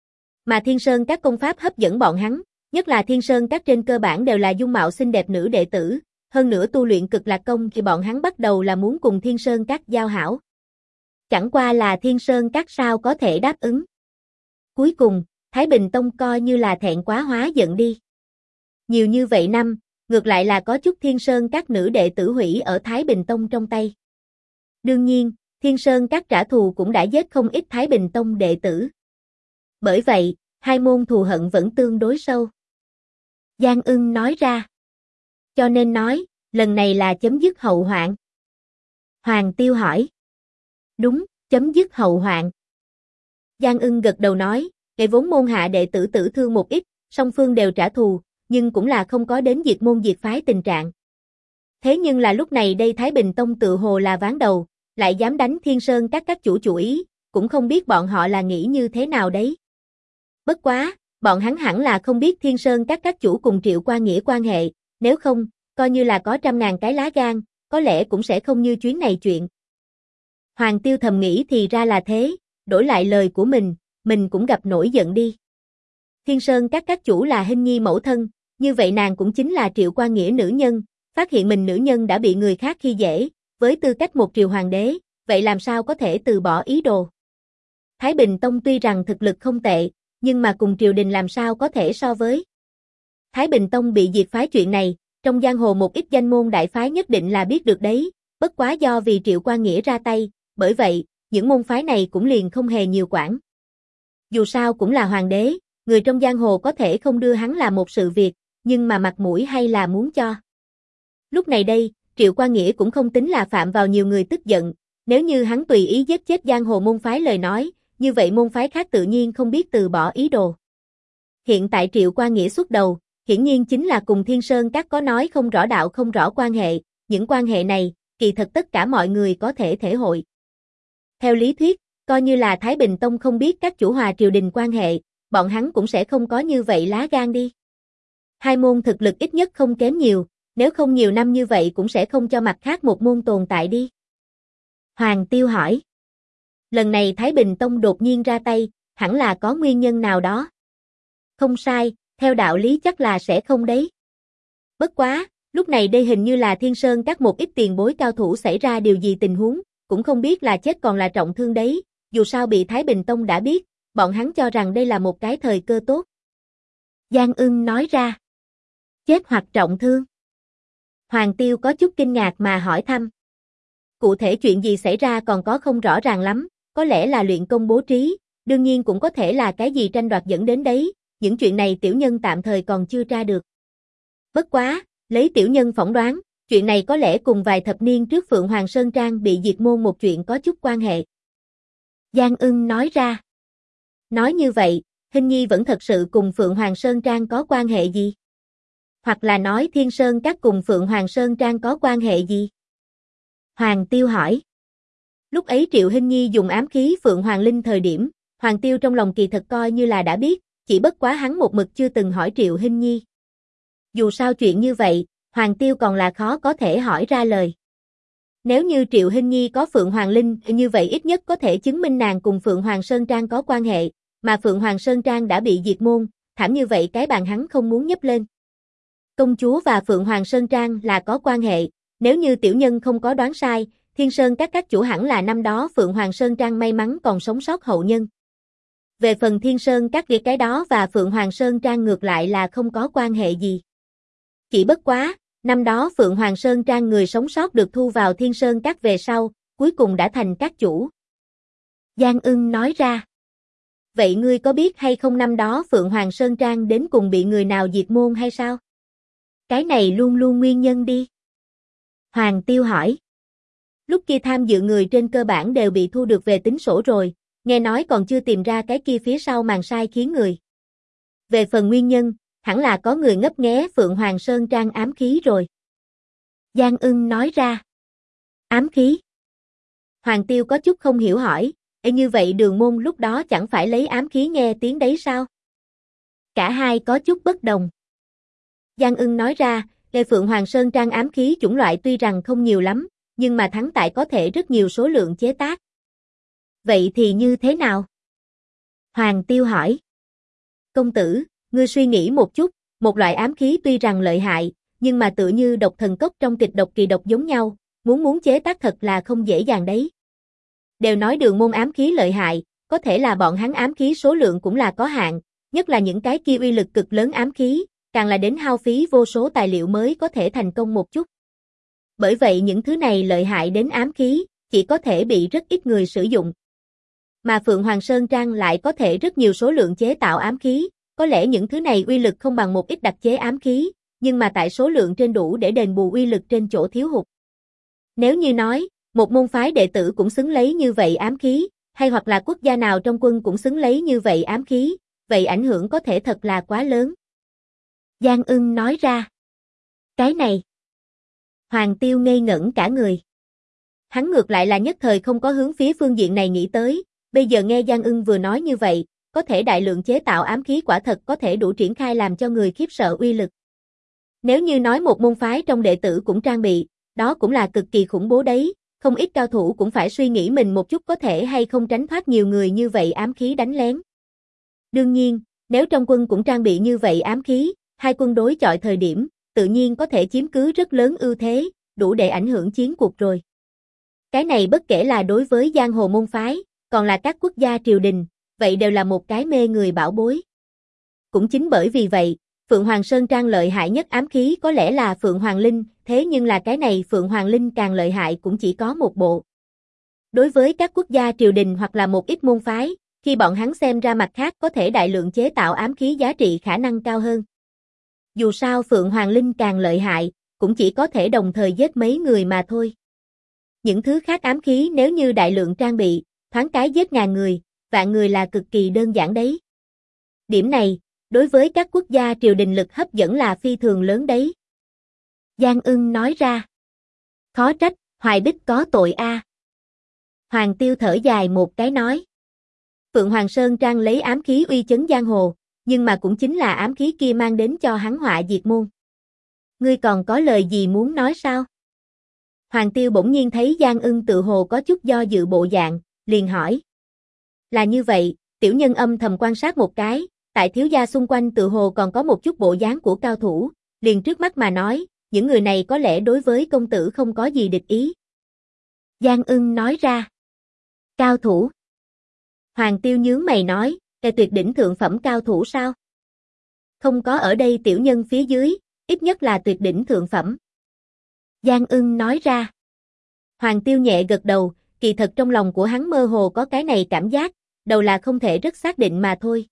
Mà Thiên Sơn các công pháp hấp dẫn bọn hắn, nhất là Thiên Sơn các trên cơ bản đều là dung mạo xinh đẹp nữ đệ tử, hơn nữa tu luyện Cực Lạc công thì bọn hắn bắt đầu là muốn cùng Thiên Sơn các giao hảo. Chẳng qua là Thiên Sơn các sao có thể đáp ứng. Cuối cùng, Thái Bình Tông coi như là thẹn quá hóa giận đi. Nhiều như vậy năm, ngược lại là có chút Thiên Sơn các nữ đệ tử hủy ở Thái Bình Tông trong tay. Đương nhiên, Thiên Sơn các trả thù cũng đã giết không ít Thái Bình Tông đệ tử. Bởi vậy, hai môn thù hận vẫn tương đối sâu. Giang Ưng nói ra. Cho nên nói, lần này là chấm dứt hậu hoạn. Hoàng Tiêu hỏi. Đúng, chấm dứt hậu hoạn. Giang Ưng gật đầu nói, cái vốn môn hạ đệ tử tử thương một ít, song phương đều trả thù, nhưng cũng là không có đến diệt môn diệt phái tình trạng. Thế nhưng là lúc này đây Thái Bình Tông tự hồ là ván đầu, lại dám đánh Thiên Sơn các chủ ý, cũng không biết bọn họ là nghĩ như thế nào đấy. Bất quá, bọn hắn hẳn là không biết Thiên Sơn các chủ cùng Triệu Qua Nghĩa quan hệ, nếu không, coi như là có 100.000 cái lá gan, có lẽ cũng sẽ không như chuyến này chuyện. Hoàng Tiêu thầm nghĩ thì ra là thế, đổi lại lời của mình cũng gặp nổi giận đi. Thiên Sơn các chủ là Hinh Nhi mẫu thân, như vậy nàng cũng chính là Triệu Qua Nghĩa nữ nhân, phát hiện mình nữ nhân đã bị người khác khi dễ, với tư cách một triều hoàng đế, vậy làm sao có thể từ bỏ ý đồ. Thái Bình Tông tuy rằng thực lực không tệ, nhưng mà cùng triều đình làm sao có thể so với. Thái Bình Tông bị diệt phái chuyện này, trong giang hồ một ít danh môn đại phái nhất định là biết được đấy, bất quá do vì Triệu Qua Nghĩa ra tay, bởi vậy, những môn phái này cũng liền không hề nhiều quản. Dù sao cũng là hoàng đế, người trong giang hồ có thể không đưa hắn làm một sự việc, nhưng mà mặt mũi hay là muốn cho. Lúc này đây, Triệu Qua Nghĩa cũng không tính là phạm vào nhiều người tức giận, nếu như hắn tùy ý giết chết giang hồ môn phái lời nói, như vậy môn phái khác tự nhiên không biết từ bỏ ý đồ. Hiện tại Triệu Qua Nghĩa xuất đầu, hiển nhiên chính là cùng Thiên Sơn các có nói không rõ đạo không rõ quan hệ, những quan hệ này, kỳ thật tất cả mọi người có thể thể hội. Theo lý thuyết, coi như là Thái Bình Tông không biết các chủ hòa triều đình quan hệ, bọn hắn cũng sẽ không có như vậy lá gan đi. Hai môn thực lực ít nhất không kém nhiều, nếu không nhiều năm như vậy cũng sẽ không cho mặt khác một môn tồn tại đi. Hoàng Tiêu hỏi. Lần này Thái Bình Tông đột nhiên ra tay, hẳn là có nguyên nhân nào đó. Không sai, theo đạo lý chắc là sẽ không đấy. Bất quá, lúc này đây hình như là Thiên Sơn các một ít tiền bối cao thủ xảy ra điều gì tình huống, cũng không biết là chết còn là trọng thương đấy, dù sao bị Thái Bình Tông đã biết, bọn hắn cho rằng đây là một cái thời cơ tốt. Giang Ưng nói ra. Chết hoặc trọng thương. Hoàng Tiêu có chút kinh ngạc mà hỏi thăm. Cụ thể chuyện gì xảy ra còn có không rõ ràng lắm, có lẽ là luyện công bố trí, đương nhiên cũng có thể là cái gì tranh đoạt dẫn đến đấy, những chuyện này tiểu nhân tạm thời còn chưa tra được. Bất quá, lấy tiểu nhân phỏng đoán, chuyện này có lẽ cùng vài thập niên trước Phượng Hoàng Sơn Trang bị diệt môn một chuyện có chút quan hệ. Giang Ưng nói ra. Nói như vậy, Hình Nhi vẫn thật sự cùng Phượng Hoàng Sơn Trang có quan hệ gì? Hoặc là nói Thiên Sơn Các cùng Phượng Hoàng Sơn Trang có quan hệ gì? Hoàng Tiêu hỏi. Lúc ấy Triệu Hình Nhi dùng ám khí Phượng Hoàng Linh thời điểm, Hoàng Tiêu trong lòng kỳ thật coi như là đã biết, chỉ bất quá hắn một mực chưa từng hỏi Triệu Hình Nhi. Dù sao chuyện như vậy, Hoàng Tiêu còn là khó có thể hỏi ra lời. Nếu như Triệu Hình Nhi có Phượng Hoàng Linh, như vậy ít nhất có thể chứng minh nàng cùng Phượng Hoàng Sơn Trang có quan hệ, mà Phượng Hoàng Sơn Trang đã bị diệt môn, thảm như vậy cái bàn hắn không muốn nhấc lên. Công chúa và Phượng Hoàng Sơn Trang là có quan hệ, nếu như tiểu nhân không có đoán sai, Thiên Sơn các chủ hẳn là năm đó Phượng Hoàng Sơn Trang may mắn còn sống sót hậu nhân. Về phần Thiên Sơn các cái đó và Phượng Hoàng Sơn Trang ngược lại là không có quan hệ gì. Chỉ bất quá, năm đó Phượng Hoàng Sơn Trang người sống sót được thu vào Thiên Sơn các về sau, cuối cùng đã thành các chủ. Giang Ưng nói ra. Vậy ngươi có biết hay không năm đó Phượng Hoàng Sơn Trang đến cùng bị người nào diệt môn hay sao? Cái này luôn luôn nguyên nhân đi. Hoàng Tiêu hỏi. Lúc kia tham dự người trên cơ bản đều bị thu được về tính sổ rồi, nghe nói còn chưa tìm ra cái kia phía sau màn sai khiến người. Về phần nguyên nhân, hẳn là có người ngấp nghé Phượng Hoàng Sơn Trang ám khí rồi. Giang Ưng nói ra. Ám khí? Hoàng Tiêu có chút không hiểu hỏi, như vậy Đường Môn lúc đó chẳng phải lấy ám khí nghe tiếng đấy sao? Cả hai có chút bất đồng. Giang Ưng nói ra, Phượng Hoàng Sơn Trang ám khí chủng loại tuy rằng không nhiều lắm, nhưng mà thắng tại có thể rất nhiều số lượng chế tác. Vậy thì như thế nào? Hoàng Tiêu hỏi. Công tử, ngươi suy nghĩ một chút, một loại ám khí tuy rằng lợi hại, nhưng mà tựa như độc thần cốc trong kịch độc kỳ độc giống nhau, muốn chế tác thật là không dễ dàng đấy. Đều nói Đường Môn ám khí lợi hại, có thể là bọn hắn ám khí số lượng cũng là có hạn, nhất là những cái kia uy lực cực lớn ám khí, càng là đến hao phí vô số tài liệu mới có thể thành công một chút. Bởi vậy những thứ này lợi hại đến ám khí, chỉ có thể bị rất ít người sử dụng. Mà Phượng Hoàng Sơn Trang lại có thể rất nhiều số lượng chế tạo ám khí, có lẽ những thứ này uy lực không bằng một ít đặc chế ám khí, nhưng mà tại số lượng trên đủ để đền bù uy lực trên chỗ thiếu hụt. Nếu như nói, một môn phái đệ tử cũng xứng lấy như vậy ám khí, hay hoặc là quốc gia nào trong quân cũng xứng lấy như vậy ám khí, vậy ảnh hưởng có thể thật là quá lớn. Giang Ưng nói ra. Cái này. Hoàng Tiêu ngây ngẩn cả người. Hắn ngược lại là nhất thời không có hướng phía phương diện này nghĩ tới, bây giờ nghe Giang Ưng vừa nói như vậy, có thể đại lượng chế tạo ám khí quả thật có thể đủ triển khai làm cho người khiếp sợ uy lực. Nếu như nói một môn phái trong đệ tử cũng trang bị, đó cũng là cực kỳ khủng bố đấy, không ít cao thủ cũng phải suy nghĩ mình một chút có thể hay không tránh thoát nhiều người như vậy ám khí đánh lén. Đương nhiên, nếu trong quân cũng trang bị như vậy ám khí, hai quân đối chọi thời điểm, tự nhiên có thể chiếm cứ rất lớn ưu thế, đủ để ảnh hưởng chiến cuộc rồi. Cái này bất kể là đối với giang hồ môn phái, còn là các quốc gia triều đình, vậy đều là một cái mê người bảo bối. Cũng chính bởi vì vậy, Phượng Hoàng Sơn Trang lợi hại nhất ám khí có lẽ là Phượng Hoàng Linh, thế nhưng là cái này Phượng Hoàng Linh càng lợi hại cũng chỉ có một bộ. Đối với các quốc gia triều đình hoặc là một ít môn phái, khi bọn hắn xem ra mặt khác có thể đại lượng chế tạo ám khí giá trị khả năng cao hơn. Dù sao Phượng Hoàng Linh càng lợi hại, cũng chỉ có thể đồng thời giết mấy người mà thôi. Những thứ khác ám khí nếu như đại lượng trang bị, thoáng cái giết ngàn người, vạn người là cực kỳ đơn giản đấy. Điểm này, đối với các quốc gia triều đình lực hấp dẫn là phi thường lớn đấy. Giang Ưng nói ra. Khó trách, Hoài Bích có tội a. Hoàng Tiêu thở dài một cái nói. Phượng Hoàng Sơn Trang lấy ám khí uy chấn giang hồ, nhưng mà cũng chính là ám khí kia mang đến cho hắn họa diệt môn. Ngươi còn có lời gì muốn nói sao? Hoàng Tiêu bỗng nhiên thấy Giang Ưng tự hồ có chút do dự bộ dạng, liền hỏi. Là như vậy, tiểu nhân âm thầm quan sát một cái, tại thiếu gia xung quanh tự hồ còn có một chút bộ dáng của cao thủ, liền trước mắt mà nói, những người này có lẽ đối với công tử không có gì địch ý. Giang Ưng nói ra. Cao thủ. Hoàng Tiêu nhướng mày nói, cái tuyệt đỉnh thượng phẩm cao thủ sao? Không có ở đây tiểu nhân phía dưới, ít nhất là tuyệt đỉnh thượng phẩm. Giang Ưng nói ra. Hoàng Tiêu nhẹ gật đầu, kỳ thật trong lòng của hắn mơ hồ có cái này cảm giác, đầu là không thể rất xác định mà thôi.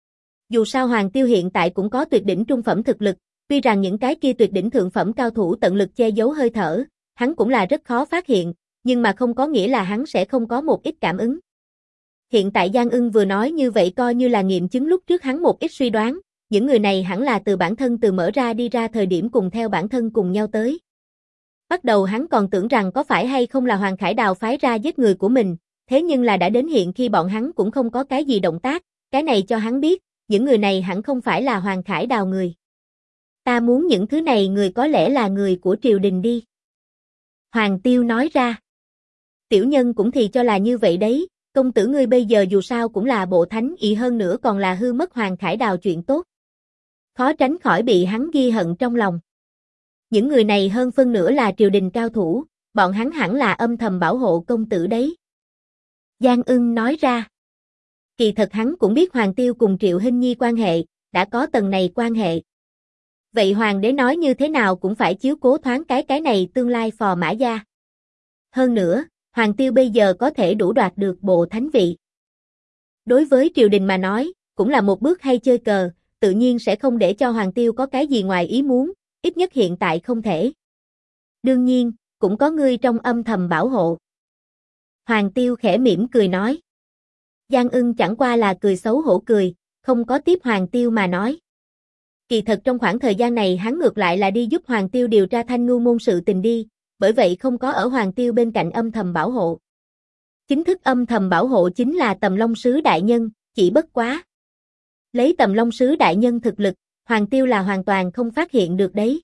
Dù sao Hoàng Tiêu hiện tại cũng có tuyệt đỉnh trung phẩm thực lực, tuy rằng những cái kia tuyệt đỉnh thượng phẩm cao thủ tận lực che giấu hơi thở, hắn cũng là rất khó phát hiện, nhưng mà không có nghĩa là hắn sẽ không có một ít cảm ứng. Hiện tại Giang Ưng vừa nói như vậy coi như là nghiệm chứng lúc trước hắn một ít suy đoán, những người này hẳn là từ bản thân từ mở ra đi ra thời điểm cùng theo bản thân cùng nhau tới. Bắt đầu hắn còn tưởng rằng có phải hay không là Hoàng Khải Đào phái ra giết người của mình, thế nhưng là đã đến hiện khi bọn hắn cũng không có cái gì động tác, cái này cho hắn biết, những người này hẳn không phải là Hoàng Khải Đào người. Ta muốn những thứ này người có lẽ là người của triều đình đi. Hoàng Tiêu nói ra. Tiểu nhân cũng thì cho là như vậy đấy, công tử ngươi bây giờ dù sao cũng là bộ thánh y hơn nữa còn là hư mất Hoàng Khải Đào chuyện tốt. Khó tránh khỏi bị hắn ghi hận trong lòng. Những người này hơn phân nửa là triều đình cao thủ, bọn hắn hẳn là âm thầm bảo hộ công tử đấy. Giang Ưng nói ra. Kỳ thật hắn cũng biết Hoàng Tiêu cùng Triệu Hinh Nhi quan hệ, đã có tầng này quan hệ. Vậy Hoàng đế nói như thế nào cũng phải chiếu cố thoáng cái này tương lai phò mã gia. Hơn nữa, Hoàng Tiêu bây giờ có thể đủ đoạt được bộ thánh vị. Đối với triều đình mà nói, cũng là một bước hay chơi cờ, tự nhiên sẽ không để cho Hoàng Tiêu có cái gì ngoài ý muốn, ít nhất hiện tại không thể. Đương nhiên, cũng có ngươi trong âm thầm bảo hộ. Hoàng Tiêu khẽ mỉm cười nói. Giang Ưng chẳng qua là cười xấu hổ cười, không có tiếp Hoàng Tiêu mà nói. Kỳ thật trong khoảng thời gian này hắn ngược lại là đi giúp Hoàng Tiêu điều tra Thanh Ngưu môn sự tình đi, bởi vậy không có ở Hoàng Tiêu bên cạnh âm thầm bảo hộ. Chính thức âm thầm bảo hộ chính là Tầm Long Sứ đại nhân, chỉ bất quá. Lấy Tầm Long Sứ đại nhân thực lực, Hoàng Tiêu là hoàn toàn không phát hiện được đấy.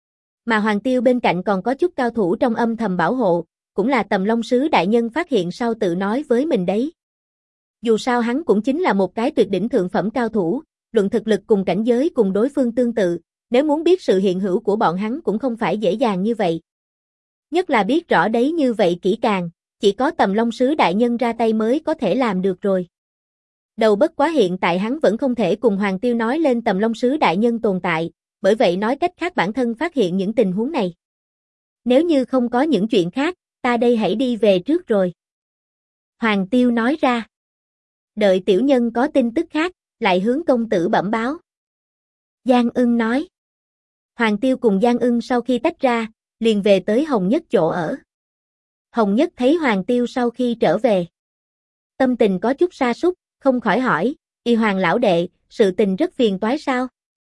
Mà Hoàng Tiêu bên cạnh còn có chút cao thủ trong âm thầm bảo hộ, cũng là Tầm Long Sứ đại nhân phát hiện sau tự nói với mình đấy. Dù sao hắn cũng chính là một cái tuyệt đỉnh thượng phẩm cao thủ, luận thực lực cùng cảnh giới cùng đối phương tương tự, nếu muốn biết sự hiện hữu của bọn hắn cũng không phải dễ dàng như vậy. Nhất là biết rõ đấy như vậy kỹ càng, chỉ có Tầm Long Sứ đại nhân ra tay mới có thể làm được rồi. Đầu bất quá hiện tại hắn vẫn không thể cùng Hoàng Tiêu nói lên Tầm Long Sứ đại nhân tồn tại, bởi vậy nói cách khác bản thân phát hiện những tình huống này. Nếu như không có những chuyện khác, ta đây hãy đi về trước rồi. Hoàng Tiêu nói ra. Đợi tiểu nhân có tin tức khác, lại hướng công tử bẩm báo. Giang Ưng nói. Hoàng Tiêu cùng Giang Ưng sau khi tách ra, liền về tới Hồng Nhất chỗ ở. Hồng Nhất thấy Hoàng Tiêu sau khi trở về. Tâm tình có chút sa sút, không khỏi hỏi, Y Hoàng lão đệ, sự tình rất phiền toái sao?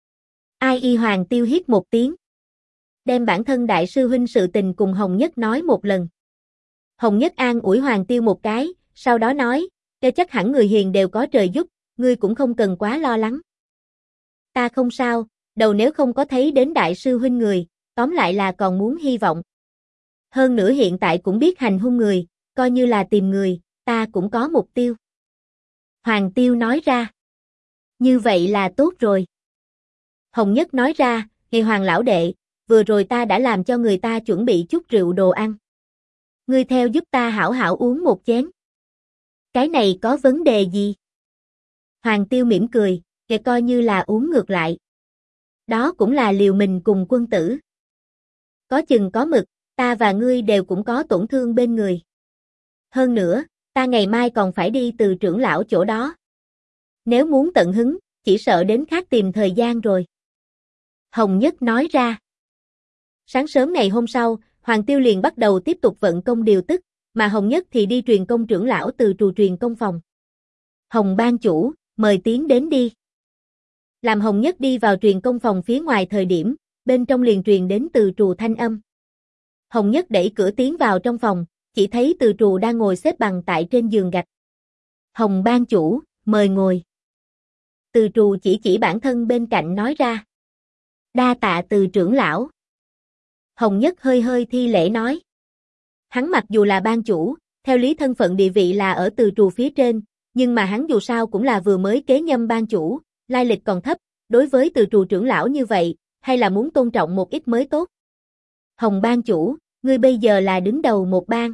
Ai? Y Hoàng Tiêu hít một tiếng. Đem bản thân đại sư huynh sự tình cùng Hồng Nhất nói một lần. Hồng Nhất an ủi Hoàng Tiêu một cái, sau đó nói, cho chắc hẳn người hiền đều có trời giúp, ngươi cũng không cần quá lo lắng. Ta không sao, đầu nếu không có thấy đến đại sư huynh người, tóm lại là còn muốn hy vọng. Hơn nữa hiện tại cũng biết hành hung người, coi như là tìm người, ta cũng có mục tiêu. Hoàng Tiêu nói ra. Như vậy là tốt rồi. Hồng Nhất nói ra, nghe Hoàng lão đệ, vừa rồi ta đã làm cho người ta chuẩn bị chút rượu đồ ăn. Ngươi theo giúp ta hảo hảo uống một chén. Cái này có vấn đề gì? Hoàng Tiêu mỉm cười, kể coi như là uống ngược lại. Đó cũng là liều mình cùng quân tử. Có chừng có mực, ta và ngươi đều cũng có tổn thương bên người. Hơn nữa, ta ngày mai còn phải đi từ trưởng lão chỗ đó. Nếu muốn tận hứng, chỉ sợ đến khác tìm thời gian rồi. Hồng Nhất nói ra. Sáng sớm ngày hôm sau, Hoàng Tiêu liền bắt đầu tiếp tục vận công điều tức, mà Hồng Nhất thì đi truyền công trưởng lão từ trù truyền công phòng. Hồng ban chủ, mời tiến đến đi. Làm Hồng Nhất đi vào truyền công phòng phía ngoài thời điểm, bên trong liền truyền đến từ trù thanh âm. Hồng Nhất đẩy cửa tiến vào trong phòng, chỉ thấy từ trù đang ngồi xếp bằng tại trên giường gạch. Hồng ban chủ, mời ngồi. Từ trù chỉ bản thân bên cạnh nói ra. Đa tạ từ trưởng lão. Hồng Nhất hơi hơi thi lễ nói. Hắn mặc dù là ban chủ, theo lý thân phận địa vị là ở từ trù phía trên, nhưng mà hắn dù sao cũng là vừa mới kế nhâm ban chủ, lai lịch còn thấp, đối với từ trù trưởng lão như vậy, hay là muốn tôn trọng một ít mới tốt. Hồng ban chủ, ngươi bây giờ là đứng đầu một ban.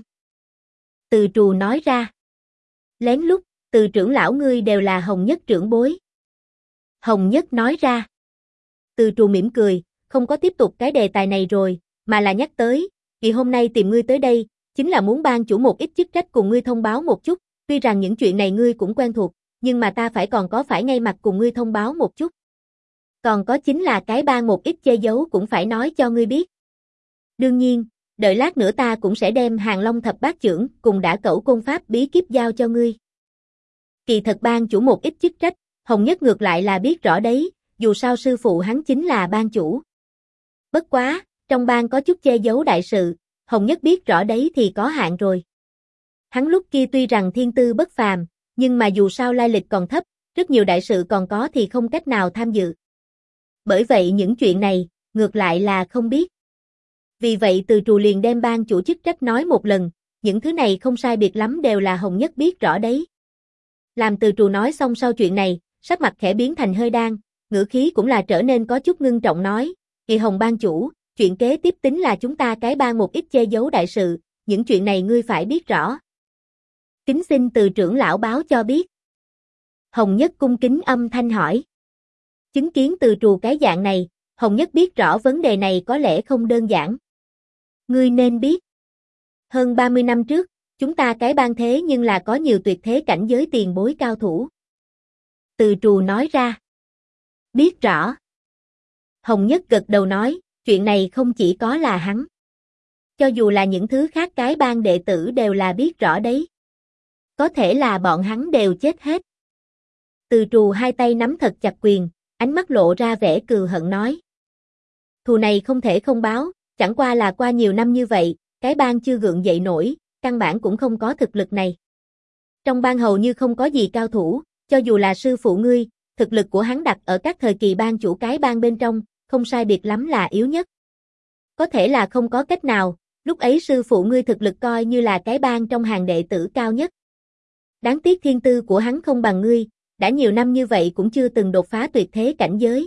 Từ trù nói ra. Lén lút, từ trưởng lão ngươi đều là Hồng Nhất trưởng bối. Hồng Nhất nói ra. Từ trù mỉm cười, không có tiếp tục cái đề tài này rồi, mà là nhắc tới, vì hôm nay tìm ngươi tới đây, chính là muốn ban chủ một ít chức trách cùng ngươi thông báo một chút, tuy rằng những chuyện này ngươi cũng quen thuộc, nhưng mà ta còn có phải ngay mặt cùng ngươi thông báo một chút. Còn có chính là cái ban một ít che giấu cũng phải nói cho ngươi biết. Đương nhiên, đợi lát nữa ta cũng sẽ đem Hàng Long thập bát chưởng cùng Đả Cẩu côn pháp bí kíp giao cho ngươi. Kỳ thật ban chủ một ít chức trách, Hồng Nhất ngược lại là biết rõ đấy, dù sao sư phụ hắn chính là ban chủ. Bất quá, trong ban có chút che giấu đại sự, Hồng Nhất biết rõ đấy thì có hạn rồi. Hắn lúc kia tuy rằng thiên tư bất phàm, nhưng mà dù sao lai lịch còn thấp, rất nhiều đại sự còn có thì không cách nào tham dự. Bởi vậy những chuyện này, ngược lại là không biết. Vì vậy Từ Trù liền đem ban chủ chức trách nói một lần, những thứ này không sai biệt lắm đều là Hồng Nhất biết rõ đấy. Làm Từ Trù nói xong sau chuyện này, sắc mặt khẽ biến thành hơi đan, ngữ khí cũng là trở nên có chút ngưng trọng nói, Kỳ Hồng ban chủ, chuyện kế tiếp tính là chúng ta cái ban một ít che giấu đại sự, những chuyện này ngươi phải biết rõ. Kính xin Từ trưởng lão báo cho biết. Hồng Nhất cung kính âm thanh hỏi. Chứng kiến Từ Trù cái dạng này, Hồng Nhất biết rõ vấn đề này có lẽ không đơn giản. Ngươi nên biết. Hơn 30 năm trước, chúng ta cái ban thế nhưng là có nhiều tuyệt thế cảnh giới tiền bối cao thủ. Từ Trù nói ra. Biết rõ. Hồng Nhất gật đầu nói, chuyện này không chỉ có là hắn. Cho dù là những thứ khác cái ban đệ tử đều là biết rõ đấy. Có thể là bọn hắn đều chết hết. Từ Trù hai tay nắm thật chặt quyền, ánh mắt lộ ra vẻ cừu hận nói. Thù này không thể không báo, chẳng qua là qua nhiều năm như vậy, cái ban chưa gượng dậy nổi, căn bản cũng không có thực lực này. Trong ban hầu như không có gì cao thủ, cho dù là sư phụ ngươi, thực lực của hắn đặt ở các thời kỳ ban chủ cái ban bên trong, không sai biệt lắm là yếu nhất. Có thể là không có cách nào, lúc ấy sư phụ ngươi thực lực coi như là cái ban trong hàng đệ tử cao nhất. Đáng tiếc thiên tư của hắn không bằng ngươi, đã nhiều năm như vậy cũng chưa từng đột phá tuyệt thế cảnh giới.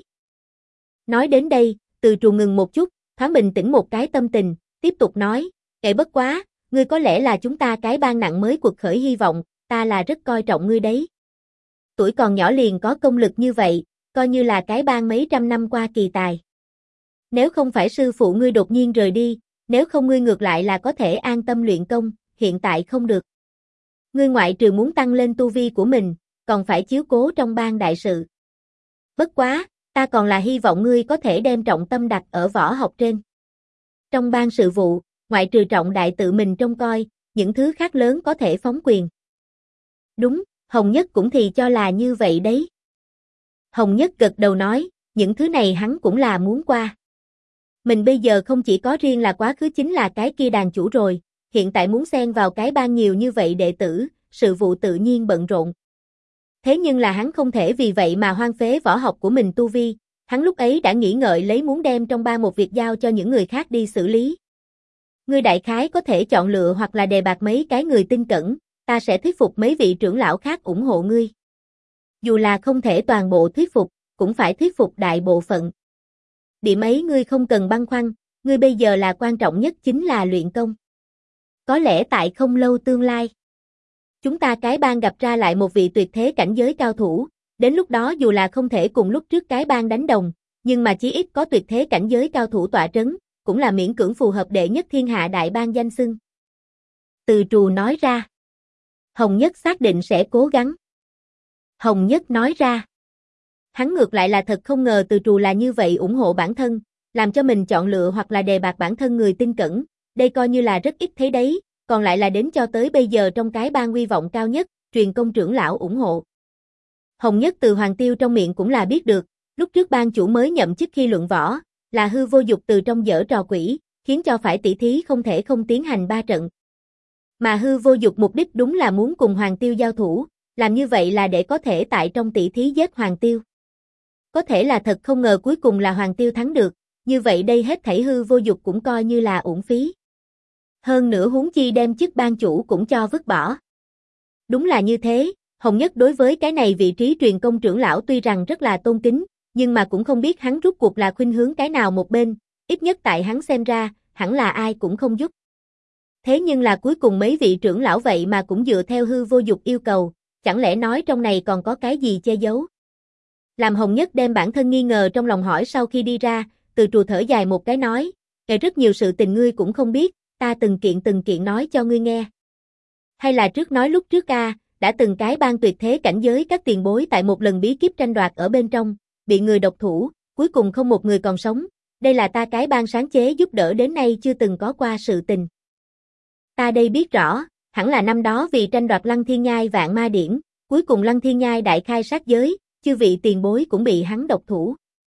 Nói đến đây, Từ Trù ngừng một chút, thoáng bình tĩnh một cái tâm tình, tiếp tục nói, kệ bất quá, ngươi có lẽ là chúng ta cái ban nặng mới cuộc khởi hy vọng, ta là rất coi trọng ngươi đấy. Tuổi còn nhỏ liền có công lực như vậy, coi như là cái ban mấy trăm năm qua kỳ tài. Nếu không phải sư phụ ngươi đột nhiên rời đi, nếu không ngươi ngược lại là có thể an tâm luyện công, hiện tại không được. Ngươi ngoại trừ muốn tăng lên tu vi của mình, còn phải chiếu cố trong ban đại sự. Bất quá, ta còn là hy vọng ngươi có thể đem trọng tâm đặt ở võ học trên. Trong ban sự vụ, ngoại trừ trọng đại tự mình trông coi, những thứ khác lớn có thể phóng quyền. Đúng, Hồng Nhất cũng thì cho là như vậy đấy. Hồng Nhất gật đầu nói, những thứ này hắn cũng là muốn qua. Mình bây giờ không chỉ có riêng là quá khứ chính là cái kia đàn chủ rồi, hiện tại muốn xen vào cái ban nhiều như vậy đệ tử, sự vụ tự nhiên bận rộn. Thế nhưng là hắn không thể vì vậy mà hoang phế võ học của mình tu vi, hắn lúc ấy đã nghĩ ngợi lấy muốn đem trong ban một việc giao cho những người khác đi xử lý. Ngươi đại khái có thể chọn lựa hoặc là đề bạt mấy cái người tin cẩn, ta sẽ thuyết phục mấy vị trưởng lão khác ủng hộ ngươi. Dù là không thể toàn bộ thuyết phục, cũng phải thuyết phục đại bộ phận. Điểm ấy ngươi không cần băn khoăn, ngươi bây giờ là quan trọng nhất chính là luyện công. Có lẽ tại không lâu tương lai, chúng ta cái ban gặp ra lại một vị tuyệt thế cảnh giới cao thủ, đến lúc đó dù là không thể cùng lúc trước cái ban đánh đồng, nhưng mà chí ít có tuyệt thế cảnh giới cao thủ tọa trấn, cũng là miễn cưỡng phù hợp đệ nhất thiên hạ đại ban danh xưng. Từ Trù nói ra. Hồng Nhất xác định sẽ cố gắng. Hồng Nhất nói ra. Hắn ngược lại là thật không ngờ Từ Trù là như vậy ủng hộ bản thân, làm cho mình chọn lựa hoặc là đề bạt bản thân người tin cẩn, đây coi như là rất ít thấy đấy, còn lại là đến cho tới bây giờ trong cái ban uy vọng cao nhất, truyền công trưởng lão ủng hộ. Hồng Nhất từ Hoàng Tiêu trong miệng cũng là biết được, lúc trước ban chủ mới nhậm chức khi luận võ, là Hư Vô Dục từ trong giở trò quỷ, khiến cho phải tỷ thí không thể không tiến hành 3 trận. Mà Hư Vô Dục mục đích đúng là muốn cùng Hoàng Tiêu giao thủ, làm như vậy là để có thể tại trong tỷ thí giết Hoàng Tiêu. Có thể là thật không ngờ cuối cùng là Hoàng Tiêu thắng được, như vậy đây hết thảy Hư Vô Dục cũng coi như là uổng phí. Hơn nữa huống chi đem chức ban chủ cũng cho vứt bỏ. Đúng là như thế, Hồng Nhất đối với cái này vị trí truyền công trưởng lão tuy rằng rất là tôn kính, nhưng mà cũng không biết hắn rút cuộc là khuynh hướng cái nào một bên, ít nhất tại hắn xem ra, hẳn là ai cũng không giúp. Thế nhưng là cuối cùng mấy vị trưởng lão vậy mà cũng dựa theo Hư Vô Dục yêu cầu, chẳng lẽ nói trong này còn có cái gì che giấu? Làm Hồng Nhất đem bản thân nghi ngờ trong lòng hỏi sau khi đi ra, Từ Trù thở dài một cái nói, rất nhiều sự tình ngươi cũng không biết, ta từng kiện nói cho ngươi nghe. Hay là trước nói lúc trước đã từng cái ban tuyệt thế cảnh giới các tiền bối tại một lần bí kíp tranh đoạt ở bên trong, bị người độc thủ, cuối cùng không một người còn sống, đây là ta cái ban sáng chế giúp đỡ đến nay chưa từng có qua sự tình. Ta đây biết rõ, hẳn là năm đó vì tranh đoạt Lăng Thiên Nhai Vạn Ma Điển, cuối cùng Lăng Thiên Nhai đại khai sát giới, chư vị tiền bối cũng bị hắn độc thủ.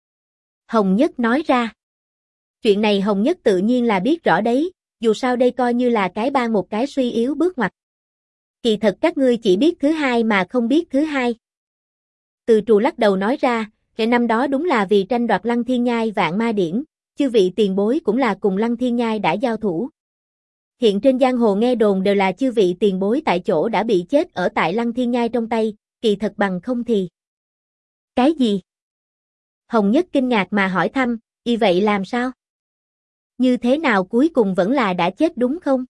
Hồng Nhất nói ra. Chuyện này Hồng Nhất tự nhiên là biết rõ đấy, dù sao đây coi như là cái bang một cái suy yếu bước ngoặt. Kỳ thật các ngươi chỉ biết thứ hai mà không biết thứ hai. Từ Trù lắc đầu nói ra, cái năm đó đúng là vì tranh đoạt Lăng Thiên Nhai Vạn Ma Điển, chư vị tiền bối cũng là cùng Lăng Thiên Nhai đã giao thủ. Hiện trên giang hồ nghe đồn đều là chư vị tiền bối tại chỗ đã bị chết ở tại Lăng Thiên Nhai trong tay, kỳ thật bằng không thì. Cái gì? Hồng Nhất kinh ngạc mà hỏi thăm, y vậy làm sao? Như thế nào cuối cùng vẫn là đã chết đúng không?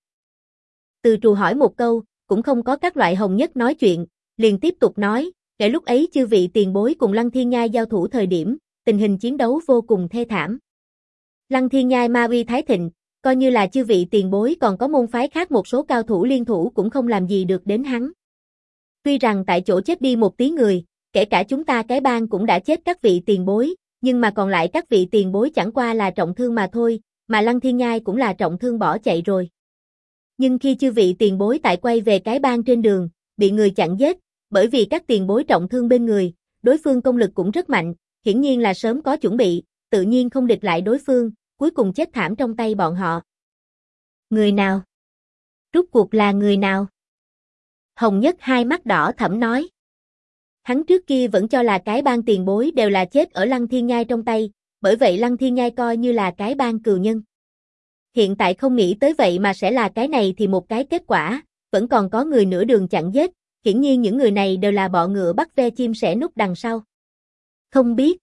Từ Trù hỏi một câu, cũng không có các loại Hồng Nhất nói chuyện, liền tiếp tục nói, kể lúc ấy chư vị tiền bối cùng Lăng Thiên Nhai giao thủ thời điểm, tình hình chiến đấu vô cùng thê thảm. Lăng Thiên Nhai ma uy thái thịnh, coi như là chư vị tiền bối còn có môn phái khác một số cao thủ liên thủ cũng không làm gì được đến hắn. Tuy rằng tại chỗ chết đi một tí người, kể cả chúng ta cái bang cũng đã chết các vị tiền bối, nhưng mà còn lại các vị tiền bối chẳng qua là trọng thương mà thôi, mà Lăng Thiên Nhai cũng là trọng thương bỏ chạy rồi. Nhưng khi chư vị tiền bối tại quay về cái bang trên đường, bị người chặn giết, bởi vì các tiền bối trọng thương bên người, đối phương công lực cũng rất mạnh, hiển nhiên là sớm có chuẩn bị, tự nhiên không địch lại đối phương, cuối cùng chết thảm trong tay bọn họ. Người nào? Rốt cuộc là người nào? Hồng Nhất hai mắt đỏ thẫm nói. Hắn trước kia vẫn cho là cái bang tiền bối đều là chết ở Lăng Thiên Nhai trong tay, bởi vậy Lăng Thiên Nhai coi như là cái bang cừu nhân. Hiện tại không nghĩ tới vậy mà sẽ là cái này thì một cái kết quả, vẫn còn có người nửa đường chặn giết, hiển nhiên những người này đều là bọ ngựa bắt ve chim sẻ núp đằng sau. Không biết.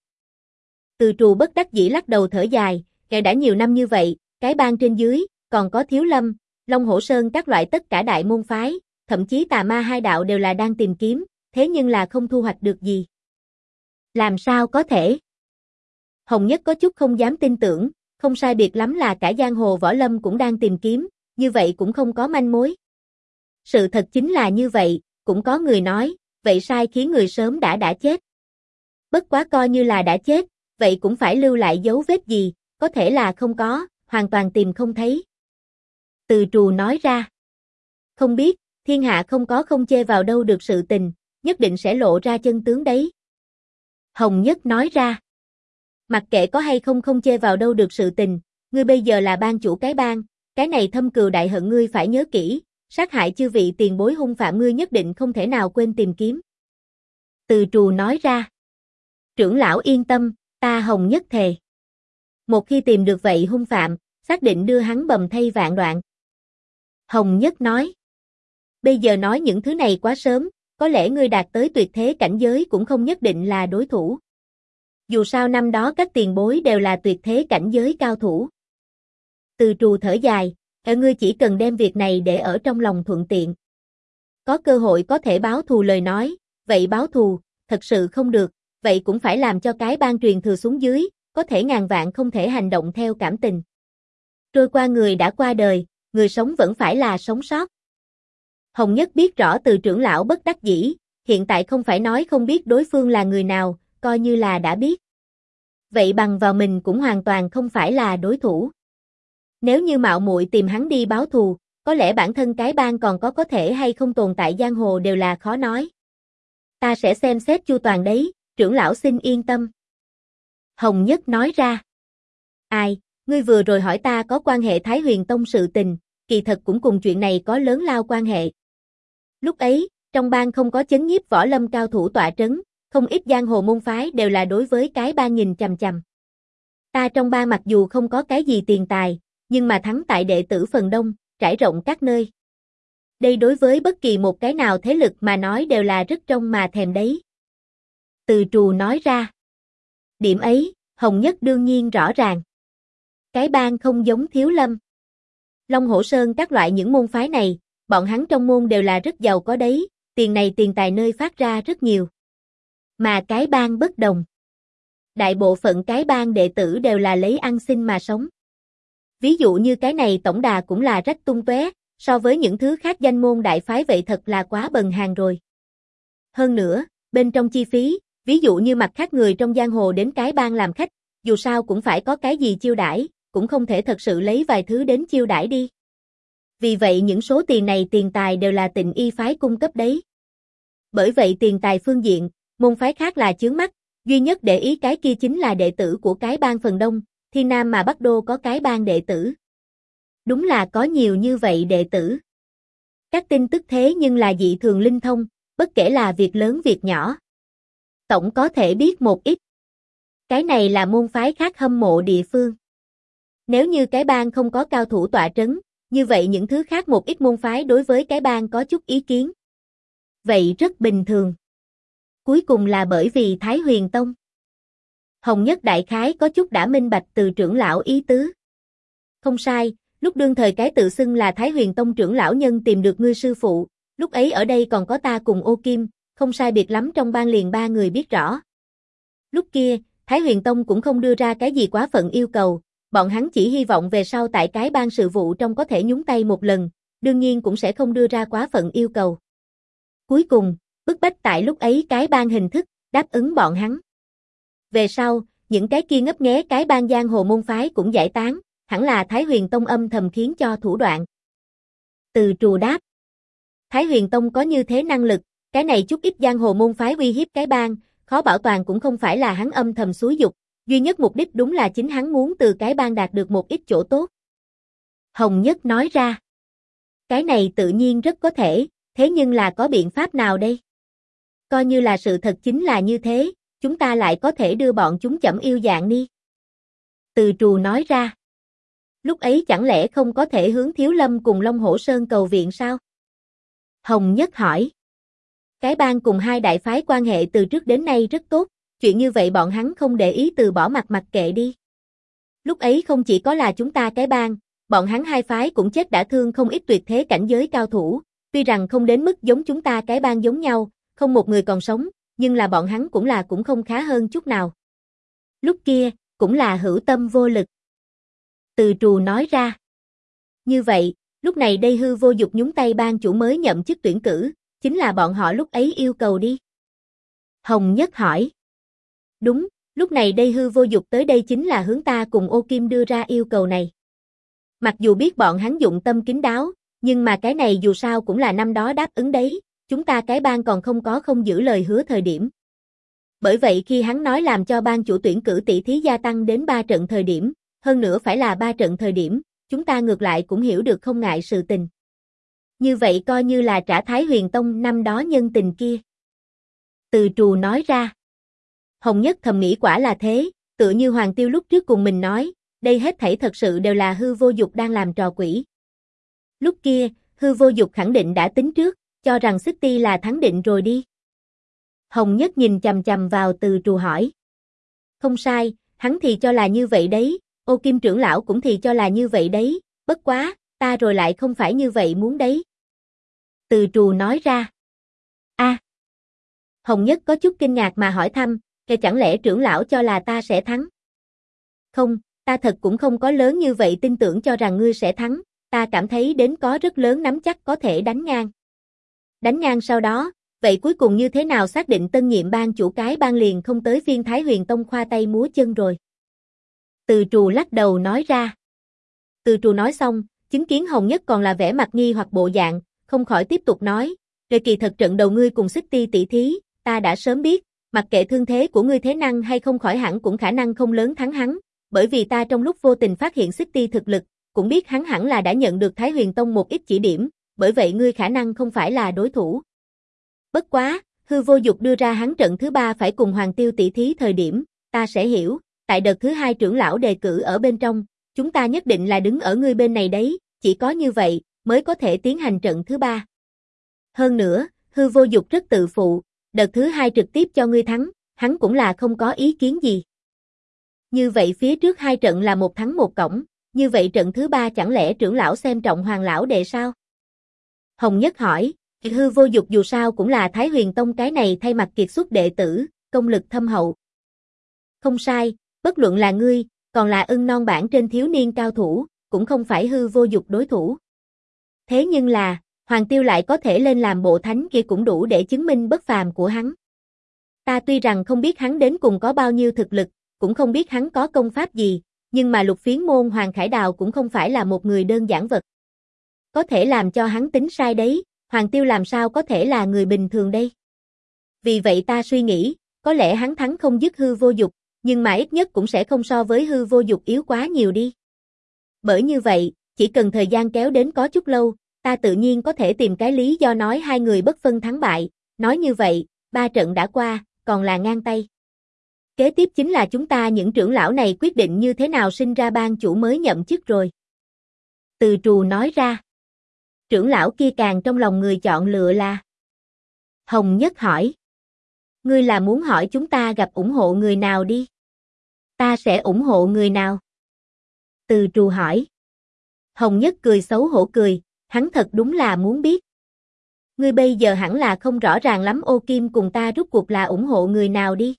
Từ Trù bất đắc dĩ lắc đầu thở dài, kể đã nhiều năm như vậy, cái bang trên dưới, còn có Thiếu Lâm, Long Hổ Sơn các loại tất cả đại môn phái, thậm chí Tà Ma hai đạo đều là đang tìm kiếm, thế nhưng là không thu hoạch được gì. Làm sao có thể? Hồng Nhất có chút không dám tin tưởng, không sai biệt lắm là cả giang hồ võ lâm cũng đang tìm kiếm, như vậy cũng không có manh mối. Sự thật chính là như vậy, cũng có người nói, vậy sai khiến người sớm đã chết. Bất quá coi như là đã chết, vậy cũng phải lưu lại dấu vết gì, có thể là không có, hoàn toàn tìm không thấy. Từ Trù nói ra. Không biết, thiên hạ không có không chê vào đâu được sự tình, nhất định sẽ lộ ra chân tướng đấy. Hồng Nhất nói ra. Mặc kệ có hay không không chê vào đâu được sự tình, ngươi bây giờ là bang chủ cái bang, cái này thâm cừu đại hận ngươi phải nhớ kỹ, sát hại chư vị tiền bối hung phạm ngươi nhất định không thể nào quên tìm kiếm. Từ Trù nói ra. Trưởng lão yên tâm, ta Hồng Nhất thề. Một khi tìm được vậy hung phạm, xác định đưa hắn bầm thây vạn đoạn. Hồng Nhất nói. Bây giờ nói những thứ này quá sớm, có lẽ ngươi đạt tới tuyệt thế cảnh giới cũng không nhất định là đối thủ. Dù sao năm đó các tiền bối đều là tuyệt thế cảnh giới cao thủ. Từ Trù thở dài, ngươi chỉ cần đem việc này để ở trong lòng thuận tiện. Có cơ hội có thể báo thù lời nói, vậy báo thù, thật sự không được, vậy cũng phải làm cho cái bang truyền thừa xuống dưới, có thể ngàn vạn không thể hành động theo cảm tình. Trôi qua người đã qua đời, người sống vẫn phải là sống sót. Hồng Nhất biết rõ Từ trưởng lão bất đắc dĩ, hiện tại không phải nói không biết đối phương là người nào, coi như là đã biết. Vậy bằng vào mình cũng hoàn toàn không phải là đối thủ. Nếu như mạo muội tìm hắn đi báo thù, có lẽ bản thân cái bang còn có thể hay không tồn tại giang hồ đều là khó nói. Ta sẽ xem xét chu toàn đấy, trưởng lão xin yên tâm. Hồng Nhất nói ra. Ai, ngươi vừa rồi hỏi ta có quan hệ Thái Huyền Tông sự tình, kỳ thật cũng cùng chuyện này có lớn lao quan hệ. Lúc ấy, trong bang không có chấn nhiếp võ lâm cao thủ tọa trấn, không ít giang hồ môn phái đều là đối với cái bang nhìn chằm chằm. Ta trong bang mặc dù không có cái gì tiền tài, nhưng mà thắng tại đệ tử phần đông, trải rộng các nơi. Đây đối với bất kỳ một cái nào thế lực mà nói đều là rất trông mà thèm đấy. Từ Trù nói ra. Điểm ấy, Hồng Nhất đương nhiên rõ ràng. Cái bang không giống Thiếu Lâm, Long Hổ Sơn các loại những môn phái này, bọn hắn trong môn đều là rất giàu có đấy, tiền này tiền tài nơi phát ra rất nhiều. Mà cái bang bất đồng. Đại bộ phận cái bang đệ tử đều là lấy ăn xin mà sống. Ví dụ như cái này tổng đà cũng là rách tung tóe, so với những thứ khác danh môn đại phái vậy thật là quá bần hàng rồi. Hơn nữa, bên trong chi phí, ví dụ như mặt khác người trong giang hồ đến cái bang làm khách, dù sao cũng phải có cái gì chiêu đãi, cũng không thể thật sự lấy vài thứ đến chiêu đãi đi. Vì vậy những số tiền này tiền tài đều là Tịnh Y phái cung cấp đấy. Bởi vậy tiền tài phương diện, môn phái khác là chướng mắt, duy nhất để ý cái kia chính là đệ tử của cái bang phần đông, Thiên Nam mà Bắc Đô có cái bang đệ tử. Đúng là có nhiều như vậy đệ tử. Các tin tức thế nhưng là dị thường linh thông, bất kể là việc lớn việc nhỏ. Tổng có thể biết một ít. Cái này là môn phái khác hâm mộ địa phương. Nếu như cái bang không có cao thủ tọa trấn, như vậy những thứ khác một ít môn phái đối với cái bang có chút ý kiến. Vậy rất bình thường. Cuối cùng là bởi vì Thái Huyền Tông. Hồng Nhất đại khái có chút đã minh bạch từ trưởng lão ý tứ. Không sai, lúc đương thời cái tự xưng là Thái Huyền Tông trưởng lão nhân tìm được ngươi sư phụ, lúc ấy ở đây còn có ta cùng Ô Kim, không sai biệt lắm trong bang liền 3 người biết rõ. Lúc kia, Thái Huyền Tông cũng không đưa ra cái gì quá phận yêu cầu, bọn hắn chỉ hy vọng về sau tại cái bang sự vụ trong có thể nhúng tay một lần, đương nhiên cũng sẽ không đưa ra quá phận yêu cầu. Cuối cùng, bức bách tại lúc ấy cái bang hình thức, đáp ứng bọn hắn. Về sau, những cái kia ngấp nghé cái bang giang hồ môn phái cũng giải tán, hẳn là Thái Huyền Tông âm thầm khiến cho thủ đoạn. Từ Trù đáp. Thái Huyền Tông có như thế năng lực, cái này chút ít giang hồ môn phái uy hiếp cái bang, khó bảo toàn cũng không phải là hắn âm thầm xúi dục, duy nhất mục đích đúng là chính hắn muốn từ cái bang đạt được một ít chỗ tốt. Hồng Nhất nói ra. Cái này tự nhiên rất có thể, thế nhưng là có biện pháp nào đây? Coi như là sự thật chính là như thế, chúng ta lại có thể đưa bọn chúng chẩm yêu dạng ni. Từ Trù nói ra. Lúc ấy chẳng lẽ không có thể hướng Thiếu Lâm cùng Long Hổ Sơn cầu viện sao? Hồng Nhất hỏi. Cái bang cùng hai đại phái quan hệ từ trước đến nay rất tốt, chuyện như vậy bọn hắn không để ý từ bỏ mặc kệ đi. Lúc ấy không chỉ có là chúng ta cái bang, bọn hắn hai phái cũng chết đã thương không ít tuyệt thế cảnh giới cao thủ, tuy rằng không đến mức giống chúng ta cái bang giống nhau, không một người còn sống, nhưng là bọn hắn cũng không khá hơn chút nào. Lúc kia, cũng là hữu tâm vô lực. Từ Trù nói ra. Như vậy, lúc này đây Hư Vô Dục nhúng tay bang chủ mới nhậm chức tuyển cử, chính là bọn họ lúc ấy yêu cầu đi. Hồng Nhất hỏi. Đúng, lúc này đây Hư Vô Dục tới đây chính là hướng ta cùng Ô Kim đưa ra yêu cầu này. Mặc dù biết bọn hắn dụng tâm kín đáo, nhưng mà cái này dù sao cũng là năm đó đáp ứng đấy, chúng ta cái bang còn không có không giữ lời hứa thời điểm. Bởi vậy khi hắn nói làm cho bang chủ tuyển cử tỷ thí gia tăng đến 3 trận thời điểm, hơn nữa phải là 3 trận thời điểm, chúng ta ngược lại cũng hiểu được không ngại sự tình. Như vậy coi như là trả Thái Huyền Tông năm đó nhân tình kia. Từ Trù nói ra. Hồng Nhất thầm nghĩ quả là thế, tựa như Hoàng Tiêu lúc trước cùng mình nói, đây hết thảy thật sự đều là Hư Vô Dục đang làm trò quỷ. Lúc kia, Hư Vô Dục khẳng định đã tính trước, cho rằng City là thắng định rồi đi. Hồng Nhất nhìn chằm chằm vào Từ Trù hỏi. Không sai, hắn thì cho là như vậy đấy, Ô Kim trưởng lão cũng thì cho là như vậy đấy, bất quá, ta rồi lại không phải như vậy muốn đấy. Từ Trù nói ra. Hồng Nhất có chút kinh ngạc mà hỏi thăm, kể chẳng lẽ trưởng lão cho là ta sẽ thắng? Không, ta thật cũng không có lớn như vậy tin tưởng cho rằng ngươi sẽ thắng, ta cảm thấy đến có rất lớn nắm chắc có thể đánh ngang. Đánh ngang sau đó, vậy cuối cùng như thế nào xác định tân nhiệm bang chủ cái bang liền không tới phiên Thái Huyền Tông khoa tay múa chân rồi? Từ Trù lắc đầu nói ra. Từ Trù nói xong, chứng kiến Hồng Nhất còn là vẻ mặt nghi hoặc bộ dạng, không khỏi tiếp tục nói, rồi kỳ thật trận đầu ngươi cùng City tỷ thí, ta đã sớm biết, mặc kệ thương thế của ngươi thế năng hay không khỏi hẳn cũng khả năng không lớn thắng hắn, bởi vì ta trong lúc vô tình phát hiện City thực lực, cũng biết hắn hẳn là đã nhận được Thái Huyền Tông một ít chỉ điểm, bởi vậy ngươi khả năng không phải là đối thủ. Bất quá, Hư Vô Dục đưa ra hắn trận thứ 3 phải cùng Hoàng Tiêu tỷ thí thời điểm, ta sẽ hiểu, tại đợt thứ 2 trưởng lão đề cử ở bên trong, chúng ta nhất định là đứng ở ngươi bên này đấy, chỉ có như vậy, mới có thể tiến hành trận thứ 3. Hơn nữa, Hư Vô Dục rất tự phụ, đợt thứ 2 trực tiếp cho ngươi thắng, hắn cũng là không có ý kiến gì. Như vậy phía trước 2 trận là 1 thắng 1 cổng, như vậy trận thứ 3 chẳng lẽ trưởng lão xem trọng Hoàng lão đệ sao? Hồng Nhất hỏi, Hư Vô Dục dù sao cũng là Thái Huyền Tông cái này thay mặt kiệt xuất đệ tử, công lực thâm hậu. Không sai, bất luận là ngươi, còn là Ưng Non bảng trên thiếu niên cao thủ, cũng không phải Hư Vô Dục đối thủ. Thế nhưng là, Hoàng Tiêu lại có thể lên làm bộ thánh kia cũng đủ để chứng minh bất phàm của hắn. Ta tuy rằng không biết hắn đến cùng có bao nhiêu thực lực, cũng không biết hắn có công pháp gì, nhưng mà Lục Phiến môn Hoàng Khải Đào cũng không phải là một người đơn giản vật. Có thể làm cho hắn tính sai đấy, Hoàng Tiêu làm sao có thể là người bình thường đây? Vì vậy ta suy nghĩ, có lẽ hắn thắng không dứt hư vô dục, nhưng mà ít nhất cũng sẽ không so với hư vô dục yếu quá nhiều đi. Bởi như vậy, chỉ cần thời gian kéo đến có chút lâu, ta tự nhiên có thể tìm cái lý do nói hai người bất phân thắng bại, nói như vậy, 3 trận đã qua, còn là ngang tay. Kế tiếp chính là chúng ta những trưởng lão này quyết định như thế nào sinh ra ban chủ mới nhậm chức rồi. Từ Trù nói ra. Trưởng lão kia càng trong lòng người chọn lựa là. Hồng Nhất hỏi. Ngươi là muốn hỏi chúng ta gặp ủng hộ người nào đi? Ta sẽ ủng hộ người nào? Từ Trù hỏi. Hồng Nhất cười xấu hổ cười, hắn thật đúng là muốn biết. Ngươi bây giờ hẳn là không rõ ràng lắm Ô Kim cùng ta rút cuộc là ủng hộ người nào đi.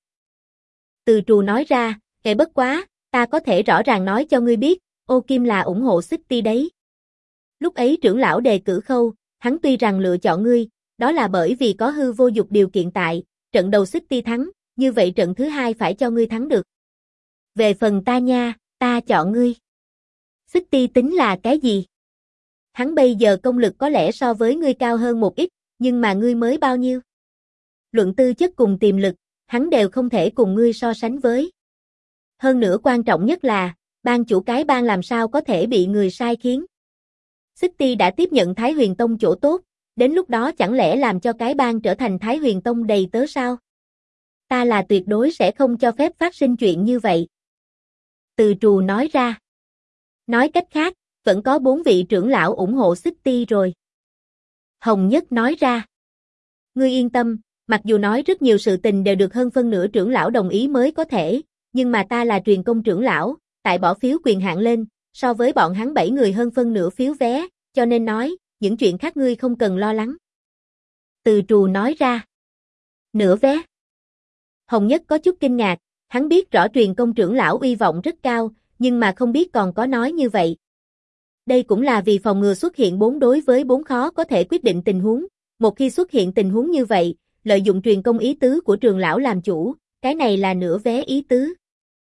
Từ Trù nói ra, bất quá, ta có thể rõ ràng nói cho ngươi biết, Ô Kim là ủng hộ Xích Ti đấy. Lúc ấy trưởng lão đề cử Khâu, hắn tuy rằng lựa chọn ngươi, đó là bởi vì có hư vô dục điều kiện tại, trận đầu Xích Ti thắng, như vậy trận thứ hai phải cho ngươi thắng được. Về phần ta nha, ta chọn ngươi. Xích Ti tính là cái gì? Hắn bây giờ công lực có lẽ so với ngươi cao hơn một ít, nhưng mà ngươi mới bao nhiêu? Luận tư chất cùng tiềm lực, hắn đều không thể cùng ngươi so sánh với. Hơn nữa quan trọng nhất là, ban chủ cái bang làm sao có thể bị người sai khiến. Xích Ti đã tiếp nhận Thái Huyền Tông chỗ tốt, đến lúc đó chẳng lẽ làm cho cái bang trở thành Thái Huyền Tông đầy tớ sao? Ta là tuyệt đối sẽ không cho phép phát sinh chuyện như vậy. Từ Trù nói ra. Nói cách khác, vẫn có 4 vị trưởng lão ủng hộ Xích Ti rồi. Hồng Nhất nói ra. Ngươi yên tâm, mặc dù nói rất nhiều sự tình đều được hơn phân nửa trưởng lão đồng ý mới có thể, nhưng mà ta là truyền công trưởng lão, tại bỏ phiếu quyền hạn lên, so với bọn hắn 7 người hơn phân nửa phiếu vé, cho nên nói, những chuyện khác ngươi không cần lo lắng. Từ Trù nói ra. Nửa vé. Hồng Nhất có chút kinh ngạc, hắn biết rõ truyền công trưởng lão uy vọng rất cao, nhưng mà không biết còn có nói như vậy. Đây cũng là vì phòng ngừa xuất hiện 4 đối với 4 khó có thể quyết định tình huống, một khi xuất hiện tình huống như vậy, lợi dụng truyền công ý tứ của trường lão làm chủ, cái này là nửa vé ý tứ.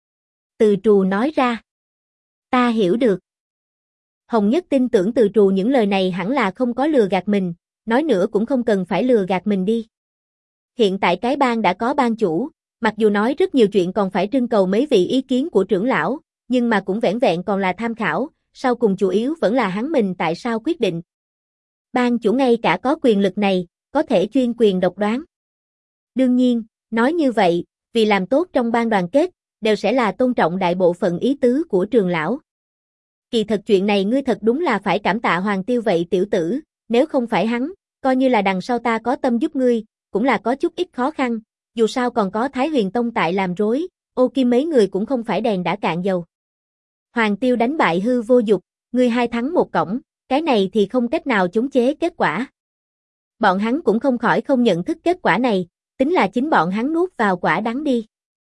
Từ Trù nói ra. Ta hiểu được. Hồng Nhất tin tưởng Từ Trù những lời này hẳn là không có lừa gạt mình, nói nữa cũng không cần phải lừa gạt mình đi. Hiện tại cái bang đã có bang chủ, mặc dù nói rất nhiều chuyện còn phải trưng cầu mấy vị ý kiến của trưởng lão, nhưng mà cũng vẻn vẹn còn là tham khảo, sau cùng chủ yếu vẫn là hắn mình tại sao quyết định. Bang chủ ngay cả có quyền lực này, có thể chuyên quyền độc đoán. Đương nhiên, nói như vậy, vì làm tốt trong ban đoàn kết, đều sẽ là tôn trọng đại bộ phận ý tứ của trường lão. Kỳ thật chuyện này ngươi thật đúng là phải cảm tạ Hoàng Tiêu vậy tiểu tử, nếu không phải hắn, coi như là đằng sau ta có tâm giúp ngươi, cũng là có chút ít khó khăn, dù sao còn có Thái Huyền Tông tại làm rối, Ô Kim mấy người cũng không phải đèn đã cạn dầu. Hoàng Tiêu đánh bại hư vô dục, ngươi 2 thắng 1 cổng, cái này thì không cách nào chống chế kết quả. Bọn hắn cũng không khỏi không nhận thức kết quả này, tính là chính bọn hắn nuốt vào quả đắng đi.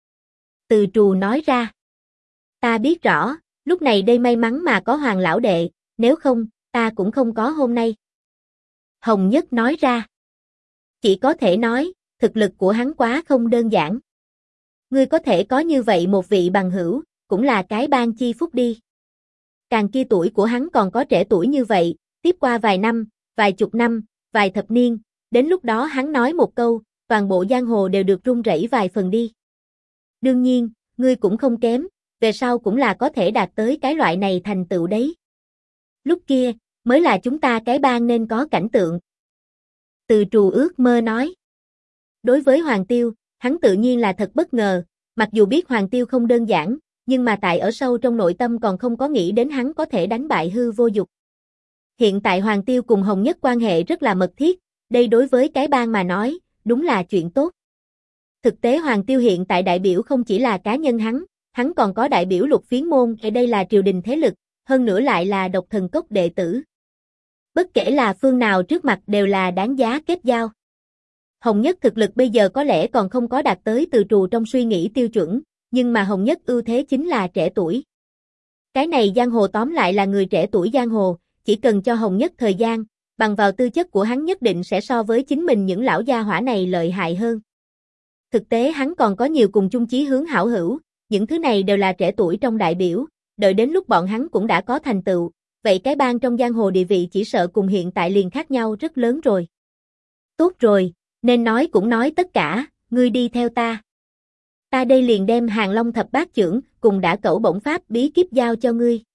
Từ Trù nói ra. Ta biết rõ, lúc này đây may mắn mà có Hoàng lão đệ, nếu không, ta cũng không có hôm nay. Hồng Nhất nói ra. Chỉ có thể nói, thực lực của hắn quá không đơn giản. Ngươi có thể có như vậy một vị bằng hữu, cũng là cái ban chi phúc đi. Càng kia tuổi của hắn còn có trẻ tuổi như vậy, tiếp qua vài năm, vài chục năm, vài thập niên, đến lúc đó hắn nói một câu, toàn bộ giang hồ đều được rung rẩy vài phần đi. Đương nhiên, ngươi cũng không kém, về sau cũng là có thể đạt tới cái loại này thành tựu đấy. Lúc kia, mới là chúng ta cái bang nên có cảnh tượng. Từ Trù ước mơ nói. Đối với Hoàng Tiêu, hắn tự nhiên là thật bất ngờ, mặc dù biết Hoàng Tiêu không đơn giản, nhưng mà tại ở sâu trong nội tâm còn không có nghĩ đến hắn có thể đánh bại hư vô dục. Hiện tại Hoàng Tiêu cùng Hồng Nhất quan hệ rất là mật thiết, đây đối với cái bang mà nói, đúng là chuyện tốt. Thực tế Hoàng Tiêu hiện tại đại biểu không chỉ là cá nhân hắn còn có đại biểu Lục Phiến môn, ở đây là triều đình thế lực, hơn nữa lại là Độc Thần Cốc đệ tử. Bất kể là phương nào trước mặt đều là đáng giá kết giao. Hồng Nhất thực lực bây giờ có lẽ còn không có đạt tới Từ Trù trong suy nghĩ tiêu chuẩn, nhưng mà Hồng Nhất ưu thế chính là trẻ tuổi. Cái này giang hồ tóm lại là người trẻ tuổi giang hồ, chỉ cần cho Hồng Nhất thời gian, bằng vào tư chất của hắn nhất định sẽ so với chính mình những lão gia hỏa này lợi hại hơn. Thực tế hắn còn có nhiều cùng chung chí hướng hảo hữu, những thứ này đều là trẻ tuổi trong đại biểu, đợi đến lúc bọn hắn cũng đã có thành tựu, vậy cái bang trong giang hồ địa vị chỉ sợ cùng hiện tại liền khác nhau rất lớn rồi. Tốt rồi, Nên nói cũng nói tất cả, ngươi đi theo ta. Ta đây liền đem Hàng Long thập bát chưởng cùng Đả Cẩu bổng pháp bí kíp giao cho ngươi.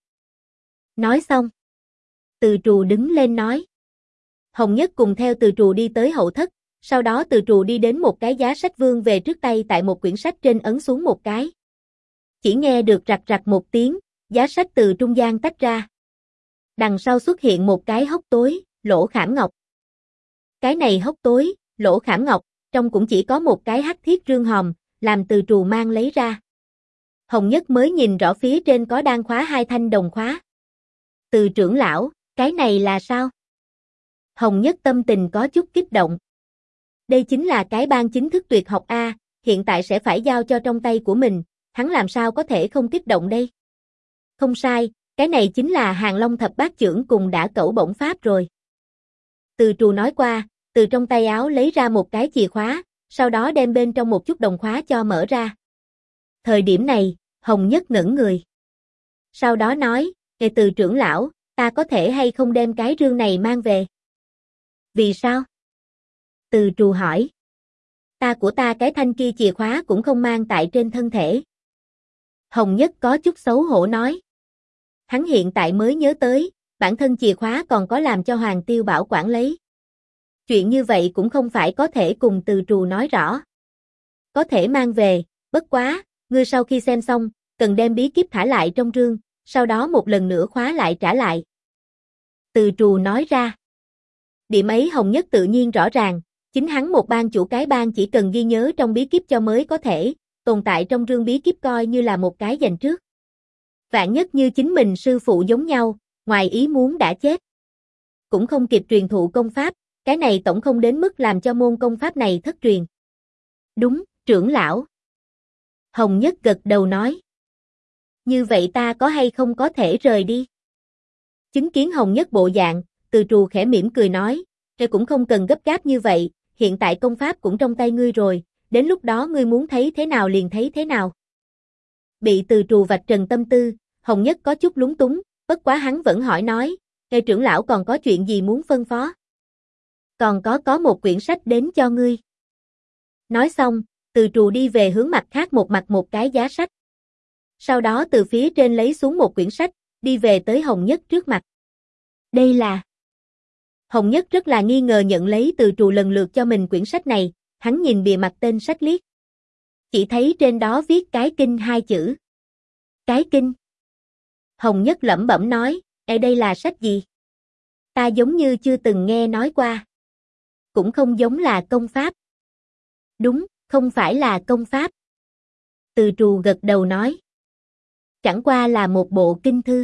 Nói xong, Từ Trù đứng lên nói. Hồng Nhất cùng theo Từ Trù đi tới hậu thất, sau đó Từ Trù đi đến một cái giá sách vươn về trước tay tại một quyển sách trên ấn xuống một cái. Chỉ nghe được rạch rạch một tiếng, giá sách từ trung gian tách ra. Đằng sau xuất hiện một cái hốc tối, lỗ khảm ngọc. Cái này hốc tối, lỗ khảm ngọc, trong cũng chỉ có một cái hắc thiết rương hòm, làm Từ Trù mang lấy ra. Hồng Nhất mới nhìn rõ phía trên có đan khóa hai thanh đồng khóa. Từ trưởng lão, cái này là sao? Hồng Nhất tâm tình có chút kích động. Đây chính là cái ban chính thức tuyệt học A, hiện tại sẽ phải giao cho trong tay của mình, hắn làm sao có thể không kích động đây? Không sai, cái này chính là Hàng Long thập bát chưởng cùng Đả Cẩu bổng pháp rồi. Từ Trù nói qua, từ trong tay áo lấy ra một cái chìa khóa, sau đó đem bên trong một chút đồng khóa cho mở ra. Thời điểm này, Hồng Nhất ngẩn người. Sau đó nói, Từ trưởng lão, ta có thể hay không đem cái rương này mang về? Vì sao? Từ Trù hỏi. Của ta cái thanh kia chìa khóa cũng không mang tại trên thân thể. Hồng Nhất có chút xấu hổ nói. Hắn hiện tại mới nhớ tới, bản thân chìa khóa còn có làm cho Hoàng Tiêu bảo quản lấy. Chuyện như vậy cũng không phải có thể cùng Từ Trù nói rõ. Có thể mang về, bất quá, ngươi sau khi xem xong, cần đem bí kíp thả lại trong rương, sau đó một lần nữa khóa lại trả lại. Từ Trù nói ra. Điểm ấy Hồng Nhất tự nhiên rõ ràng, chính hắn một ban chủ cái ban chỉ cần ghi nhớ trong bí kíp cho mới có thể, tồn tại trong rương bí kíp coi như là một cái dành trước. Vạn nhất như chính mình sư phụ giống nhau, ngoài ý muốn đã chết. Cũng không kịp truyền thụ công pháp, cái này tổng không đến mức làm cho môn công pháp này thất truyền. Đúng, trưởng lão. Hồng Nhất gật đầu nói. Như vậy ta có hay không có thể rời đi? Chứng kiến Hồng Nhất bộ dạng, Từ Trù khẽ mỉm cười nói, cũng không cần gấp gáp như vậy, hiện tại công pháp cũng trong tay ngươi rồi, đến lúc đó ngươi muốn thấy thế nào liền thấy thế nào. Bị Từ Trù vạch trần tâm tư, Hồng Nhất có chút lúng túng, bất quá hắn vẫn hỏi nói, trưởng lão còn có chuyện gì muốn phân phó? Còn có một quyển sách đến cho ngươi. Nói xong, Từ Trù đi về hướng mặt khác một cái giá sách. Sau đó từ phía trên lấy xuống một quyển sách, đi về tới Hồng Nhất trước mặt. Đây là... Hồng Nhất rất là nghi ngờ nhận lấy Từ Trù lần lượt cho mình quyển sách này, hắn nhìn bìa mặt tên sách liếc. Chỉ thấy trên đó viết cái kinh hai chữ. Cái kinh. Hồng Nhất lẩm bẩm nói, đây là sách gì? Ta giống như chưa từng nghe nói qua. Cũng không giống là công pháp. Đúng, không phải là công pháp. Từ Trù gật đầu nói. Chẳng qua là một bộ kinh thư.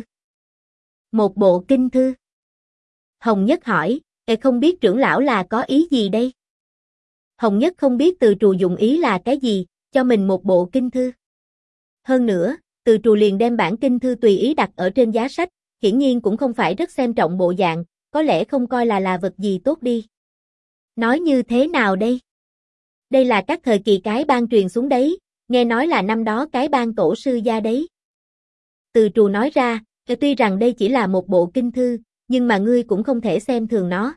Một bộ kinh thư. Hồng Nhất hỏi, không biết trưởng lão là có ý gì đây? Hồng Nhất không biết Từ Trù dụng ý là cái gì, cho mình một bộ kinh thư. Hơn nữa, Từ Trù liền đem bản kinh thư tùy ý đặt ở trên giá sách, hiển nhiên cũng không phải rất xem trọng bộ dạng, có lẽ không coi là vật gì tốt đi. Nói như thế nào đây? Đây là các thời kỳ cái bang truyền xuống đấy, nghe nói là năm đó cái bang tổ sư gia đấy. Từ Trù nói ra, tuy rằng đây chỉ là một bộ kinh thư, nhưng mà ngươi cũng không thể xem thường nó.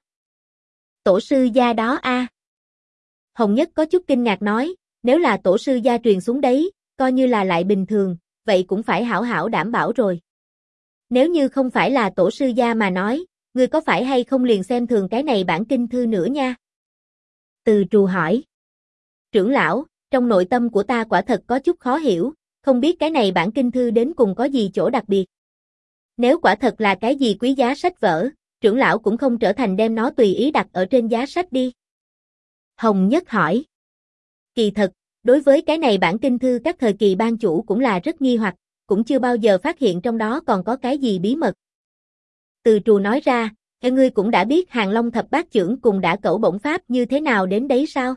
Tổ sư gia đó a? Hồng Nhất có chút kinh ngạc nói, nếu là tổ sư gia truyền xuống đấy, coi như là lại bình thường, vậy cũng phải hảo hảo đảm bảo rồi. Nếu như không phải là tổ sư gia mà nói, ngươi có phải hay không liền xem thường cái này bản kinh thư nữa nha? Từ Trù hỏi. Trưởng lão, trong nội tâm của ta quả thật có chút khó hiểu, không biết cái này bản kinh thư đến cùng có gì chỗ đặc biệt. Nếu quả thật là cái gì quý giá sách vở, trưởng lão cũng không trở thành đem nó tùy ý đặt ở trên giá sách đi. Hồng Nhất hỏi. Kỳ thật, đối với cái này bản kinh thư các thời kỳ ban chủ cũng là rất nghi hoặc, cũng chưa bao giờ phát hiện trong đó còn có cái gì bí mật. Từ Trù nói ra, ngươi cũng đã biết Hàng Long thập bát chưởng cùng Đả Cẩu bổng pháp như thế nào đến đấy sao?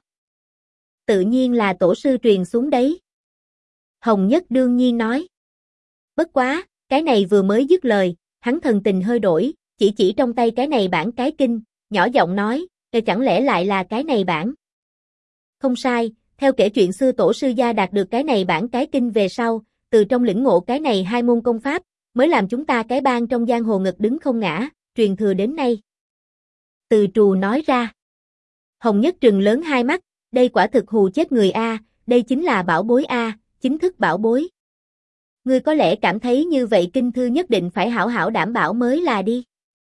Tự nhiên là tổ sư truyền xuống đấy. Hồng Nhất đương nhiên nói. Bất quá, cái này vừa mới dứt lời, hắn thần tình hơi đổi, chỉ trong tay cái này bản cái kinh, nhỏ giọng nói, chẳng lẽ lại là cái này bản? Không sai, theo kể chuyện xưa tổ sư gia đạt được cái này bản cái kinh về sau, từ trong lĩnh ngộ cái này hai môn công pháp, mới làm chúng ta cái bang trong giang hồ ngật đứng không ngã, truyền thừa đến nay. Từ Trù nói ra. Hồng Nhất trừng lớn hai mắt, đây quả thực hù chết người a, đây chính là bảo bối a, chính thức bảo bối. Ngươi có lẽ cảm thấy như vậy kinh thư nhất định phải hảo hảo đảm bảo mới là đi.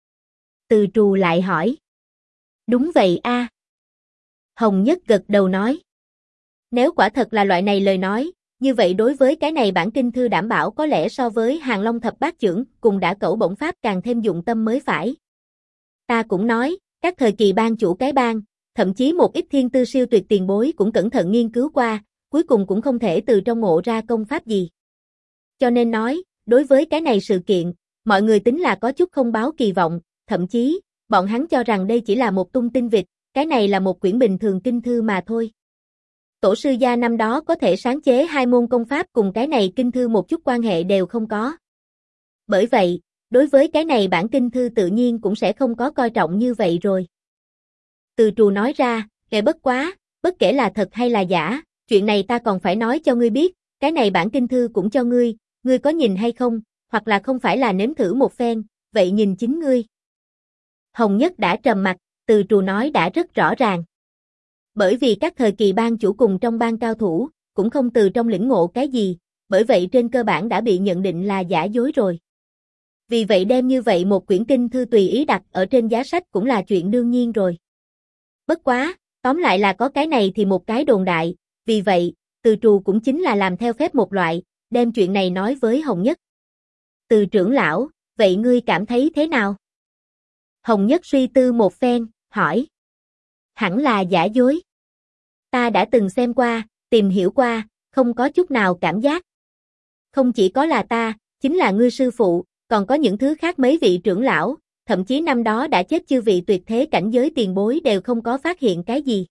Từ Trù lại hỏi. Đúng vậy a. Hồng Nhất gật đầu nói. Nếu quả thật là loại này lời nói, như vậy đối với cái này bản kinh thư đảm bảo có lẽ so với Hàng Long thập bát chưởng cùng Đả Cẩu bổng pháp càng thêm dụng tâm mới phải. Ta cũng nói, các thời kỳ ban chủ cái bang, thậm chí một ít thiên tư siêu tuyệt tiền bối cũng cẩn thận nghiên cứu qua, cuối cùng cũng không thể từ trong ngộ ra công pháp gì. Cho nên nói, đối với cái này sự kiện, mọi người tính là có chút không báo kỳ vọng, thậm chí, bọn hắn cho rằng đây chỉ là một tung tin vịt, cái này là một quyển bình thường kinh thư mà thôi. Tổ sư gia năm đó có thể sáng chế hai môn công pháp cùng cái này kinh thư một chút quan hệ đều không có. Bởi vậy, đối với cái này bản kinh thư tự nhiên cũng sẽ không có coi trọng như vậy rồi. Từ Trù nói ra, bất quá, bất kể là thật hay là giả, chuyện này ta còn phải nói cho ngươi biết, cái này bản kinh thư cũng cho ngươi, ngươi có nhìn hay không, hoặc là không phải là nếm thử một phen, vậy nhìn chính ngươi. Hồng Nhất đã trầm mặt, Từ Trù nói đã rất rõ ràng. Bởi vì các thời kỳ ban chủ cùng trong ban cao thủ, cũng không từ trong lĩnh ngộ cái gì, bởi vậy trên cơ bản đã bị nhận định là giả dối rồi. Vì vậy đem như vậy một quyển kinh thư tùy ý đặt ở trên giá sách cũng là chuyện đương nhiên rồi. Bất quá, tóm lại là có cái này thì một cái đồn đại, vì vậy, Từ Trù cũng chính là làm theo phép một loại, đem chuyện này nói với Hồng Nhất. Từ trưởng lão, vậy ngươi cảm thấy thế nào? Hồng Nhất suy tư một phen, hỏi. Hẳn là giả dối. Ta đã từng xem qua, tìm hiểu qua, không có chút nào cảm giác. Không chỉ có là ta, chính là ngươi sư phụ, còn có những thứ khác mấy vị trưởng lão, thậm chí năm đó đã chết chư vị tuyệt thế cảnh giới tiền bối đều không có phát hiện cái gì.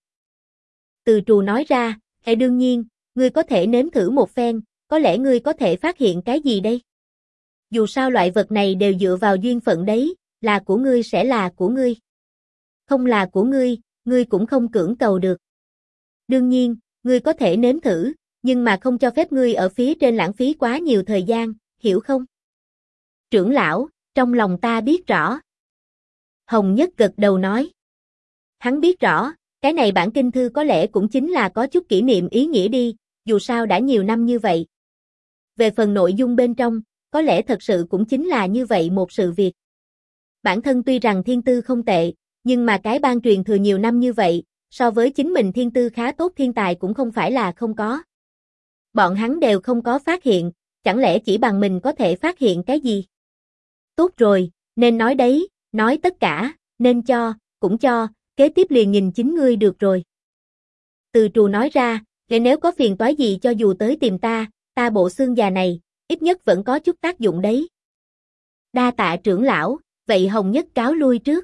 Từ Trù nói ra, đương nhiên, ngươi có thể nếm thử một phen, có lẽ ngươi có thể phát hiện cái gì đây? Dù sao loại vật này đều dựa vào duyên phận đấy, là của ngươi sẽ là của ngươi. Không là của ngươi cũng không cưỡng cầu được. Đương nhiên, ngươi có thể nếm thử, nhưng mà không cho phép ngươi ở phía trên lãng phí quá nhiều thời gian, hiểu không? Trưởng lão, trong lòng ta biết rõ. Hồng Nhất gật đầu nói. Hắn biết rõ, cái này bản kinh thư có lẽ cũng chính là có chút kỷ niệm ý nghĩa đi, dù sao đã nhiều năm như vậy. Về phần nội dung bên trong, có lẽ thật sự cũng chính là như vậy một sự việc. Bản thân tuy rằng thiên tư không tệ, nhưng mà cái ban truyền thừa nhiều năm như vậy, so với chính mình thiên tư khá tốt thiên tài cũng không phải là không có. Bọn hắn đều không có phát hiện, chẳng lẽ chỉ bằng mình có thể phát hiện cái gì? Tốt rồi, nên nói đấy, nói tất cả, nên cho, cũng cho, kế tiếp liền nhìn chính ngươi được rồi. Từ Trù nói ra, nếu có phiền toái gì cho dù tới tìm ta bộ xương già này, ít nhất vẫn có chút tác dụng đấy. Đa tạ trưởng lão, vậy Hồng Nhất cáo lui trước.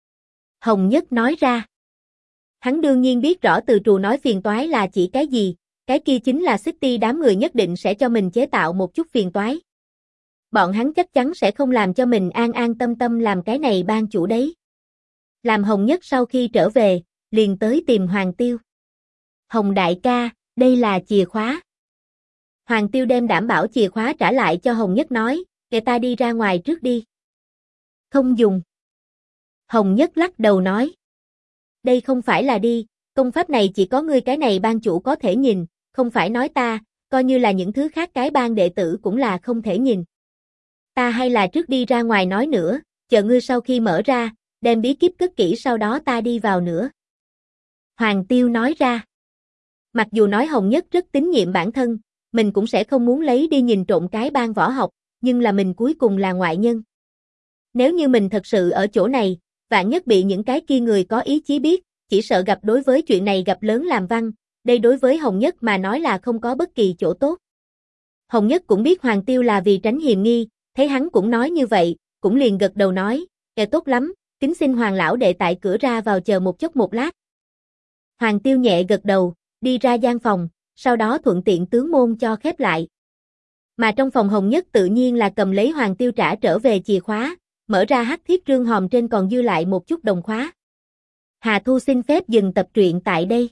Hồng Nhất nói ra. Hắn đương nhiên biết rõ Từ Trù nói phiền toái là chỉ cái gì, cái kia chính là City đám người nhất định sẽ cho mình chế tạo một chút phiền toái. Bọn hắn chắc chắn sẽ không làm cho mình an an tâm tâm làm cái này ban chủ đấy. Làm Hồng Nhất sau khi trở về, liền tới tìm Hoàng Tiêu. Hồng đại ca, đây là chìa khóa. Hoàng Tiêu đem đảm bảo chìa khóa trả lại cho Hồng Nhất nói, để ta đi ra ngoài trước đi. Không dùng. Hồng Nhất lắc đầu nói. Đây không phải là đi, công pháp này chỉ có ngươi cái này ban chủ có thể nhìn, không phải nói ta, coi như là những thứ khác cái ban đệ tử cũng là không thể nhìn. Ta hay là trước đi ra ngoài nói nữa, chờ ngươi sau khi mở ra, đem bí kíp cất kỹ sau đó ta đi vào nữa. Hoàng Tiêu nói ra. Mặc dù nói Hồng Nhất rất tín nhiệm bản thân, mình cũng sẽ không muốn lấy đi nhìn trộm cái ban võ học, nhưng là mình cuối cùng là ngoại nhân. Nếu như mình thật sự ở chỗ này, vạn nhất bị những cái kia người có ý chí biết, chỉ sợ gặp đối với chuyện này gặp lớn làm văn, đây đối với Hồng Nhất mà nói là không có bất kỳ chỗ tốt. Hồng Nhất cũng biết Hoàng Tiêu là vì tránh hiềm nghi, thấy hắn cũng nói như vậy, cũng liền gật đầu nói, tốt lắm, kính xin Hoàng lão đệ tại cửa ra vào chờ một chốc một lát. Hoàng Tiêu nhẹ gật đầu, đi ra gian phòng, sau đó thuận tiện tướng môn cho khép lại. Mà trong phòng Hồng Nhất tự nhiên là cầm lấy Hoàng Tiêu trả trở về chìa khóa, mở ra hắc thiết rương hòm trên còn dư lại một chút đồng khóa. Hà Thu xin phép dừng tập truyện tại đây.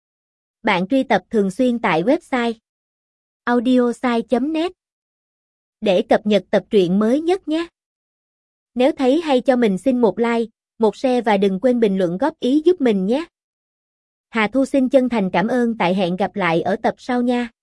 Bạn truy tập thường xuyên tại website audiosai.net để cập nhật tập truyện mới nhất nhé. Nếu thấy hay cho mình xin một like, một share và đừng quên bình luận góp ý giúp mình nhé. Hà Thu xin chân thành cảm ơn, tại hẹn gặp lại ở tập sau nha.